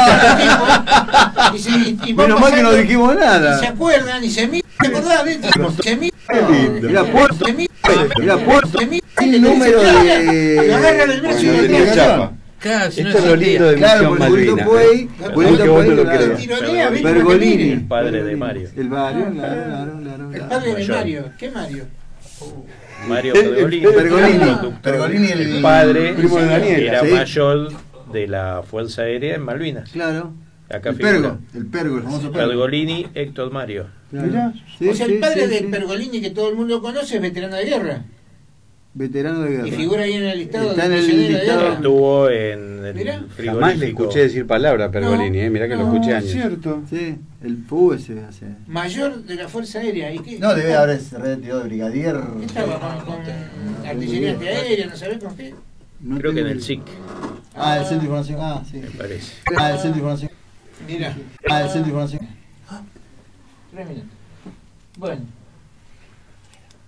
la lista. Y se- y- y va Menos mal que no pasando, dijimos nada. y se acuerdan y se miran. ¿Te acordás de esto? Se miran. Mira, puerto. Se miran. Mira, puerto. Se miran. El número de. Lo agarran del brazo y de lo identificación. chapa. Claro, si no Esto es lo existía. lindo de Claro, Misión por el Malvinas. Puey, ¿no? por el Aunque vos no lo Puey, creas. Tironea, ¿viste? Pergolini. Porque El padre de Mario. El Mario, claro, claro, claro. El padre de Mayor. Mario. ¿Qué Mario? Mario El- Pergolini. Pergolini. conductor. Pergolini, el El padre primo de Daniela, era sí. mayor de la Fuerza Aérea en Malvinas. Claro. Acá El figura. Pergo, el Pergo, el famoso Pergo. Pergolini, Héctor Mario. Mirá. Sí, O sea, el sí, padre sí, de sí. Pergolini, que todo el mundo conoce, es veterano de guerra. Veterano de guerra. Y figura ahí en el listado Está de en el prisioneros de listado. guerra. Estuvo en el Mirá. frigorífico. Jamás le escuché decir palabra a Pergolini, No, eh. Mirá que lo no, escuché Es años. cierto. Sí, el P U S hace. Mayor de la Fuerza Aérea. ¿Y qué? No, debe haberse retirado de brigadier. ¿Qué estaba con, con artillería antiaérea? ¿No sabés con qué? No Creo que en tengo- el S I C, Ah, el Centro de Información. Ah, sí. me parece. Ah, el Centro de Información. Mira. Ah, el Centro de Información. Tres minutos. Bueno,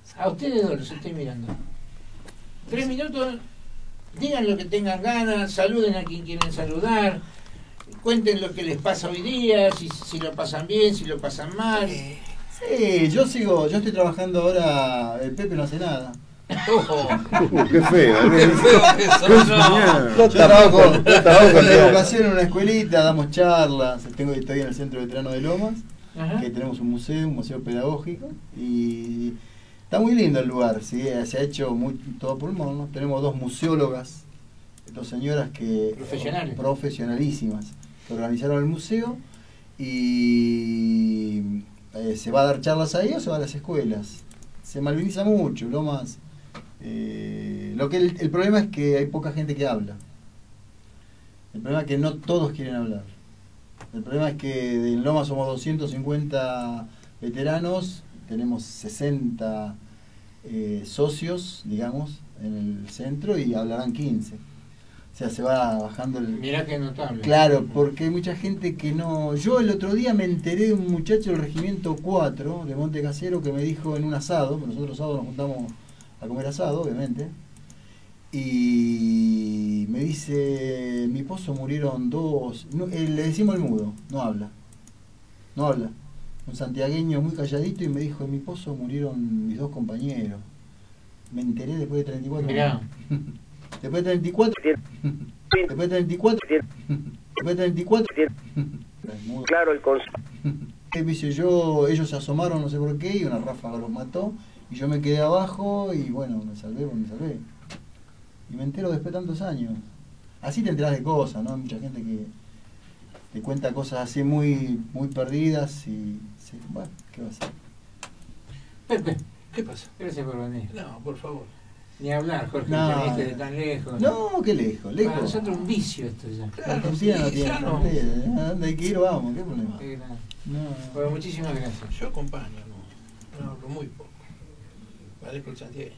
A ustedes dos los estoy mirando. Tres minutos, digan lo que tengan ganas, saluden a quien quieren saludar, cuenten lo que les pasa hoy día, si, si lo pasan bien, si lo pasan mal. Sí, yo sigo, yo estoy trabajando ahora, el Pepe no hace nada. Uh, qué feo, qué feo que sos. Yo trabajo en educación en una escuelita, damos charlas, tengo, estoy en el Centro Veterano de Lomas, Ajá. que tenemos un museo, un museo pedagógico, y está muy lindo el lugar, ¿sí? Se ha hecho muy, todo pulmón, ¿no? Tenemos dos museólogas, dos señoras que profesionales, profesionalísimas, que organizaron el museo y eh, se va a dar charlas ahí o se va a las escuelas. Se malviniza mucho, Lomas. Eh, lo que el, el problema es que hay poca gente que habla. El problema es que no todos quieren hablar. El problema es que en Lomas somos doscientos cincuenta veteranos, tenemos sesenta eh, socios, digamos, en el centro y hablarán quince. O sea, se va bajando el... Mirá que notable. Claro, porque hay mucha gente que no... Yo el otro día me enteré de un muchacho del Regimiento cuatro de Monte Casero que me dijo en un asado, nosotros los sábados nos juntamos a comer asado, obviamente, y me dice, mi pozo murieron dos... No, eh, le decimos el mudo, no habla, no habla. Un santiagueño muy calladito y me dijo, en mi pozo murieron mis dos compañeros. Me enteré después de treinta y cuatro Mirá. años. Después de treinta y cuatro Después de treinta y cuatro Después de treinta y cuatro Claro, el concepto. Yo, ellos se asomaron, no sé por qué, y una ráfaga los mató. Y yo me quedé abajo y bueno, me salvé, me salvé. Y me entero después de tantos años. Así te enteras de cosas, ¿no? Hay mucha gente que te cuenta cosas así muy muy perdidas y... Sí, bueno, ¿qué va a hacer? Pepe, ¿qué pasa? Gracias por venir. No, por favor. Ni hablar, Jorge, No, que viniste de tan lejos. No, qué lejos, lejos. Para nosotros un vicio esto ya. La Argentina no tiene frontera. ¿A dónde hay que ir? Vamos, ¿qué problema? Sí, no. No. Bueno, muchísimas gracias. Yo acompaño, no, no hablo muy poco. Parezco el Santiago.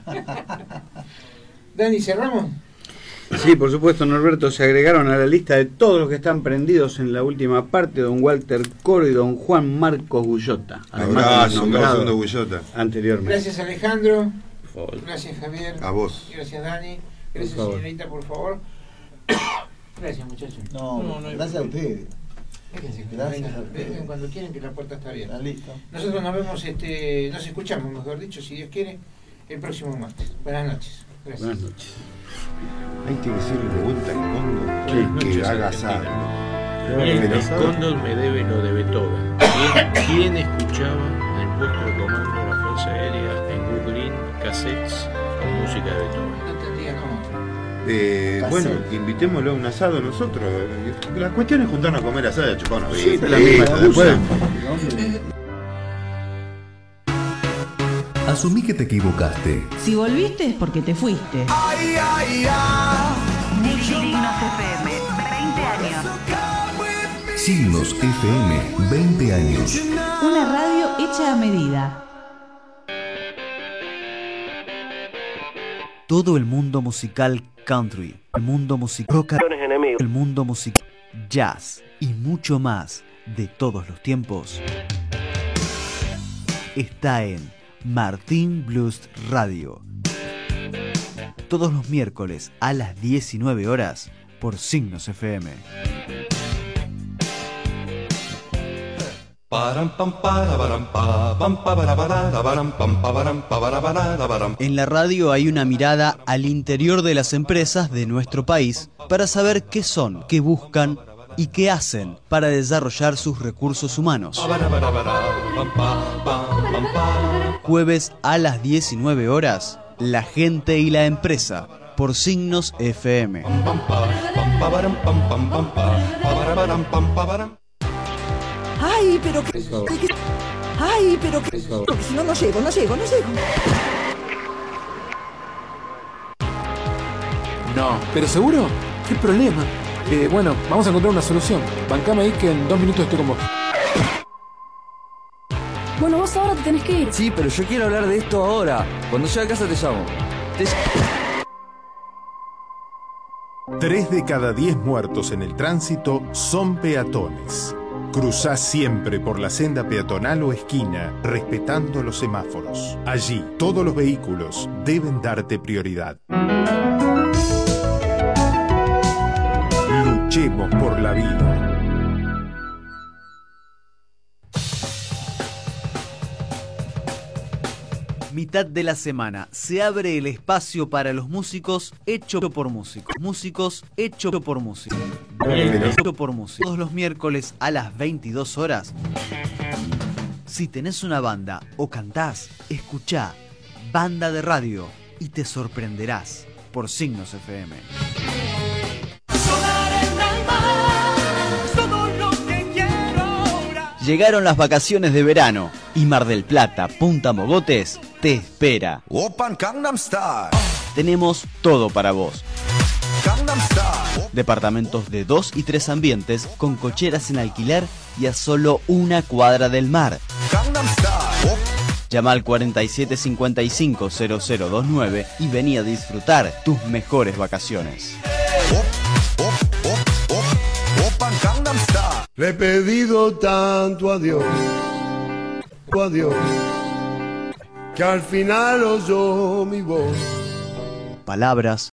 Dani, ¿cerramos? Sí, por supuesto, Norberto, se agregaron a la lista de todos los que están prendidos en la última parte, don Walter Coro y don Juan Marcos Gullota. Abrazo, un abrazo, don Gullota. Anteriormente. Gracias, Alejandro. Gracias, Javier. A vos. Gracias, Dani. Gracias, por señorita, por favor. Gracias, muchachos. No, no, no gracias a ustedes. Gracias, gracias a ustedes. Cuando quieren, que la puerta está abierta. Está listo. Nosotros nos vemos, este, nos escuchamos, mejor dicho, si Dios quiere, el próximo martes. Buenas noches. Gracias. Buenas noches. Hay que decirle de vuelta al Cóndor que, que que haga asado. asado. El Cóndor me debe lo de Beethoven. ¿Quién, quién escuchaba en el puesto de comando de la Fuerza Aérea en Good Green cassettes con música de Beethoven? No entendía cómo. Eh, bueno, invitémoslo a un asado nosotros. La cuestión es juntarnos a comer asado y a chupar una Sí, vida. la misma después. Asumí que te equivocaste. Si volviste es porque te fuiste. Ay, ay, ay. Signos F M, veinte años. Signos F M, veinte años. Una radio hecha a medida. Todo el mundo musical country, el mundo musical rock, el mundo musical jazz y mucho más de todos los tiempos está en Martín Blues Radio. Todos los miércoles a las diecinueve horas por Signos F M. En la radio hay una mirada al interior de las empresas de nuestro país para saber qué son, qué buscan y qué hacen para desarrollar sus recursos humanos. Jueves a las diecinueve horas, La gente y la empresa por Signos F M. Ay, pero que... Ay, pero que... Porque si no, no llego, no llego, no llego. No. ¿Pero seguro? ¿Qué problema? Eh, bueno, vamos a encontrar una solución. Bancame ahí que en dos minutos estoy con vos. Bueno, vos ahora te tenés que ir. Sí, pero yo quiero hablar de esto ahora. Cuando llegue a casa te llamo. Te... Tres de cada diez muertos en el tránsito son peatones. Cruzá siempre por la senda peatonal o esquina, respetando los semáforos. Allí, todos los vehículos deben darte prioridad. Luchemos por la vida. Mitad de la semana se abre el espacio para los músicos hecho por músicos. Músicos hecho por músicos. Hecho por músicos. Todos los miércoles a las veintidós horas. Si tenés una banda o cantás, escuchá Banda de Radio y te sorprenderás por Signos F M. Llegaron las vacaciones de verano y Mar del Plata, Punta Mogotes, te espera. Open Gangnam Style. Tenemos todo para vos. Departamentos de dos y tres ambientes con cocheras en alquiler y a solo una cuadra del mar. Llama al cuarenta y siete cincuenta y cinco cero cero veintinueve y vení a disfrutar tus mejores vacaciones. Le he pedido tanto a Dios, a Dios, que al final oyó mi voz. Palabras,